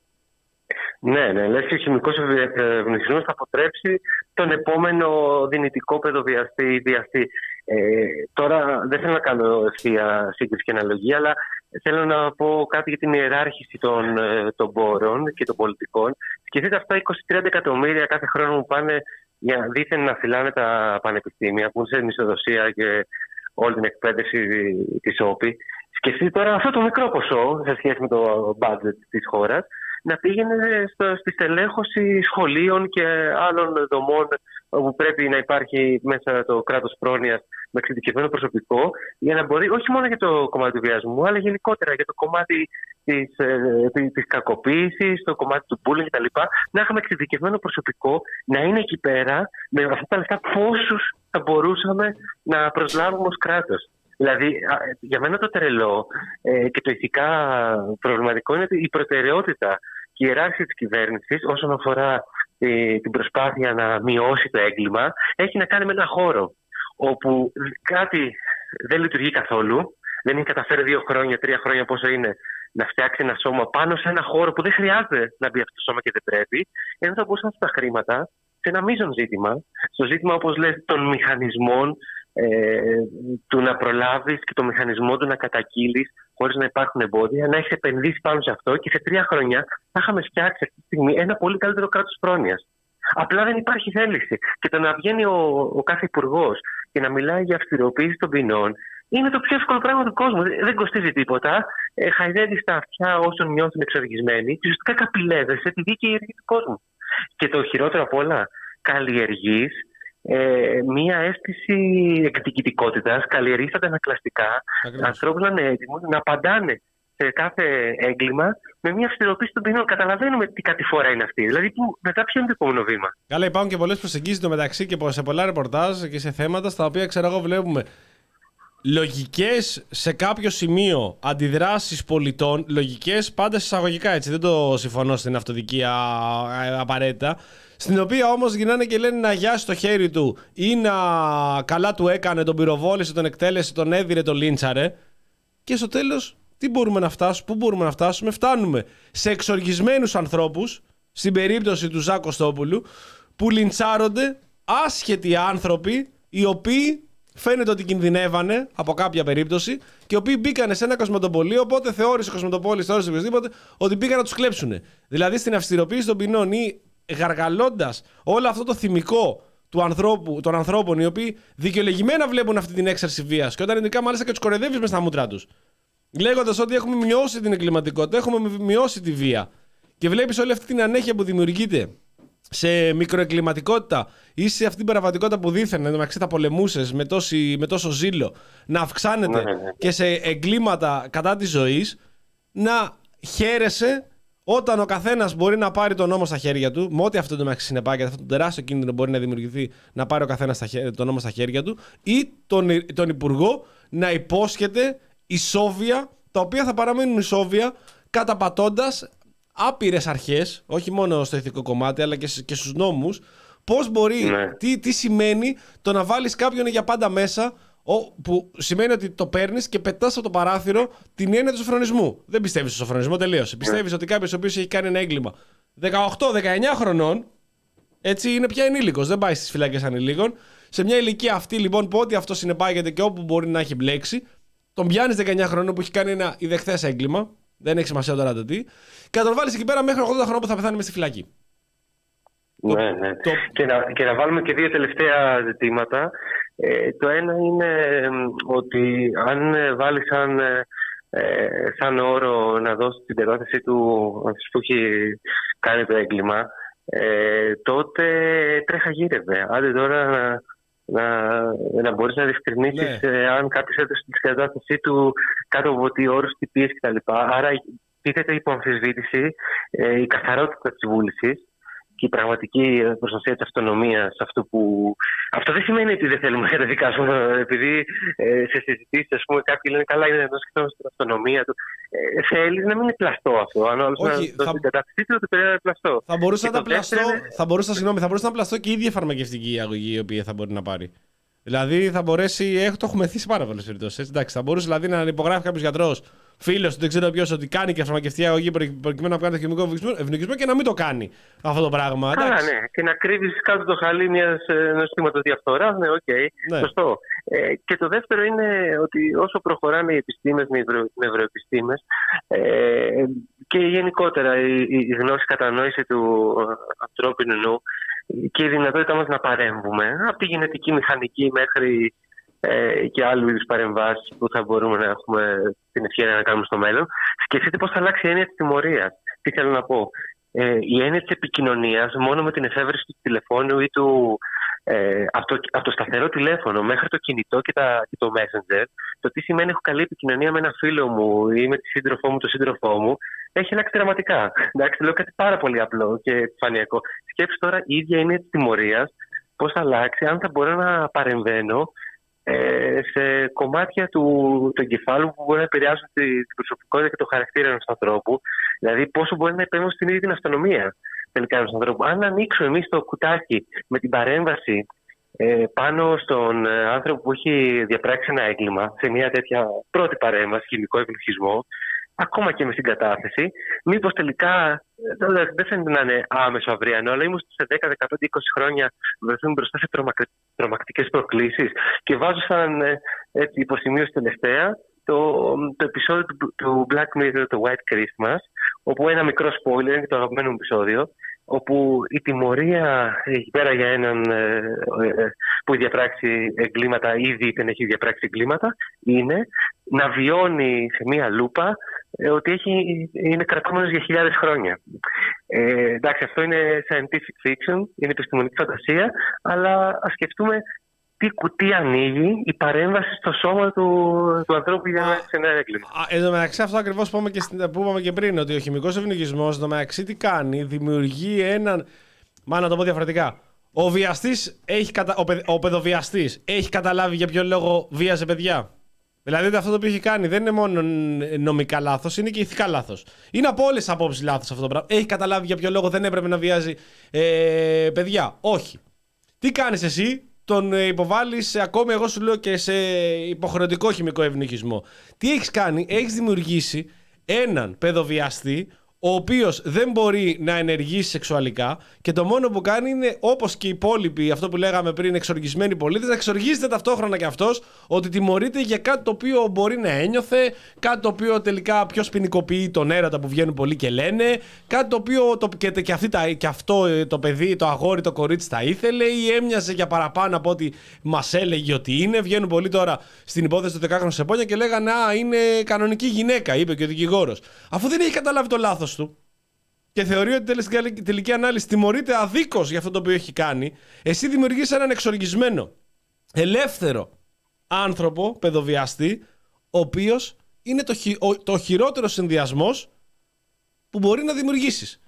Ναι, ναι, λες και ο χημικός ευνοχισμός θα αποτρέψει τον επόμενο δυνητικό παιδοβιαστή ή βιαστή. Ε, τώρα δεν θέλω να κάνω ευθεία σύγκριση και αναλογία, αλλά θέλω να πω κάτι για την ιεράρχηση των, των πόρων και των πολιτικών. Σκεφτείτε αυτά είκοσι με τριάντα εκατομμύρια κάθε χρόνο που πάνε για δίθεν να φυλάνε τα πανεπιστήμια, που είναι σε μισθοδοσία και όλη την εκπαίδευση της ΟΠΗ. Σκεφτείτε τώρα αυτό το μικρό ποσό σε σχέση με το budget της χώρας να πήγαινε στο, στη στελέχωση σχολείων και άλλων δομών όπου πρέπει να υπάρχει μέσα το κράτος πρόνοιας με εξειδικευμένο προσωπικό, για να μπορεί όχι μόνο για το κομμάτι του βιασμού, αλλά γενικότερα για το κομμάτι της, ε, της κακοποίησης, το κομμάτι του bullying κτλ. Να έχουμε εξειδικευμένο προσωπικό, να είναι εκεί πέρα, με αυτά τα λεφτά πόσους θα μπορούσαμε να προσλάβουμε ως κράτος. Δηλαδή, για μένα το τρελό ε, και το ηθικά προβληματικό είναι η προτεραιότητα και η ιεράρχηση της κυβέρνησης όσον αφορά ε, την προσπάθεια να μειώσει το έγκλημα έχει να κάνει με ένα χώρο όπου κάτι δεν λειτουργεί καθόλου, δεν έχει καταφέρει δύο χρόνια, τρία χρόνια πόσο είναι να φτιάξει ένα σώμα πάνω σε ένα χώρο που δεν χρειάζεται να μπει αυτό το σώμα και δεν πρέπει, ενώ θα μπορούσαν αυτά τα χρήματα σε ένα μείζον ζήτημα, στο ζήτημα όπως λες των μηχανισμών, Ε, του να προλάβεις και το μηχανισμό του να καταγγείλεις χωρίς να υπάρχουν εμπόδια, να έχεις επενδύσει πάνω σε αυτό και σε τρία χρόνια θα είχαμε φτιάξει αυτή τη στιγμή ένα πολύ καλύτερο κράτος πρόνοιας. Απλά δεν υπάρχει θέληση. Και το να βγαίνει ο, ο κάθε υπουργός και να μιλάει για αυστηροποίηση των ποινών είναι το πιο εύκολο πράγμα του κόσμου. Δεν κοστίζει τίποτα. Ε, χαϊδεύεις τα αυτιά όσων νιώθουν εξοργισμένοι και ουσιαστικά καπηλεύεσαι τη δίκαιη ενέργεια του κόσμου. Και το χειρότερο απ' όλα, καλλιεργείς Ε, μία αίσθηση εκδικητικότητας, καλλιεργείς αντανακλαστικά ανθρώπους να είναι έτοιμους να απαντάνε σε κάθε έγκλημα με μια αυστηροποίηση των ποινών. Καταλαβαίνουμε τι κατηφορά είναι αυτή. Δηλαδή, που, μετά ποιο είναι το επόμενο βήμα. Καλά, υπάρχουν και πολλές προσεγγίσεις το μεταξύ και σε πολλά ρεπορτάζ και σε θέματα στα οποία ξέρω εγώ βλέπουμε λογικές σε κάποιο σημείο αντιδράσεις πολιτών, λογικές πάντα εισαγωγικά, έτσι, δεν το συμφωνώ στην αυτοδικία απαραίτητα, στην οποία όμως γυρνάνε και λένε να γιάσει το χέρι του ή να καλά του έκανε, τον πυροβόλησε, τον εκτέλεσε, τον έδιρε, τον λίντσαρε, και στο τέλος τι μπορούμε να φτάσουμε, πού μπορούμε να φτάσουμε? Φτάνουμε σε εξοργισμένους ανθρώπους, στην περίπτωση του Ζακ Κωστόπουλου, που λιντσάρονται άσχετοι άνθρωποι οι οποίοι φαίνεται ότι κινδυνεύανε από κάποια περίπτωση και οι οποίοι μπήκανε σε ένα κοσμοτοπολείο, οπότε θεώρησε ο κοσμοτοπόλης, θεώρησε οποιοδήποτε ότι πήγαν να τους κλέψουν. Δηλαδή στην αυστηροποίηση των ποινών ή γαργαλώντας όλο αυτό το θυμικό του ανθρώπου, των ανθρώπων οι οποίοι δικαιολογημένα βλέπουν αυτή την έξαρση βίας, και όταν ειδικά μάλιστα και τους κοροϊδεύεις μες στα μούτρα τους, λέγοντας ότι έχουμε μειώσει την εγκληματικότητα, έχουμε μειώσει τη βία, και βλέπεις όλη αυτή την ανέχεια που δημιουργείται σε μικροεγκληματικότητα ή σε αυτή την παραβατικότητα που δήθεν εντωμεταξύ θα πολεμούσες με, με τόσο ζήλο να αυξάνεται ναι, ναι, ναι. και σε εγκλήματα κατά της ζωής, να χαίρεσαι όταν ο καθένας μπορεί να πάρει τον νόμο στα χέρια του, με ό,τι αυτό το μεταξύ συνεπάγεται, αυτό το τεράστιο κίνδυνο μπορεί να δημιουργηθεί, να πάρει ο καθένας τον νόμο στα χέρια του, ή τον, τον υπουργό να υπόσχεται ισόβια, τα οποία θα παραμείνουν ισόβια, καταπατώντας άπειρες αρχές, όχι μόνο στο ηθικό κομμάτι, αλλά και, και στους νόμους. Πώς μπορεί, ναι. τι, τι σημαίνει το να βάλεις κάποιον για πάντα μέσα, που σημαίνει ότι το παίρνεις και πετάς από το παράθυρο την έννοια του σοφρονισμού. Δεν πιστεύεις στο σοφρονισμό, τελείωσε. Πιστεύεις ότι κάποιος ο οποίος έχει κάνει ένα έγκλημα δεκαοκτώ δεκαεννιά χρονών, έτσι είναι πια ενήλικος, δεν πάει στις φυλακές ανηλίκων. Σε μια ηλικία αυτή λοιπόν, που ό,τι αυτό συνεπάγεται και όπου μπορεί να έχει μπλέξει, τον πιάνεις δεκαεννιά χρονών που έχει κάνει ένα ιδεχθές έγκλημα, δεν έχει σημασία τώρα το τι, και να τον βάλεις εκεί πέρα μέχρι ογδόντα χρονών που θα πεθάνει μες στη φυλακή. Ναι, ναι. Το... Και, να, και να βάλουμε και δύο τελευταία ζητήματα. Ε, το ένα είναι ε, ότι αν βάλεις σαν ε, σαν όρο να δώσει την περίπτωση του που έχει κάνει το έγκλημα, ε, τότε τρέχα γύρευε. Άντε τώρα να, να, να μπορείς να διευκρινίσεις ναι. ε, αν κάποιος έδωσε την κατάστασή του κάτω από τι όρους, τι πίεση κτλ. Άρα τίθεται υπό αμφισβήτηση ε, η καθαρότητα της βούλησης και η πραγματική προστασία της αυτονομίας. Αυτό, που... αυτό δεν σημαίνει ότι δεν θέλουμε να καταδικάσουμε, επειδή ε, σε συζητήσεις, ας πούμε, κάποιοι λένε καλά, είναι να σκεφτόμαστε την αυτονομία του. Ε, θέλει να μην είναι πλαστό αυτό. Αν όλος να δώσει θα... την κατάστασή του, το πρέπει να είναι πλαστό. Θα μπορούσε να, πλαστό... είναι... θα, μπορούσε, συγγνώμη, θα μπορούσε να πλαστό και η ίδια φαρμακευτική αγωγή η οποία θα μπορεί να πάρει. Δηλαδή θα μπορέσει, έχω, το έχουμε θέσει πάρα πολλές περιπτώσεις. Εντάξει, θα μπορούσε δηλαδή να υπογράφει κάποιος γιατρός, φίλος του, δεν ξέρω ποιος, ότι κάνει και φαρμακευτική αγωγή προκειμένου να κάνει το χημικό ευνοχισμό και να μην το κάνει αυτό το πράγμα. Καλά, ναι. Και να κρύβεις κάτω το χαλί μιας νοσήματος διαφθοράς, ναι, οκ, okay, ναι. Σωστό. Ε, και το δεύτερο είναι ότι όσο προχωράνε οι επιστήμες, οι νευροεπιστήμες ε, και γενικότερα η, η γνώση κατανόηση του ανθρώπινου νου και η δυνατότητά μας να παρέμβουμε από τη γενετική μηχανική μέχρι ε, και άλλου είδους παρεμβάσεις που θα μπορούμε να έχουμε την ευκαιρία να κάνουμε στο μέλλον. Σκεφτείτε πώς θα αλλάξει η έννοια της τιμωρίας. Τι θέλω να πω. Ε, η έννοια της επικοινωνίας μόνο με την εφεύρεση του τηλεφώνου ή του ε, από, το, από το σταθερό τηλέφωνο μέχρι το κινητό και, τα, και το Messenger, το τι σημαίνει έχω καλή επικοινωνία με ένα φίλο μου ή με τη σύντροφό μου, τον σύντροφό μου, έχει αλλάξει δραματικά. Εντάξει, λέω κάτι πάρα πολύ απλό και επιφανειακό. Σκέψου τώρα η ίδια έννοια της τιμωρίας, πώς θα αλλάξει αν θα μπορώ να παρεμβαίνω ε, σε κομμάτια του, του εγκεφάλου που μπορεί να επηρεάσουν τη, την προσωπικότητα και το χαρακτήρα ενός ανθρώπου. Δηλαδή, πόσο μπορεί να επέμβω στην ίδια την αυτονομία τελικά ενός ανθρώπου. Αν ανοίξω εμείς το κουτάκι με την παρέμβαση ε, πάνω στον ε, άνθρωπο που έχει διαπράξει ένα έγκλημα, σε μια τέτοια πρώτη παρέμβαση, χημικό ευνοχισμό, ακόμα και με συγκατάθεση, μήπως τελικά δεν φαίνεται να είναι άμεσο αυριανό, αλλά είμαστε σε δέκα, δεκαπέντε, είκοσι χρόνια βρεθούμε μπροστά σε τρομακτικές προκλήσεις. Και βάζω σαν έτσι, υποσημείωση τελευταία το, το επεισόδιο του, του Black Mirror, το White Christmas, όπου ένα μικρό spoiler, είναι το αγαπημένο μου επεισόδιο, όπου η τιμωρία εκεί πέρα για έναν ε, ε, που έχει διαπράξει εγκλήματα, ήδη δεν έχει διαπράξει εγκλήματα, είναι να βιώνει σε μία λούπα ε, ότι έχει, είναι κρατούμενος για χιλιάδες χρόνια. Ε, εντάξει, αυτό είναι scientific fiction, είναι επιστημονική φαντασία, αλλά ας σκεφτούμε τι κουτί ανοίγει η παρέμβαση στο σώμα του, του ανθρώπου για να έχει ένα έγκλημα. Εν τω μεταξύ, αυτό ακριβώς που είπαμε και πριν, ότι ο χημικός ευνοχισμός, εν τω μεταξύ, τι κάνει, δημιουργεί έναν. Μα να το πω διαφορετικά. Ο βιαστής, έχει κατα... ο, παι... ο παιδοβιαστής, έχει καταλάβει για ποιο λόγο βίαζε παιδιά. Δηλαδή, αυτό το οποίο έχει κάνει δεν είναι μόνο νομικά λάθος, είναι και ηθικά λάθος. Είναι από όλες τις απόψεις λάθος αυτό το πράγμα. Έχει καταλάβει για ποιο λόγο δεν έπρεπε να βιάζει ε, παιδιά. Όχι. Τι κάνεις εσύ? Τον υποβάλλεις ακόμη, εγώ σου λέω, και σε υποχρεωτικό χημικό ευνοχισμό. Τι έχεις κάνει? Έχεις δημιουργήσει έναν παιδοβιαστή ο οποίος δεν μπορεί να ενεργήσει σεξουαλικά και το μόνο που κάνει είναι, όπως και οι υπόλοιποι, αυτό που λέγαμε πριν, εξοργισμένοι πολίτες, να εξοργίζεται ταυτόχρονα και αυτός ότι τιμωρείται για κάτι το οποίο μπορεί να ένιωθε, κάτι το οποίο τελικά ποιος ποινικοποιεί τον έρωτα που βγαίνουν πολλοί και λένε, κάτι το οποίο το, και, και, αυτή τα, και αυτό το παιδί, το αγόρι, το κορίτσι τα ήθελε ή έμοιαζε για παραπάνω από ό,τι μας έλεγε ότι είναι. Βγαίνουν πολλοί τώρα στην υπόθεση του δεκάχρονου Σεπόνια και λέγανε «Α, είναι κανονική γυναίκα», είπε και ο δικηγόρος. Αφού δεν έχει καταλάβει το λάθος του και θεωρεί ότι στην τελική ανάλυση τιμωρείται αδίκως για αυτό το οποίο έχει κάνει, εσύ δημιουργείς έναν εξοργισμένο, ελεύθερο άνθρωπο, παιδοβιαστή, ο οποίος είναι το, χει, ο, το χειρότερο συνδυασμός που μπορεί να δημιουργήσεις.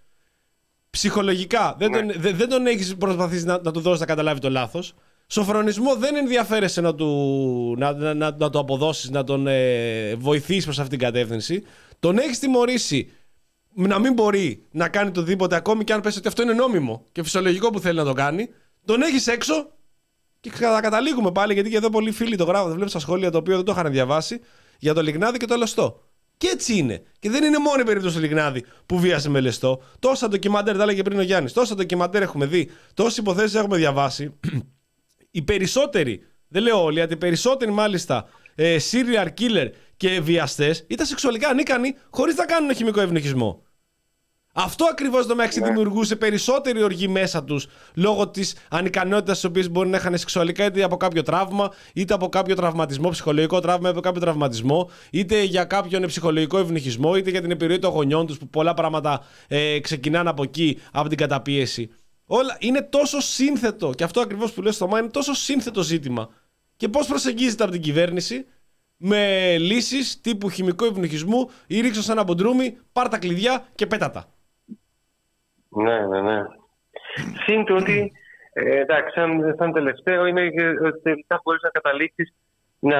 Ψυχολογικά δεν, ναι. τον, δεν, δεν τον έχεις προσπαθήσει να, να του δώσεις να καταλάβει το λάθος. Σοφρονισμό δεν ενδιαφέρεσαι να του, να, να, να, να το αποδώσεις, να τον ε, βοηθήσεις προς αυτήν την κατεύθυνση. Τον έχεις τιμωρήσει να μην μπορεί να κάνει το οτιδήποτε, ακόμη και αν πες ότι αυτό είναι νόμιμο και φυσιολογικό που θέλει να το κάνει. Τον έχεις έξω και θα καταλήγουμε πάλι, γιατί και εδώ πολλοί φίλοι το γράφουν. Βλέπω στα σχόλια, το οποίο δεν το είχαν διαβάσει, για το Λιγνάδι και το Λεστό. Και έτσι είναι. Και δεν είναι μόνο η περίπτωση του Λιγνάδι που βίασε με Λεστό. Τόσα ντοκιμαντέρ, τα έλεγε πριν ο Γιάννης, τόσα ντοκιμαντέρ έχουμε δει, τόσες υποθέσεις έχουμε διαβάσει. Οι περισσότεροι, δεν λέω όλοι, αλλά οι περισσότεροι μάλιστα ε, serial killer και βιαστές ήταν σεξουαλικά ανίκανοι χωρίς να κάνουν χημικό ευνοχισμό. Αυτό ακριβώς το μεταξύ δημιουργούσε περισσότερη οργή μέσα τους λόγω της ανικανότητας τις οποίες μπορεί να είχαν σεξουαλικά, είτε από κάποιο τραύμα, είτε από κάποιο τραυματισμό, ψυχολογικό τραύμα, είτε από κάποιο τραυματισμό, είτε για κάποιον ψυχολογικό ευνοχισμό, είτε για την επιρροή των γονιών τους που πολλά πράγματα ε, ξεκινάνε από εκεί, από την καταπίεση. Όλα είναι τόσο σύνθετο, και αυτό ακριβώς που λέω στο Θωμά, είναι τόσο σύνθετο ζήτημα. Και πώς προσεγγίζεται από την κυβέρνηση με λύσεις τύπου χημικού ευνοχισμού ή ρίξω σε ένα μποντρούμι, πάρ' τα κλειδιά και πέτα τα. Ναι, ναι, ναι. Συν το ότι, ε, εντάξει, σαν, σαν τελευταίο είναι ότι τελικά μπορείς να καταλήξεις να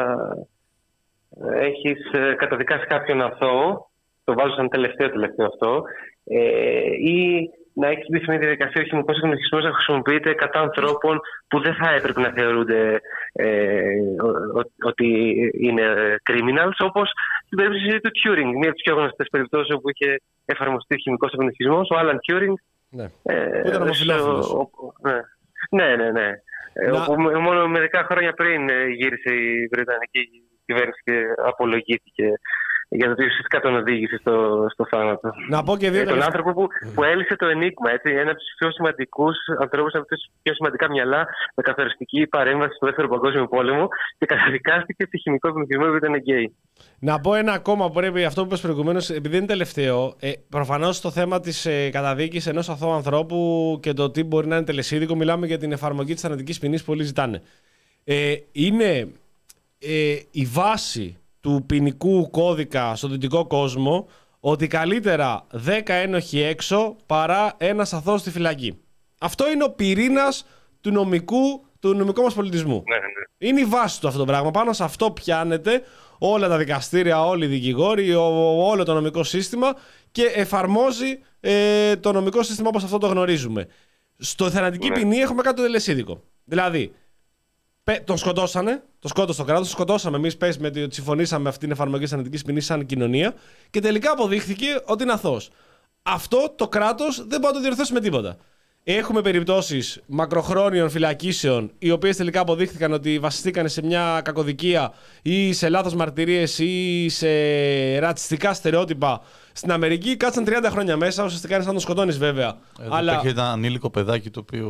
έχεις ε, καταδικάσει κάποιον αθώο, το βάζω σαν τελευταίο τελευταίο αυτό, ε, ή να έχεις μπει σε μια διαδικασία ο χημικός ευνοχισμός να χρησιμοποιείται κατά ανθρώπων που δεν θα έπρεπε να θεωρούνται ε, ότι είναι criminals, όπως στην περίπτωση του Turing, μία από τις πιο γνωστές περιπτώσεις όπου είχε εφαρμοστεί χημικός ευνοχισμός, ο Alan Turing. Ναι, ε, που ήταν ομοφυλόφιλος. Ναι, ναι, ναι. ναι. Να... Όπου μόνο μερικά χρόνια πριν γύρισε η Βρετανική κυβέρνηση και απολογήθηκε για το ότι ουσιαστικά τον οδήγησε στο, στο θάνατο. Να πω και δύο. Ε, τον άνθρωπο που, που έλυσε το ενίγμα, έτσι, ένα από του πιο σημαντικού ανθρώπου, από του πιο σημαντικά μυαλά με καθοριστική παρέμβαση στο Δεύτερο Παγκόσμιο Πόλεμο και καταδικάστηκε σε χημικό ευνοχισμό επειδή ήταν γκέι. Να πω ένα ακόμα που πρέπει, αυτό που είπες προηγουμένως, επειδή είναι τελευταίο. Ε, προφανώς το θέμα της ε, καταδίκης ενός αθώου ανθρώπου και το τι μπορεί να είναι τελεσίδικο, μιλάμε για την εφαρμογή της θανατικής ποινής που πολλοί ζητάνε. Ε, είναι ε, η βάση του ποινικού κώδικα στο δυτικό κόσμο ότι καλύτερα δέκα ένοχοι έξω παρά ένας αθώος στη φυλακή. Αυτό είναι ο πυρήνας του νομικού, του νομικού μας πολιτισμού. Ναι, ναι. Είναι η βάση του αυτό το πράγμα. Πάνω σε αυτό πιάνεται όλα τα δικαστήρια, όλοι οι δικηγόροι, όλο το νομικό σύστημα και εφαρμόζει ε, το νομικό σύστημα όπως αυτό το γνωρίζουμε. Στο θανατική ναι. ποινή έχουμε κάτι το τελεσίδικο. Δηλαδή, τον σκοτώσανε, τον σκότωσε το κράτος, τον σκοτώσαμε εμείς. Πες με ότι συμφωνήσαμε αυτή την εφαρμογή της θανατικής ποινής σαν κοινωνία και τελικά αποδείχθηκε ότι είναι αθώος. Αυτό το κράτος δεν μπορεί να το διορθώσει με τίποτα. Έχουμε περιπτώσεις μακροχρόνιων φυλακίσεων, οι οποίες τελικά αποδείχθηκαν ότι βασιστήκαν σε μια κακοδικία ή σε λάθος μαρτυρίες ή σε ρατσιστικά στερεότυπα στην Αμερική. Κάτσαν τριάντα χρόνια μέσα, ουσιαστικά είναι σαν να τον σκοτώνεις βέβαια. Εδώ αλλά... υπήρχε ένα ανήλικο παιδάκι το οποίο.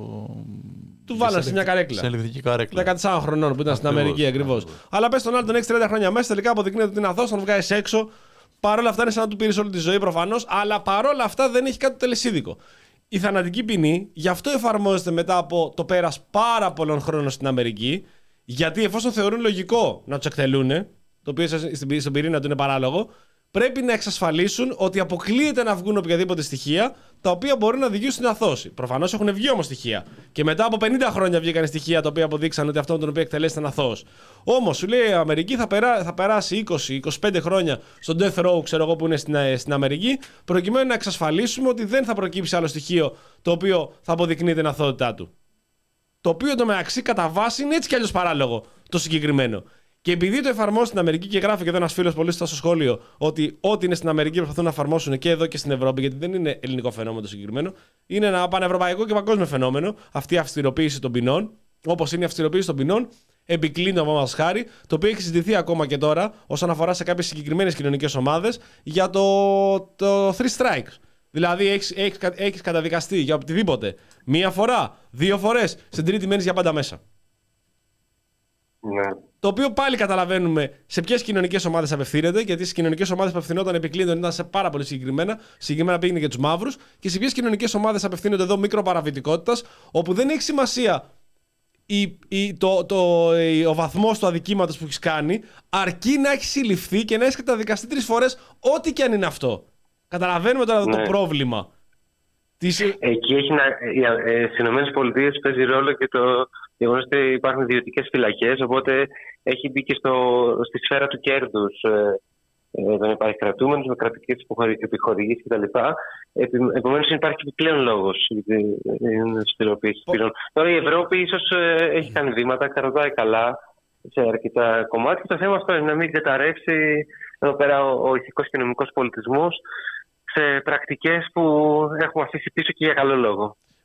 Του βάλανε σε μια καρέκλα. Σε ελευθερική καρέκλα. δεκατεσσάρων χρονών που ήταν στην Αμερική ακριβώς. Αλλά πες τον άλλο τον έχεις τριάντα χρόνια μέσα, τελικά αποδεικνύεται ότι είναι αθώος, τον βγάζεις έξω. Παρ' όλα αυτά είναι σαν να του πήρες όλη τη ζωή προφανώς, αλλά παρόλα αυτά δεν έχει κάτι τελεσίδικο. Η θανατική ποινή γι' αυτό εφαρμόζεται μετά από το πέρας πάρα πολλών χρόνων στην Αμερική, γιατί εφόσον θεωρούν λογικό να τους εκτελούν, το οποίο στον πυρήνα του είναι παράλογο, πρέπει να εξασφαλίσουν ότι αποκλείεται να βγουν οποιαδήποτε στοιχεία τα οποία μπορεί να οδηγήσουν στην αθώωση. Προφανώς έχουν βγει όμως στοιχεία. Και μετά από πενήντα χρόνια βγήκαν στοιχεία τα οποία αποδείξαν ότι αυτόν τον οποίο εκτελέσει ήταν αθώος. Όμως σου λέει η Αμερική θα, περά, θα περάσει είκοσι με είκοσι πέντε χρόνια στο death row, ξέρω εγώ που είναι στην, στην Αμερική, προκειμένου να εξασφαλίσουμε ότι δεν θα προκύψει άλλο στοιχείο το οποίο θα αποδεικνύει την αθωότητά του. Το οποίο εντωμεταξύ κατά βάση είναι έτσι κι αλλιώς παράλογο το συγκεκριμένο. Και επειδή το εφαρμόζει στην Αμερική, και γράφει και εδώ ένα φίλο πολύ στο σχόλιο ότι ό,τι είναι στην Αμερική προσπαθούν να εφαρμόσουν και εδώ και στην Ευρώπη, γιατί δεν είναι ελληνικό φαινόμενο το συγκεκριμένο, είναι ένα πανευρωπαϊκό και παγκόσμιο φαινόμενο, αυτή η αυστηροποίηση των ποινών, όπως είναι η αυστηροποίηση των ποινών, επικλίνω από μας χάρη, το οποίο έχει συζητηθεί ακόμα και τώρα όσον αφορά σε κάποιες συγκεκριμένες κοινωνικές ομάδες για το, το three strikes. Δηλαδή έχεις, έχεις, έχεις καταδικαστεί για οτιδήποτε μία φορά, δύο φορές, στην τρίτη μένεις για πάντα μέσα. Ναι. Το οποίο πάλι καταλαβαίνουμε σε ποιες κοινωνικές ομάδες απευθύνεται, γιατί στις κοινωνικές ομάδες που απευθυνόταν επί ήταν σε πάρα πολύ συγκεκριμένα, συγκεκριμένα πήγαινε για τους μαύρους, και σε ποιες κοινωνικές ομάδες απευθύνονται εδώ μικροπαραβητικότητας, όπου δεν έχει σημασία η, η, το, το, η, ο βαθμός του αδικήματος που έχει κάνει, αρκεί να έχει συλληφθεί και να έχει καταδικαστεί τρεις φορές, ό,τι και αν είναι αυτό. Καταλαβαίνουμε τώρα ναι. το πρόβλημα. Εκεί έχει να, ε, στις ΗΠΑ παίζει ρόλο και το γεγονός ότι υπάρχουν ιδιωτικές φυλακές, οπότε έχει μπει και στο, στη σφαίρα του κέρδους ε, ε, των υπαρχικρατούμενων με κρατικές επιχορηγήσεις κτλ. Επομένως υπάρχει επιπλέον λόγος για την αυστηροποίηση των ποινών. Τώρα η Ευρώπη ίσως ε, έχει κάνει βήματα, κρατάει καλά σε αρκετά κομμάτια. Το θέμα αυτό είναι να μην καταρρεύσει εδώ πέρα ο, ο ηθικός και νομικός πολιτισμός σε πρακτικές που έχουμε αφήσει πίσω και για καλό λόγο.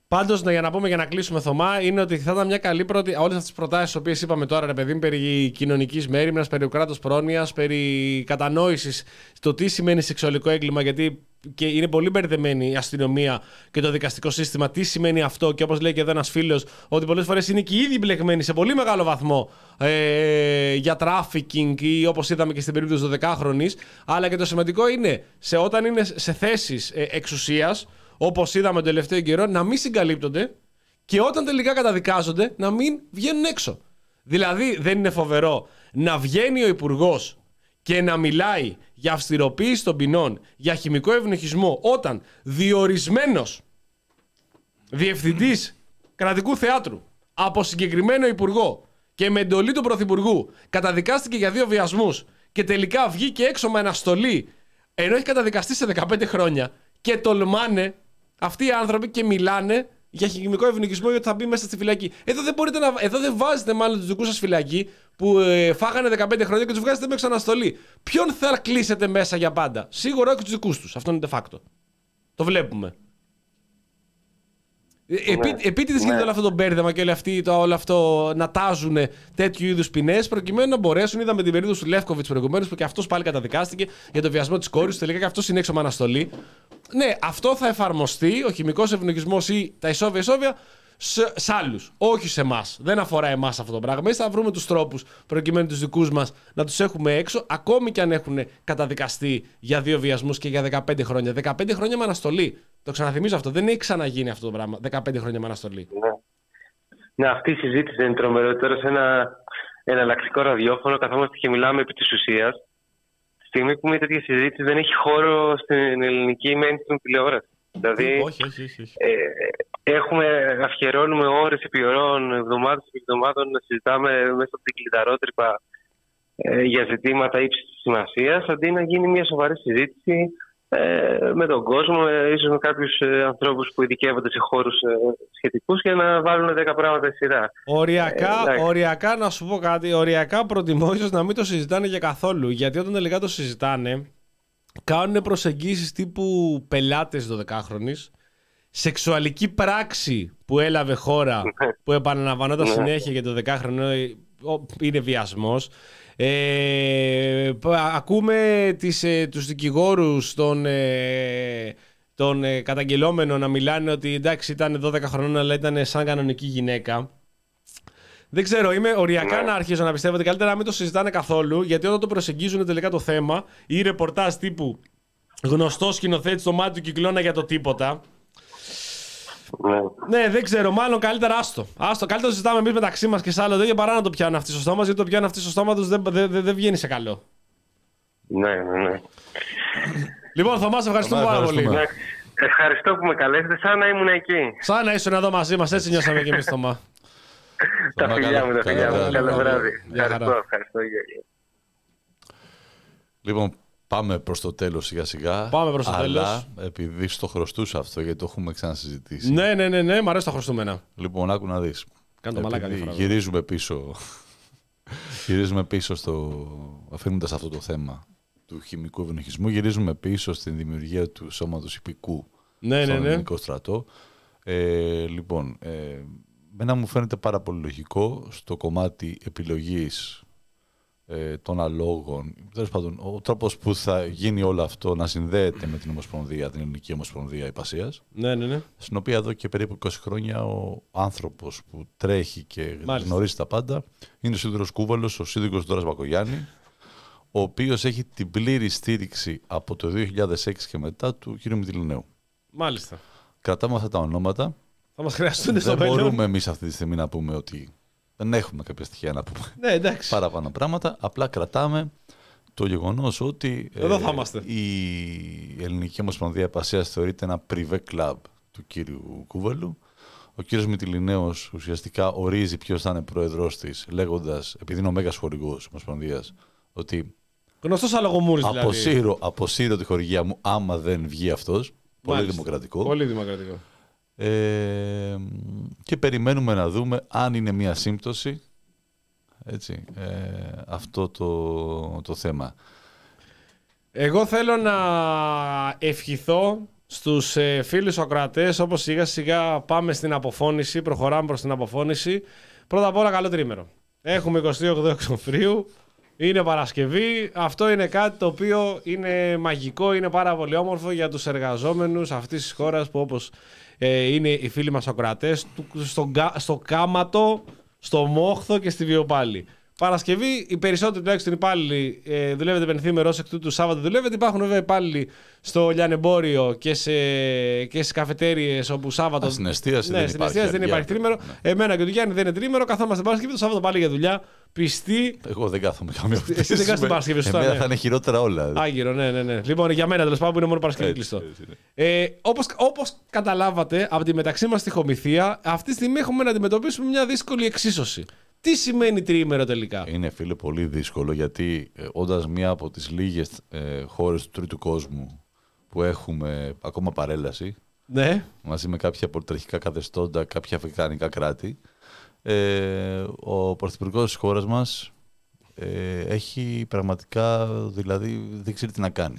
Πάντως, για να πούμε για να κλείσουμε, Θωμά, είναι ότι θα ήταν μια καλή πρώτη. Όλες αυτές τις προτάσεις, τις οποίες είπαμε τώρα, ρε παιδί μου, περί κοινωνικής μέριμνας, περί κράτους πρόνοιας, περί κατανόησης στο τι σημαίνει σεξουαλικό έγκλημα, γιατί και είναι πολύ μπερδεμένη η αστυνομία και το δικαστικό σύστημα. Τι σημαίνει αυτό, και όπως λέει και εδώ ένας φίλος, ότι πολλές φορές είναι και οι ίδιοι μπλεγμένοι σε πολύ μεγάλο βαθμό ε, για τράφικινγκ ή όπως είδαμε και στην περίπτωση δωδεκάχρονης. Αλλά και το σημαντικό είναι σε, όταν είναι σε θέσεις ε, εξουσίας, όπως είδαμε τον τελευταίο καιρό, να μην συγκαλύπτονται και όταν τελικά καταδικάζονται να μην βγαίνουν έξω. Δηλαδή, δεν είναι φοβερό να βγαίνει ο υπουργός και να μιλάει για αυστηροποίηση των ποινών, για χημικό ευνοχισμό, όταν διορισμένος διευθυντής κρατικού θεάτρου από συγκεκριμένο υπουργό και με εντολή του πρωθυπουργού καταδικάστηκε για δύο βιασμούς και τελικά βγήκε έξω με αναστολή, ενώ έχει καταδικαστεί σε δεκαπέντε χρόνια, και τολμάνε αυτοί οι άνθρωποι και μιλάνε για χημικό ευνοχισμό, γιατί θα μπει μέσα στη φυλακή. Εδώ δεν, μπορείτε να, εδώ δεν βάζετε μάλλον τους δικούς σας φυλακή που ε, φάγανε δεκαπέντε χρόνια και τους βγάζετε με ξαναστολή. Ποιον θα κλείσετε μέσα για πάντα? Σίγουρα όχι τους δικούς τους. Αυτό είναι de facto. Το βλέπουμε. Ε, επί, επίτηδες γίνεται όλο αυτό το μπέρδεμα και όλο, αυτοί, το, όλο αυτό να τάζουν τέτοιου είδους ποινές προκειμένου να μπορέσουν. Είδαμε την περίπτωση του Λεύκοβιτς προηγουμένως που και αυτός πάλι καταδικάστηκε για το βιασμό της κόρης του. Τελικά και αυτός είναι έξω με αναστολή. Ναι, αυτό θα εφαρμοστεί, ο χημικός ευνοχισμός ή τα ισόβια-ισόβια, σε, σε άλλους. Όχι σε εμάς. Δεν αφορά εμάς αυτό το πράγμα. Εμείς θα βρούμε τους τρόπους προκειμένου τους δικούς μας να τους έχουμε έξω, ακόμη και αν έχουν καταδικαστεί για δύο βιασμούς και για δεκαπέντε χρόνια. δεκαπέντε χρόνια με αναστολή. Το ξαναθυμίζω αυτό. Δεν έχει ξαναγίνει αυτό το πράγμα. δεκαπέντε χρόνια με αναστολή. Ναι, ναι, αυτή η συζήτηση δεν είναι τρομερό. Τώρα σε ένα εναλλακτικό ραδιόφωνο καθόμαστε και μιλάμε επί της ουσίας. Στη στιγμή που μια τέτοια συζήτηση δεν έχει χώρο στην ελληνική mainstream τηλεόραση. Δηλαδή, όχι, όχι, όχι, όχι. Ε, έχουμε, αφιερώνουμε ώρες επί ωρών, εβδομάδες επί εβδομάδων να συζητάμε μέσα από την κλειδαρότρυπα ε, για ζητήματα ύψης της σημασίας, αντί να γίνει μια σοβαρή συζήτηση ε, με τον κόσμο, ε, ίσως με κάποιους ε, ανθρώπους που ειδικεύονται σε χώρους ε, σχετικούς, για να βάλουν δέκα πράγματα σειρά. Οριακά, ε, οριακά, να σου πω κάτι, οριακά προτιμώ ίσως να μην το συζητάνε για καθόλου, γιατί όταν τελικά το συζητάνε, κάνουν προσεγγίσεις τύπου πελάτες δωδεκάχρονης, σεξουαλική πράξη που έλαβε χώρα, που επαναλαμβανόταν συνέχεια για το δεκάχρονο, είναι βιασμός. Ε, ακούμε τις, ε, τους δικηγόρους των, ε, των ε, καταγγελόμενων να μιλάνε ότι εντάξει ήταν δώδεκα χρονών αλλά ήταν σαν κανονική γυναίκα. Δεν ξέρω, είμαι οριακά να αρχίζω να πιστεύω ότι καλύτερα να μην το συζητάνε καθόλου, γιατί όταν το προσεγγίζουν τελικά το θέμα ή ρεπορτάζ τύπου γνωστό σκηνοθέτη στο μάτι του κυκλώνα για το τίποτα. Ναι. Ναι, δεν ξέρω, μάλλον καλύτερα άστο. Άστο, καλύτερα το συζητάμε εμείς μεταξύ μας και σε άλλο τέτοιο παρά να το πιάνουν αυτοί στο στόμα, γιατί το πιάνουν αυτοί στο στόμα τους δεν, δεν, δεν, δεν βγαίνει σε καλό. Ναι, ναι, ναι. Λοιπόν, Θωμά, σε ευχαριστούμε πάρα πολύ. Ναι. Ευχαριστώ που με καλέσετε, σαν να ήμουν εκεί. Σαν να ήσουν εδώ μαζί μας, έτσι νιώσαμε και εμείς, Θωμά. Τα φιλιά μου, τα φιλιά μου. Καλό βράδυ. Ευχαριστώ, ευχαριστώ. Λοιπόν, πάμε προς το τέλος σιγά σιγά. Πάμε προς το αλλά, τέλος. Αλλά επειδή στο χρωστούσα αυτό, γιατί το έχουμε ξανασυζητήσει. Ναι, ναι, ναι, ναι, μ' αρέσει τα χρωστούμενα. Λοιπόν, άκου να δεις. Κάνε το μαλάκα διαφορά. Γυρίζουμε πίσω. Γυρίζουμε πίσω στο. Αφήνοντας αυτό το θέμα του χημικού ευνοχισμού, γυρίζουμε πίσω στην δημιουργία του σώματος υπηκού ναι, στον ναι, ναι. ελληνικό στρατό. Ε, λοιπόν, ε, μένα μου φαίνεται πάρα πολύ λογικό στο κομμάτι επιλογής ε, των αλόγων, τέλος πάντων, ο τρόπος που θα γίνει όλο αυτό να συνδέεται με την Ομοσπονδία, την Ελληνική Ομοσπονδία Ιππασίας, ναι, ναι, ναι. στην οποία εδώ και περίπου είκοσι χρόνια ο άνθρωπος που τρέχει και Μάλιστα. γνωρίζει τα πάντα είναι ο Σίδηρος Κούβαλος, ο Σίδηρος Ντόρας Μπακογιάννη, ο οποίος έχει την πλήρη στήριξη από το δύο χιλιάδες έξι και μετά του κ. Μητυλινέου. Μάλιστα. Κρατάμε αυτά τα ονόματα. Θα μας χρειαστούν στο Δεν μέλλον. μπορούμε εμείς αυτή τη στιγμή να πούμε ότι δεν έχουμε κάποια στοιχεία να πούμε ναι, εντάξει. παραπάνω πράγματα. Απλά κρατάμε το γεγονός ότι εδώ θα είμαστε. η Ελληνική Ομοσπονδία Ιππασίας θεωρείται ένα privé club του κύριου Κούβαλου. Ο κύριος Μητυλινέος ουσιαστικά ορίζει ποιος θα είναι πρόεδρος της, λέγοντας, επειδή είναι ο μέγας χορηγός της Ομοσπονδίας, ότι γνωστός αλογομούρης δηλαδή. Αποσύρω, αποσύρω τη χορηγία μου άμα δεν βγει αυτός. Πολύ Μάλιστα. δημοκρατικό. Πολύ δημοκρατικό. Ε, και περιμένουμε να δούμε αν είναι μια σύμπτωση, έτσι, ε, αυτό το, το θέμα. Εγώ θέλω να ευχηθώ στους ε, φίλους ακροατές, όπως σιγά σιγά πάμε στην αποφώνηση, προχωράμε προς την αποφώνηση. Πρώτα απ' όλα καλό τρίμερο. Έχουμε εικοστή όγδοη Οκτωβρίου, είναι Παρασκευή. Αυτό είναι κάτι το οποίο είναι μαγικό, είναι πάρα πολύ όμορφο για τους εργαζόμενους αυτής της χώρας που όπως ε, είναι οι φίλοι μας ακροατές, στο, στο Κάματο, στο Μόχθο και στη Βιοπάλη. Παρασκευή, οι περισσότεροι τουλάχιστον υπάλληλοι ε, δουλεύετε πενθήμερο, ως εκ τούτου Σάββατο δουλεύετε. Υπάρχουν βέβαια υπάλληλοι στο λιανεμπόριο και, σε, και στις καφετέριες όπου Σάββατο. Α, στην εστίαση ναι, δεν, στην υπάρχει, εστίαση δεν υπάρχει τρίμερο. Ναι. Εμένα και του Γιάννη δεν είναι τρίμερο. Καθόμαστε Παρασκευή, το Σάββατο πάλι για δουλειά. Πιστή. Εγώ δεν κάθομαι καμία φορά. Εσύ δεν κάθεσαι την Παρασκευή, σωστά. Εμένα ναι. θα είναι χειρότερα όλα. Άγυρο, ναι, ναι, ναι. Λοιπόν, για μένα τέλος πάντων που είναι μόνο Παρασκευή κλειστό. Ε, όπως, όπως καταλάβατε από τη μεταξύ μας τυχομηθεία, αυτή τη στιγμή έχουμε να αντιμετωπίσουμε μια δύσκολη εξίσωση. Τι σημαίνει τριήμερο τελικά? Είναι, φίλε, πολύ δύσκολο γιατί ε, όντας μία από τις λίγες ε, χώρες του τρίτου κόσμου που έχουμε ακόμα παρέλαση, ναι. μαζί με κάποια πολιταρχικά καθεστώντα, κάποια αφρικανικά κράτη, ε, ο πρωθυπουργός της χώρας μας ε, έχει πραγματικά, δηλαδή δεν ξέρει τι να κάνει.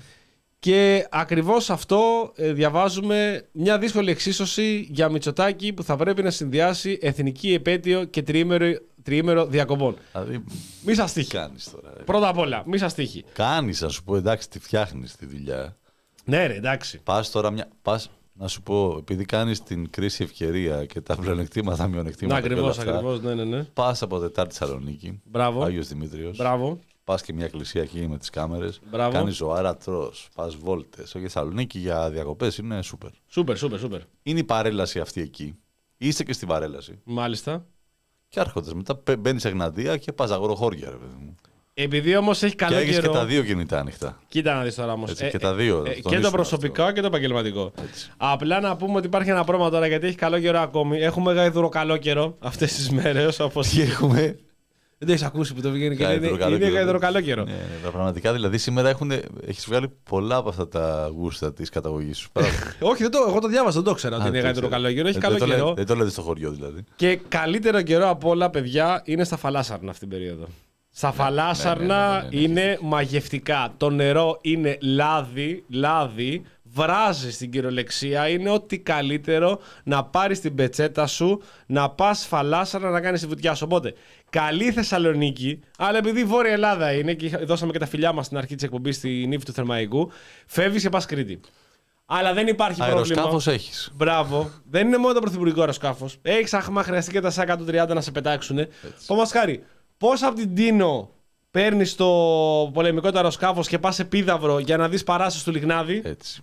Και ακριβώς αυτό ε, διαβάζουμε μια δύσκολη εξίσωση για Μητσοτάκη που θα πρέπει να συνδυάσει εθνική επέτειο και τριήμερο, τριήμερο διακοπών. Δηλαδή, μη σας τύχει. Κάνεις τώρα, ρε. Πρώτα απ' όλα, μη σας τύχει. Κάνεις, να σου πω, εντάξει, τη φτιάχνεις τη δουλειά. Ναι, ρε, εντάξει. Πας τώρα μια. Πας, να σου πω, επειδή κάνεις την κρίση ευκαιρία και τα πλεονεκτήματα, μειονεκτήματα. Ναι, ακριβώς, ακριβώς, ναι, ναι, ναι. Πας από Τετάρτη Θεσσαλονίκη. Μπράβο. Άγιος Δημήτριος. Μπράβο. Πας και μια εκκλησία εκεί με τις κάμερες. Μπράβο. Κάνεις ζωάρα, τρως. Πας βόλτες. Όχι, Θεσσαλονίκη για διακοπές είναι σούπερ. Σούπερ, σούπερ, σούπερ. Είναι η παρέλαση αυτή εκεί. Είσαι και στην παρέλαση. Μάλιστα. Και άρχοντες μετά μπαίνεις σε Εγνατία και πας αγροχώρια, ρε παιδί μου. Επειδή όμως έχει καλό και έχεις καιρό. Και τα δύο κινητά ανοιχτά. Κοίτα να δεις τώρα όμως. Έτσι, ε, και τα δύο. Ε, και το προσωπικό αυτό. Και το επαγγελματικό. Έτσι. Απλά να πούμε ότι υπάρχει ένα πρόβλημα τώρα γιατί έχει καλό καιρό ακόμη. Έχουμε γαϊδουρο καλό καιρό αυτές τις μέρες. Όπως... Τι έχουμε. Δεν το έχεις ακούσει που το βγαίνει και είναι, είναι γαϊδουρο καλό καιρό. Ναι, ναι, πραγματικά δηλαδή σήμερα έχουν, έχεις βγάλει πολλά από αυτά τα γούστα της καταγωγής σου. Όχι, δεν το, εγώ το διάβασα, δεν το ξέρω ότι είναι γαϊδουρο καλό καιρό. Έχει δεν καλό το καιρό. Λέ, δεν το λέτε στο χωριό δηλαδή. Και καλύτερο καιρό από όλα, παιδιά, είναι στα φαλάσσαρνα αυτή την περίοδο. Στα φαλάσσαρνα ναι, ναι, ναι, ναι, ναι, είναι μαγευτικά. Το νερό είναι λάδι, λάδι, βράζει στην κυριολεξία. Είναι ό,τι καλύτερο να πάρεις την πετσέτα σου, να πας φαλάσσαρνα να κάνεις τη βουτιά σου. Οπότε, καλή Θεσσαλονίκη, αλλά επειδή η Βόρεια Ελλάδα είναι και δώσαμε και τα φιλιά μας στην αρχή της εκπομπής στη νύφη του Θερμαϊκού, φεύγεις και πας Κρήτη. Αλλά δεν υπάρχει πρόβλημα. Αεροσκάφος έχεις. Μπράβο. Δεν είναι μόνο το πρωθυπουργικό αεροσκάφος. Έχεις άχμα, χρειαστεί και τα εκατόν τριάντα να σε πετάξουνε. Όμως χάρη. Πώς από την Τίνο παίρνεις το πολεμικό του αεροσκάφος και πας σε Πίδαυρο για να δεις παράσταση του Λιγνάδη. Έτσι.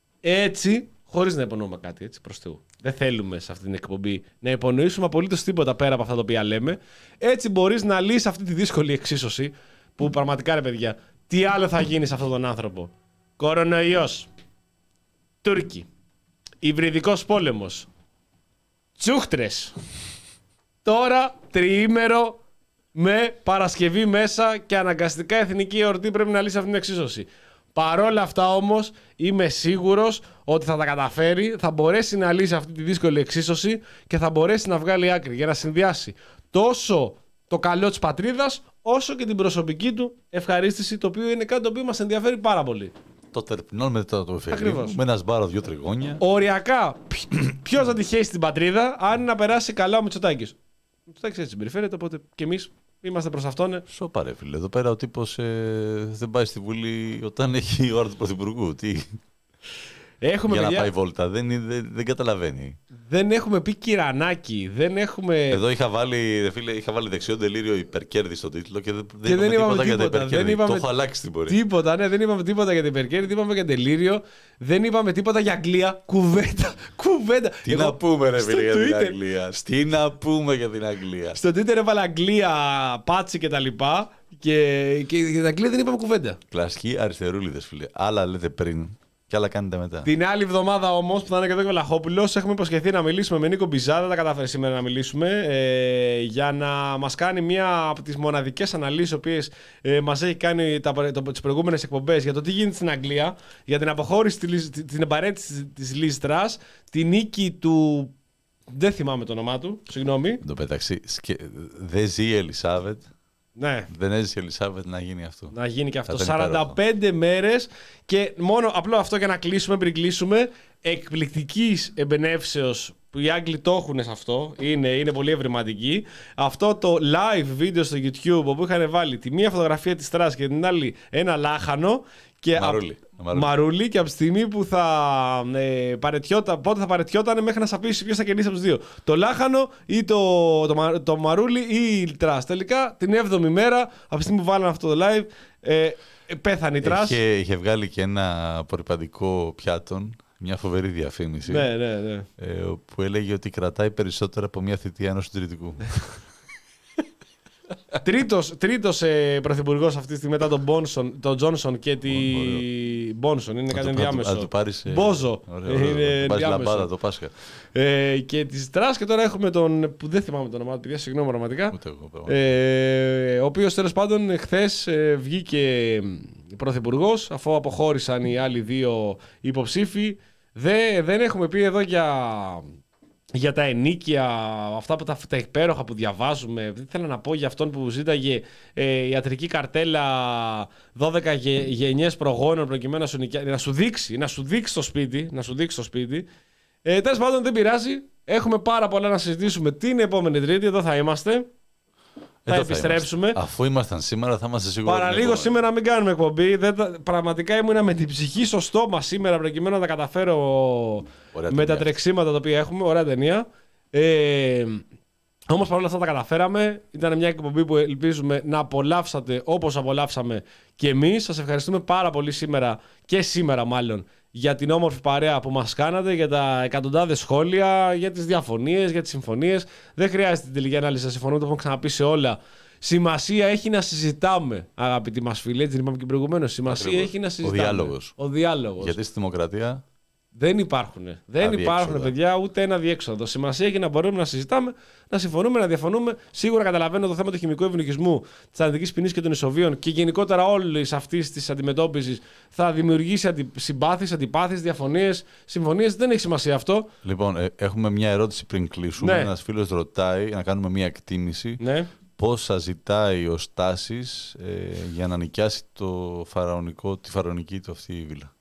Έτσι, χωρίς να υπονοούμε κάτι, έτσι προς Θεού. Δεν θέλουμε σε αυτή την εκπομπή να υπονοήσουμε απολύτως τίποτα πέρα από αυτά τα οποία λέμε. Έτσι μπορείς να λύσεις αυτή τη δύσκολη εξίσωση που πραγματικά ρε παιδιά, τι άλλο θα γίνει σε αυτόν τον άνθρωπο. Κορονοϊός, Τούρκοι, υβριδικός πόλεμος, τσούχτρες. Τώρα τριήμερο με Παρασκευή μέσα και αναγκαστικά εθνική εορτή πρέπει να λύσει αυτή την εξίσωση. Παρόλα αυτά όμως είμαι σίγουρος ότι θα τα καταφέρει, θα μπορέσει να λύσει αυτή τη δύσκολη εξίσωση και θα μπορέσει να βγάλει άκρη για να συνδυάσει τόσο το καλό της πατρίδας όσο και την προσωπική του ευχαρίστηση, το οποίο είναι κάτι το οποίο μας ενδιαφέρει πάρα πολύ. Το τερπινόλ με το εφεδρείο, με ένα σμπάρο δύο τριγώνια. Οριακά, ποιος θα τυχαίνει στην πατρίδα αν να περάσει καλά ο Μητσοτάκης. Ο Μητσοτάκης έτσι συμπεριφέρεται, οπότε και εμείς είμαστε προς αυτόν. Σοπα ρε φίλε, εδώ πέρα ο τύπος ε, δεν πάει στη Βουλή όταν έχει η ώρα του Πρωθυπουργού. Τι... Έχουμε, για παιδιά, να πάει βόλτα, δεν, δεν, δεν καταλαβαίνει. Δεν έχουμε πει κυρανάκι, δεν έχουμε... Εδώ είχα βάλει, φίλε, είχα βάλει δεξιό τελείριο υπερκέρδη στον τίτλο και δεν, και δεν είπαμε τίποτα, τίποτα για τα υπερκέρδη. Είπαμε... Το έχω αλλάξει την πορεία. Τίποτα, ναι, δεν είπαμε τίποτα για την υπερκέρδη, δεν είπαμε για τελείριο, δεν είπαμε τίποτα για Αγγλία, κουβέντα, κουβέντα. Τι Εγώ... να πούμε ρε φίλε για Twitter... την Αγγλία, τι να πούμε για την Αγγλία. Στο Twitter έβαλα Αγγλία, πάτσι και τα λοιπά και, και για την Αγγλία δεν είπαμε κουβέντα. Κλασικοί αριστερούλιδες φίλε, άλλα λέτε πριν. Και άλλα κάνετε μετά. Την άλλη εβδομάδα όμως που θα είναι και εδώ και ο Βλαχόπουλος, έχουμε υποσχεθεί να μιλήσουμε με Νίκο Μπιζάτα. Τα καταφέρει σήμερα να μιλήσουμε ε, για να μας κάνει μία από τις μοναδικές αναλύσεις οι οποίες ε, μας έχει κάνει τις προηγούμενες εκπομπές για το τι γίνεται στην Αγγλία, για την αποχώρηση, την επαρέτηση της Λιζ Τρας, τη νίκη του. Δεν θυμάμαι το όνομά του, συγγνώμη. Εν τω μεταξύ, σκε... δεν ζει η Ελισάβετ Ναι. Δεν έζησε η Ελισάβετ να γίνει αυτό. Να γίνει και αυτό. Θα ήταν σαράντα πέντε μέρες και μόνο απλό αυτό για να κλείσουμε, πριν κλείσουμε, εκπληκτικής εμπνεύσεως που οι Άγγλοι το έχουν σε αυτό, είναι, είναι πολύ ευρηματική. Αυτό το live βίντεο στο YouTube όπου είχαν βάλει τη μία φωτογραφία της Τρας και την άλλη ένα λάχανο. Και Μαρούλι. Α... Μαρούλι. Μαρούλι, και από τη στιγμή που θα ε, παρετιόταν, πότε θα παρετιόταν μέχρι να σαπίσει ποιος θα κερδίσει από τους δύο. Το λάχανο ή το, το, το Μαρούλι ή η Τρας. Τελικά την έβδομη μέρα, από τη στιγμή που βάλανε αυτό το live, ε, πέθανε η Τρας. Είχε, είχε βγάλει και ένα απορριπαντικό πιάτον, μια φοβερή διαφήμιση. Ναι, ναι, ναι. Ε, που έλεγε ότι κρατάει περισσότερα από μια θητεία ενός συντηρητικού. Τρίτος, τρίτος ε, πρωθυπουργός αυτή τη στιγμή μετά τον Μπόνσον, τον Τζόνσον και τη Μπόνσον. Είναι κάτι ενδιάμεσο. Αν του πάρεις... Μπόζο. Είναι πάρεις λαμπάδα το Πάσχα. Ε, και τη Τρας, και τώρα έχουμε τον, που δεν θυμάμαι το όνομά του, παιδιά, συγγνώμη πραγματικά. Ούτε εγώ, ε, ο οποίος τέλος πάντων χθες ε, βγήκε πρωθυπουργός, αφού αποχώρησαν οι άλλοι δύο υποψήφοι. Δε, δεν έχουμε πει εδώ για... για τα ενίκια, αυτά που τα, τα υπέροχα που διαβάζουμε. Δεν θέλω να πω για αυτόν που ζήταγε ε, ιατρική καρτέλα δώδεκα γε, γενιές προγόνων προκειμένου να σου, να σου δείξει, να σου δείξει το σπίτι, να σου δείξει το σπίτι. Ε, τέλος πάντων, δεν πειράζει. Έχουμε πάρα πολλά να συζητήσουμε την επόμενη Τρίτη. Εδώ θα είμαστε. Θα επιστρέψουμε. Θα Αφού ήμασταν σήμερα, θα είμαστε σίγουροι. Παραλίγο σήμερα μην κάνουμε εκπομπή. Δεν τα... Πραγματικά ήμουνα με την ψυχή στο στόμα σήμερα προκειμένου να τα καταφέρω. Ωραία με ταινία. Τα τρεξίματα τα οποία έχουμε. Ωραία ταινία. Ε... Όμως παρόλα αυτά τα καταφέραμε. Ήταν μια εκπομπή που ελπίζουμε να απολαύσατε όπως απολαύσαμε και εμείς. Σας ευχαριστούμε πάρα πολύ σήμερα και σήμερα μάλλον για την όμορφη παρέα που μας κάνατε, για τα εκατοντάδες σχόλια, για τις διαφωνίες, για τις συμφωνίες. Δεν χρειάζεται την τελική ανάλυση να συμφωνούμε, το έχουμε ξαναπεί σε όλα. Σημασία έχει να συζητάμε, αγαπητοί μας φίλοι. Έτσι είπαμε και προηγουμένως. Σημασία Ακριβώς. έχει να συζητάμε. Ο διάλογος. Ο διάλογος. Γιατί στη δημοκρατία δεν υπάρχουν. Δεν υπάρχουν, παιδιά, ούτε ένα διέξοδο. Σημασία έχει να μπορούμε να συζητάμε, να συμφωνούμε, να διαφωνούμε. Σίγουρα καταλαβαίνω το θέμα του χημικού ευνοχισμού, τη θανατικής ποινής και των ισοβίων και γενικότερα όλη αυτή τη αντιμετώπιση θα δημιουργήσει αντι... συμπάθειες, αντιπάθειες, διαφωνίες, συμφωνίες. Δεν έχει σημασία αυτό. Λοιπόν, ε, έχουμε μια ερώτηση πριν κλείσουμε. Ναι. Ένας φίλος ρωτάει να κάνουμε μια εκτίμηση. Ναι. Πόσα ζητάει ο Στάσης ε, για να νοικιάσει το φαραωνικό, τη φαραωνική του αυτή η βίλα.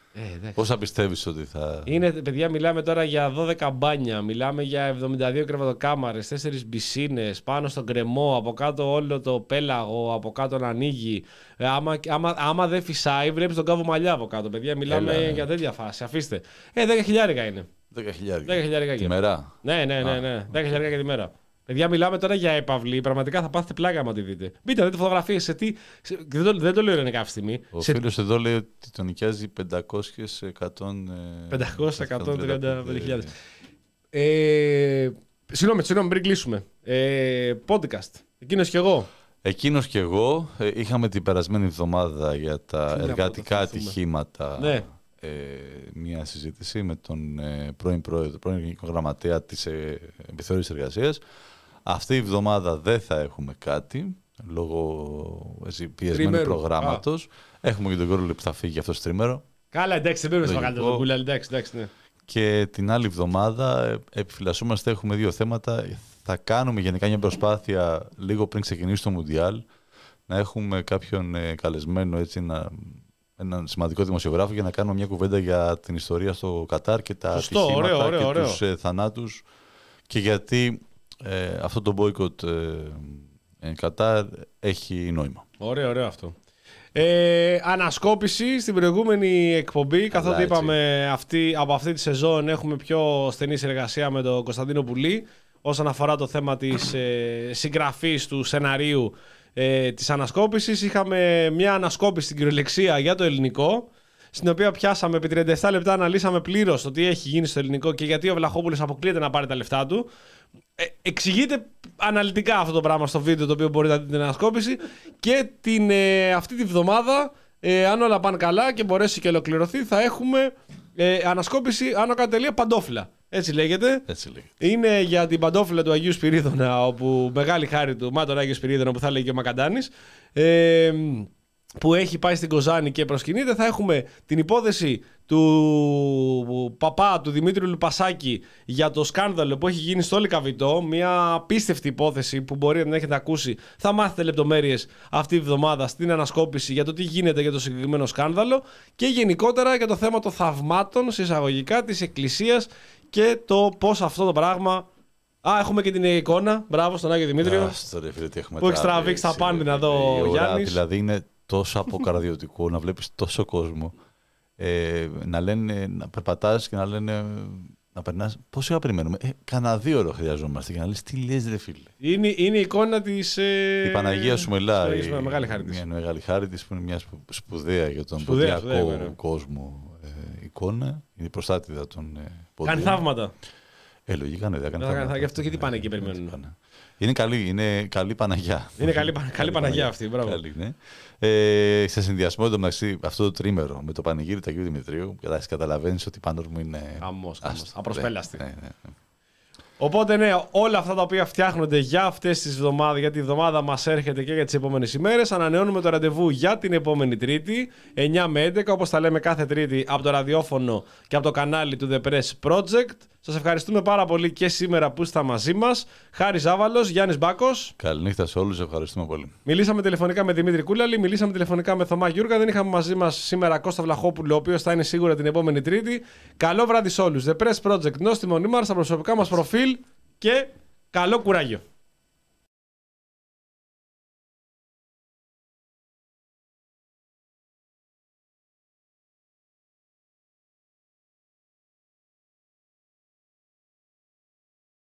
Ε, Πόσα πιστεύεις ότι θα... Είναι, παιδιά, μιλάμε τώρα για δώδεκα μπάνια, μιλάμε για εβδομήντα δύο κρεβατοκάμαρες, τέσσερις πισίνες, πάνω στον κρεμό, από κάτω όλο το πέλαγο, από κάτω να ανοίγει. Ε, άμα, άμα, άμα δεν φυσάει, βλέπεις τον κάβο μαλλιά από κάτω, παιδιά. Μιλάμε Έλα, ναι. για τέτοια φάση. Αφήστε. Ε, δέκα χιλιάρικα είναι. δέκα χιλιάρικα. δέκα χιλιάρικα τη μέρα. Ναι, ναι, ναι, ναι. δέκα χιλιάρικα τη μέρα. Παιδιά, μιλάμε τώρα για επαυλή. Πραγματικά θα πάθετε πλάκα άμα τη δείτε. Μπείτε, δείτε φωτογραφίες. Σε τι... σε... δεν, το, δεν το λέω ειρωνικά αυτή τη στιγμή. Ο σε... φίλος εδώ λέει ότι τον νοικιάζει πεντακόσιες, εκατό. πεντακόσιες, εκατόν τριάντα πέντε χιλιάδες. Ε, συγγνώμη, συγγνώμη, πριν κλείσουμε. Ε, podcast. Εκείνος κι εγώ. Εκείνος κι εγώ. Ε, είχαμε την περασμένη εβδομάδα για τα Τι εργατικά ατυχήματα. Ναι. Ε, μια συζήτηση με τον ε, πρώην πρόεδρο, πρώην γενικό γραμματέα της ε, επιθεώρησης εργασίας. Αυτή η εβδομάδα δεν θα έχουμε κάτι λόγω έτσι, πιεσμένου προγράμματος. Α. Έχουμε και τον Κόρολη που θα φύγει αυτό το τρίμερο. Καλά, εντάξει, δεν πρέπει να κάνετε τον Κούλα, εντάξει, εντάξει, ναι. Και την άλλη εβδομάδα επιφυλασσόμαστε, έχουμε δύο θέματα. Θα κάνουμε γενικά μια προσπάθεια λίγο πριν ξεκινήσει το Μουντιάλ να έχουμε κάποιον ε, καλεσμένο έτσι να. Έναν σημαντικό δημοσιογράφο για να κάνουμε μια κουβέντα για την ιστορία στο Κατάρ και τα Σωστό, ατυχήματα ωραίο, ωραίο, και ωραίο. τους ε, θανάτους και γιατί ε, αυτό το boycott ε, ε, Κατάρ έχει νόημα. Ωραίο, ωραίο αυτό. Ε, ανασκόπηση στην προηγούμενη εκπομπή, καθότι είπαμε αυτή, από αυτή τη σεζόν έχουμε πιο στενή συνεργασία με τον Κωνσταντίνο Πουλή όσον αφορά το θέμα της ε, συγγραφής του σεναρίου Ε, της ανασκόπησης. Είχαμε μια ανασκόπηση στην κυριολεξία για το ελληνικό, στην οποία πιάσαμε επί τριάντα επτά λεπτά, αναλύσαμε πλήρως το τι έχει γίνει στο ελληνικό και γιατί ο Βλαχόπουλος αποκλείεται να πάρει τα λεφτά του. Ε, εξηγείται αναλυτικά αυτό το πράγμα στο βίντεο το οποίο μπορείτε να δείτε την ανασκόπηση. Και την, ε, αυτή τη βδομάδα, ε, αν όλα πάνε καλά και μπορέσει και ολοκληρωθεί, θα έχουμε ε, ανασκόπηση άνω κάτω τελεία παντόφυλλα. Έτσι λέγεται. Έτσι λέγεται. Είναι για την παντόφυλλα του Αγίου Σπυρίδωνα, όπου μεγάλη χάρη του, μα τον Άγιο Σπυρίδωνα που θα λέει και ο Μακαντάνης. Ε, που έχει πάει στην Κοζάνη και προσκυνείται. Θα έχουμε την υπόθεση του παπά του Δημήτριου Λουπασάκη για το σκάνδαλο που έχει γίνει στο Λυκαβητό. Μια απίστευτη υπόθεση που μπορεί να την έχετε ακούσει. Θα μάθετε λεπτομέρειες αυτή τη βδομάδα στην ανασκόπηση για το τι γίνεται για το συγκεκριμένο σκάνδαλο και γενικότερα για το θέμα των θαυμάτων συσσαγωγικά της Εκκλησίας και το πώς αυτό το πράγμα. Α, έχουμε και την εικόνα. Μπράβο στον Άγιο Δημήτριο. Άστο, ρε, φίλε, τι έχουμε που έχει τραβήξει τα πάνδυνα εδώ ο Γιάννης. Δηλαδή είναι τόσο αποκαρδιωτικό να βλέπεις τόσο κόσμο. Ε, να λένε, να περπατάς και να λένε, να περνάς. Πόση ώρα περιμένουμε. Ε, κανένα δύο ώρα χρειαζόμαστε και να λες τι λες, ρε φίλε. Είναι, είναι η εικόνα της. Ε... Η Παναγία σου μιλάει. Μια μεγάλη χάρη της. Μια μεγάλη χάρη της που είναι μια σπουδαία για τον ποντιακό κόσμο ε, εικόνα. Είναι η προστάτηδα των ε, ποντίων. Κάνει θαύματα. Ε, λογικά ναι, δεν κάνει θαύματα. Γι' αυτό και τι πάνε εκεί περιμένουν. Είναι καλή, είναι καλή Παναγιά. Είναι καλή, καλή, καλή Παναγιά αυτή, μπράβο. Καλή, ναι. Ε, σε συνδυασμό εντωμεταξύ αυτό το τρίμερο με το πανηγύρι του Αγίου Δημητρίου, καταλαβαίνεις ότι πάνω μου είναι. Χαμός, απροσπέλαστη. Ναι, ναι, ναι. Οπότε ναι, όλα αυτά τα οποία φτιάχνονται για αυτές τις εβδομάδες, για τη εβδομάδα μας έρχεται και για τις επόμενες ημέρες, ανανεώνουμε το ραντεβού για την επόμενη Τρίτη, εννιά με έντεκα, όπως τα λέμε κάθε Τρίτη από το ραδιόφωνο και από το κανάλι του The Press Project. Σας ευχαριστούμε πάρα πολύ και σήμερα που είστε μαζί μας. Χάρης Ζάβαλος, Γιάννης Μπάκος. Καληνύχτα σε όλους, ευχαριστούμε πολύ. Μιλήσαμε τηλεφωνικά με Δημήτρη Κούλαλη, μιλήσαμε τηλεφωνικά με Θωμά Γιούργα. Δεν είχαμε μαζί μας σήμερα Κώστα Βλαχόπουλο, ο οποίος θα είναι σίγουρα την επόμενη Τρίτη. Καλό βράδυ σε όλους. The Press Project, νόστιμο νήμαρ στα προσωπικά μας προφίλ και καλό κουράγιο.